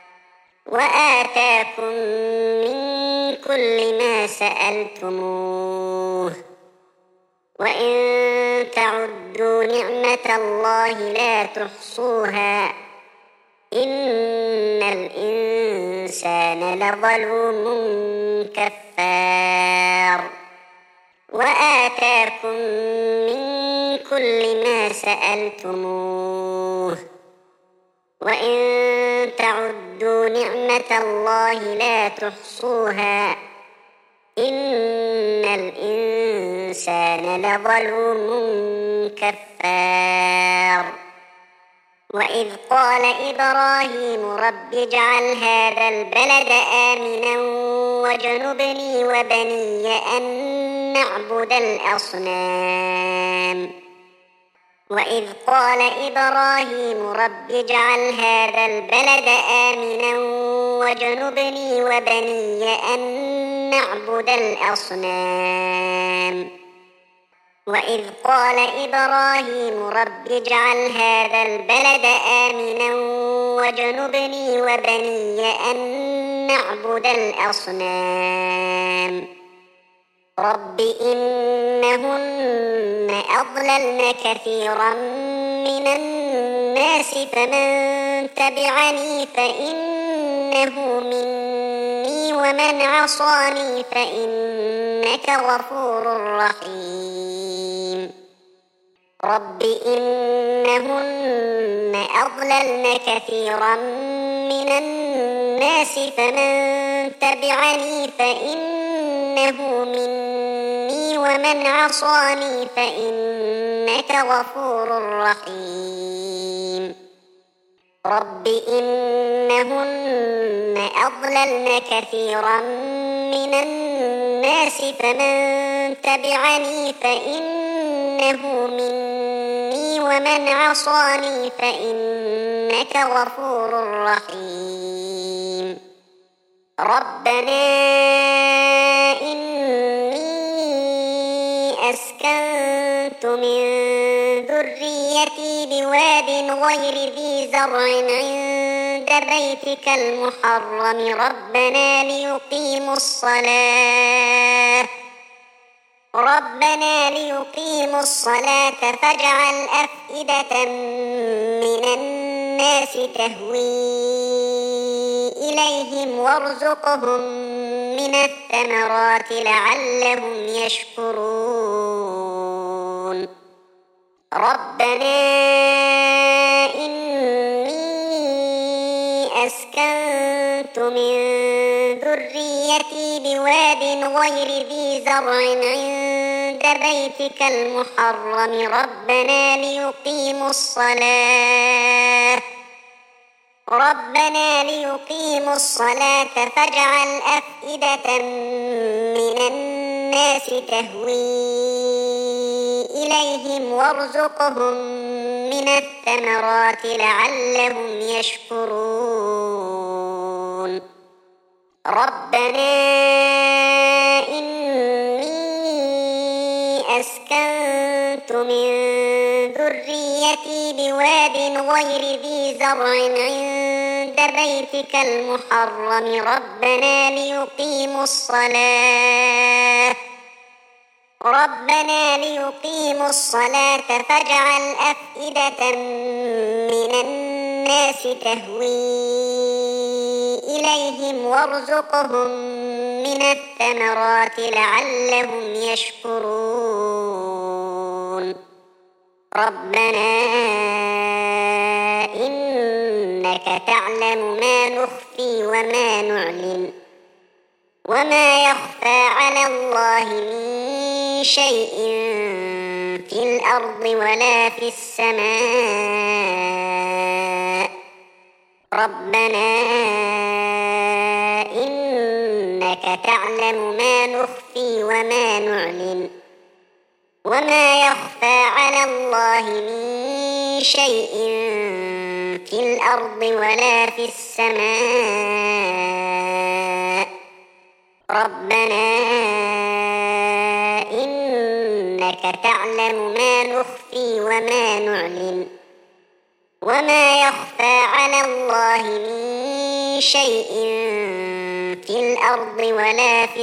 A: وآتاكم من كل ما سألتموه وإن تعدوا نعمة الله لا تحصوها إن الإنسان لظلوم كفار وآتاكم من كل ما سألتموه وإن تعدوا نعمة الله لا تحصوها إن الإنسان لظلوم كفار وإذ قال إبراهيم رب اجعل هذا البلد آمنا واجنبني وبني أن نعبد الأصنام وإذ قال إبراهيم رب اجعل هذا البلد آمنا واجنبني وبني أن نعبد الأصنام وإذ قال إبراهيم رب اجعل هذا البلد آمنا واجنبني وبني أن نعبد الأصنام رب إنهن أضللن كثيرا من الناس فمن تبعني فإنه مني ومن عصاني فإنك غفور رحيم رب إنهن أضللن كثيرا من الناس فمن تبعني فإنه مني ومن عصاني فإنك غفور رحيم رب إنهن أضللن كثيرا من الناس فمن تبعني فإنه مني ومن عصاني فإنك غفور رحيم ربنا إني أسكنت من ذريتي بواد غير ذي زرع عند بيتك المحرم ربنا ليقيموا الصلاة ربنا ليقيموا الصلاة فاجعل أفئدة من الناس تهوي إليهم وارزقهم من الثمرات لعلهم يشكرون ربنا إني أسكنت من ذريتي بواد غير ذي زرع عند بيتك المحرم ربنا ليقيموا الصلاة ربنا ليقيموا الصلاة فاجعل أفئدة من الناس تهوي إليهم وارزقهم من الثمرات لعلهم يشكرون ربنا إني أسكنت من ذريتي بواد غير ذي زرع عند بيتك المحرم ربنا ليقيموا الصلاة ربنا ليقيموا الصلاة فاجعل أفئدة من الناس تهوي إليهم وارزقهم من الثمرات لعلهم يشكرون ربنا إنك تعلم ما نخفي وما نعلن وما يخفى على الله من شيء في الأرض ولا في السماء ربنا إنك إنك تعلم ما نخفي وما نعلن وما يخفى على الله من شيء في الأرض ولا في السماء ربنا إنك تعلم ما نخفي وما نعلن وما يخفى على الله من شيء في الأرض ولا في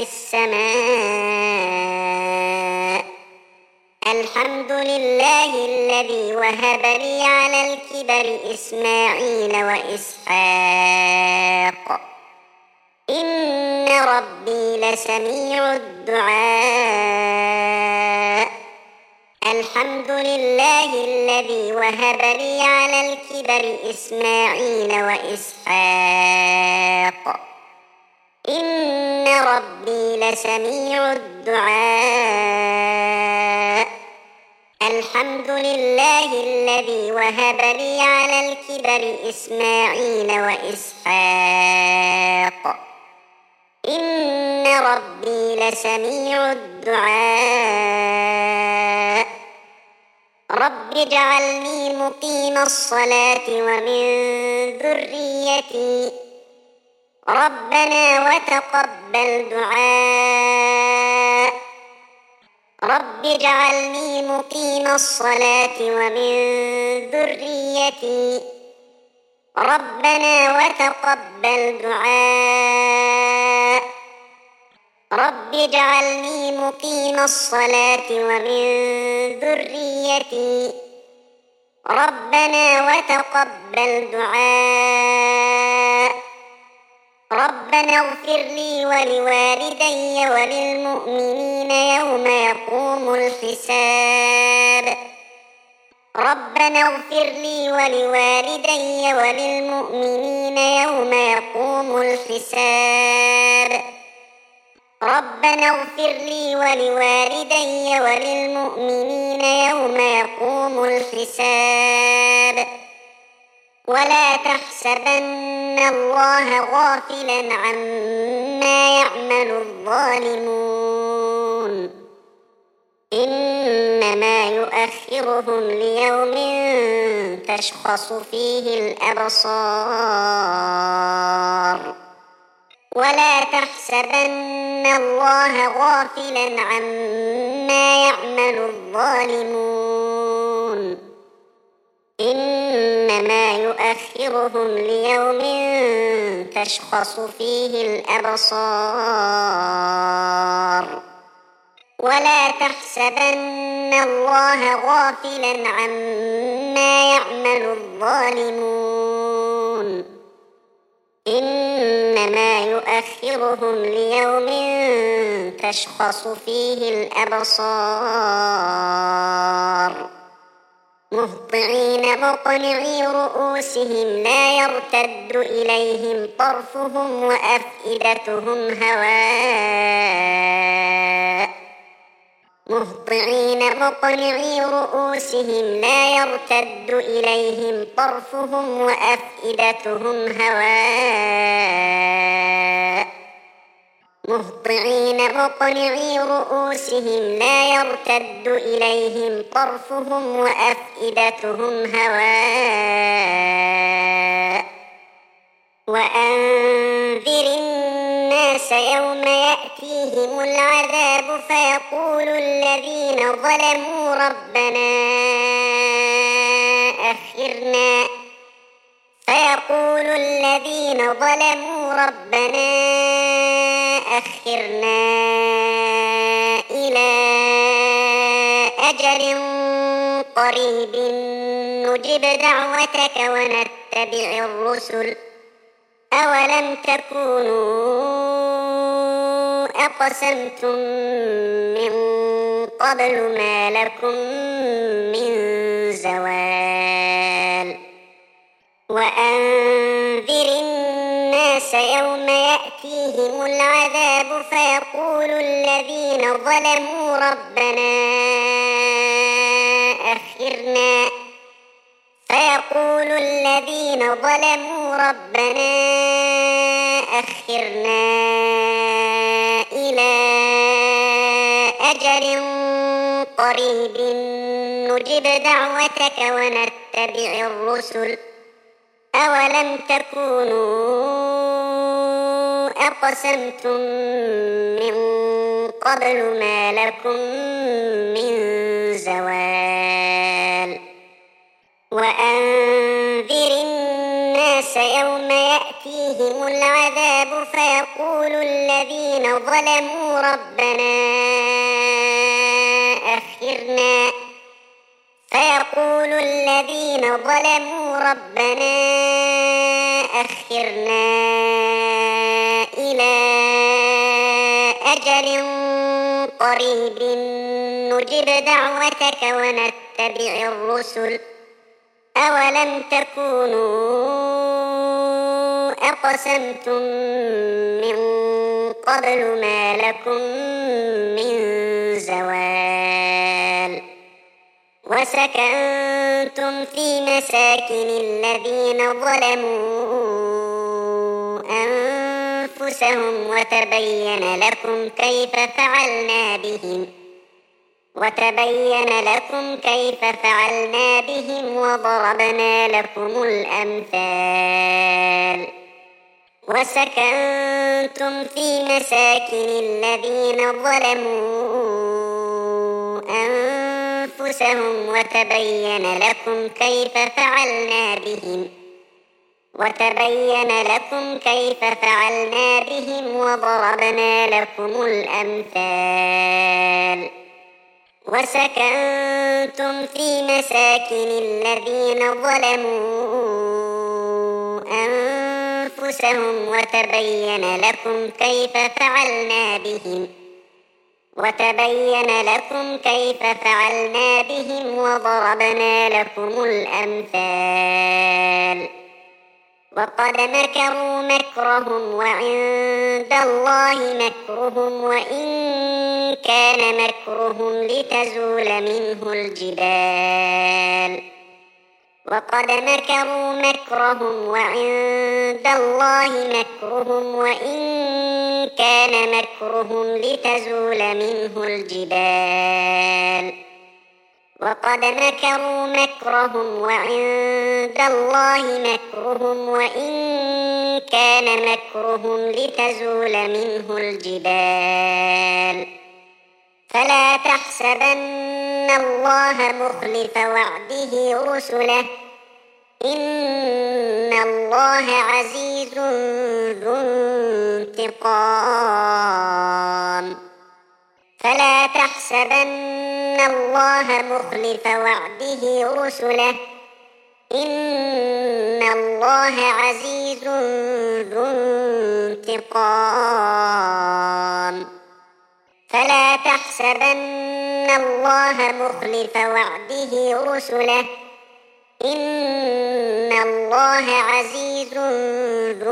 A: السماء الحمد لله الذي وهب لي على الكبر إسماعيل وإسحاق إن ربي لسميع الدعاء الحمد لله الذي وهب لي على الكبر إسماعيل وإسحاق إن ربي لسميع الدعاء الحمد لله الذي وهب لي على الكبر إسماعيل وإسحاق إن ربي لسميع الدعاء رب اجعلني مقيم الصلاة ومن ذريتي ربنا وتقبل دعاء رب اجعلني مقيم الصلاة ومن ذريتي ربنا وتقبل دعاء رب اجعلني مقيم الصلاة ومن ذريتي ربنا وتقبل دعاء ربنا اغفر لي ولوالدي وللمؤمنين يوم يقوم الحساب ربنا اغفر لي ولوالدي وللمؤمنين يوم يقوم الحساب ربنا اغفر لي ولوالدي وللمؤمنين يوم يقوم الحساب ولا تحسبن الله غافلا عما يعمل الظالمون إنما يؤخرهم ليوم تشخص فيه الأبصار ولا تحسبن الله غافلا عما يعمل الظالمون إنما يؤخرهم ليوم تشخص فيه الأبصار ولا تحسبن الله غافلا عما يعمل الظالمون إنما يؤخرهم ليوم تشخص فيه الأبصار مهطعين مقنعي رؤوسهم لا يرتد إليهم طرفهم وأفئدتهم هواء مهطعين مقنعي رؤوسهم لا يرتد إليهم طرفهم وأفئدتهم هواء مهطعين مقنعي رؤوسهم لا يرتد إليهم طرفهم وأفئدتهم هواء وأنذر الناس يوم يأتيهم العذاب فيقول الذين ظلموا ربنا أخرنا فيقول الذين ظلموا ربنا أخرنا إلى أجل قريب نجب دعوتك ونتبع الرسل أولم تكونوا أقسمتم من قبل ما لكم من زوال وأنذر الناس يوم يأتيهم العذاب فيقول الذين ظلموا ربنا أخرنا فيقول الذين ظلموا ربنا أخرنا أجل قريب نجب دعوتك ونتبع الرسل أولم تكونوا أقسمتم من قبل ما لكم من زوال وأنذر الناس يوم يأتيهم العذاب فيقول الذين ظلموا ربنا أخرنا فيقول الذين ظلموا ربنا أخرنا إلى أجل قريب نجب دعوتك ونتبع الرسل أولم تكونوا أقسمتم من قبل ما لكم من زوال وسكنتم في مساكن الذين ظلموا أنفسهم وتبين لكم كيف فعلنا بهم وتبين لكم كيف فعلنا بهم وضربنا لكم الأمثال وسكنتم في مساكن الذين ظلموا أنفسهم وتبين لكم كيف فعلنا بهم وتبين لكم كيف فعلنا بهم وضربنا لكم الأمثال وسكنتم في مساكن الذين ظلموا أنفسهم وتبين لكم كيف فعلنا بهم وتبين لكم كيف فعلنا بهم وضربنا لكم الأمثال وقد مكروا مكرهم وعند الله مكرهم وإن كان مكرهم لتزول منه الجبال وقد مكروا مكرهم وعند الله مكرهم وإن كان مكرهم لتزول منه الجبال وقد مكروا مكرهم وعند الله مكرهم وإن كان مكرهم لتزول منه الجبال فلا تحسبن الله مخلف وعده رسله إن الله عزيز ذو انتقام فلا تحسبن الله مخلف وعده رسله إن الله عزيز ذو انتقام فلا تحسبن الله مخلف وعده رسله إن الله عزيز ذو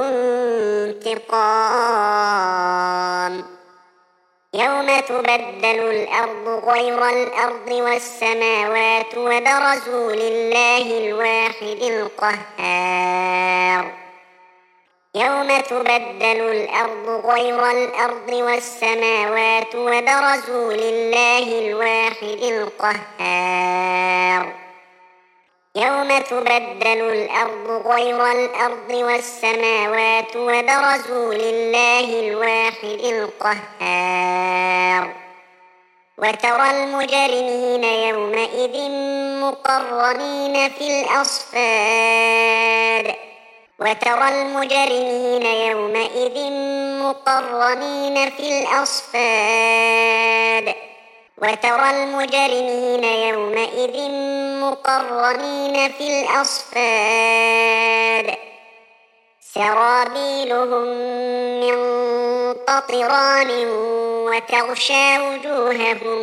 A: انتقام يوم تبدل الأرض غير الأرض والسماوات وبرزوا لله الواحد القهار يوم تبدل الأرض غير الأرض والسماوات وبرزوا لله الواحد القهار يوم تبدل الأرض غير الأرض والسماوات وبرزوا لله الواحد القهار وترى المجرمين يومئذ مقرنين في الأصفاد وترى المجرمين يومئذ مقرنين في الأصفاد وترى المجرمين يومئذ مقرنين في الأصفاد سرابيلهم من قطران وتغشى وجوههم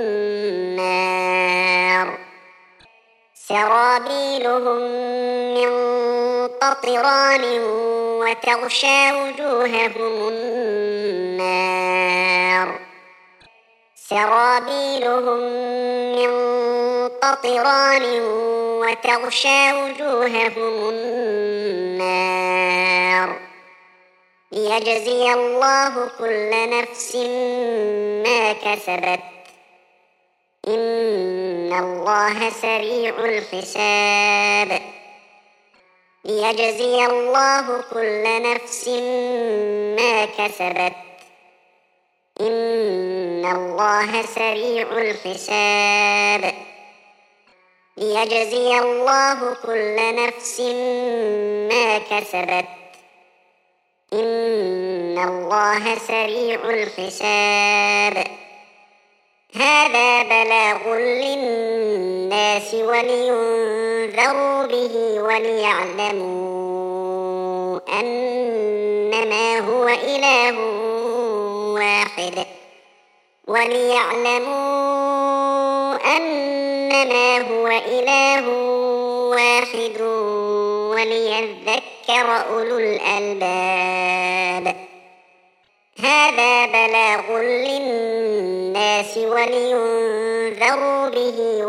A: النار سرابيلهم من قطران وتغشى وجوههم النار سرابيلهم من قطران وتغشى وجوههم النار ليجزي الله كل نفس ما كسبت إن الله سريع الحساب ليجزي الله كل نفس ما كسبت إن الله سريع الحساب ليجزي الله كل نفس ما كسبت إن الله سريع الحساب هذا بلاغ للناس ولينذروا به وليعلموا أنما هو إله واحد وليعلموا أنما هو إله واحد وليذكر أولو الألباب هذا بلاغ للناس ولينذروا به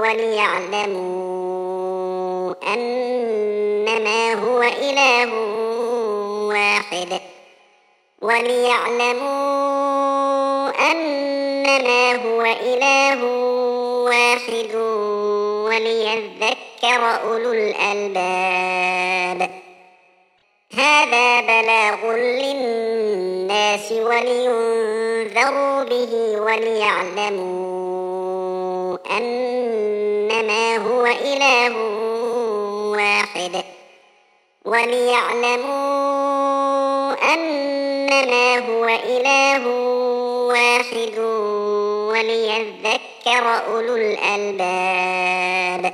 A: وليعلموا أنما هو إله واحد وليعلموا أنما هو إله واحد وليذكر أولو الألباب هذا بلاغ للناس ولينذروا به وليعلموا أنما هو إله واحد وليعلموا أنما هو إله واحد وليذكر أولو الألباب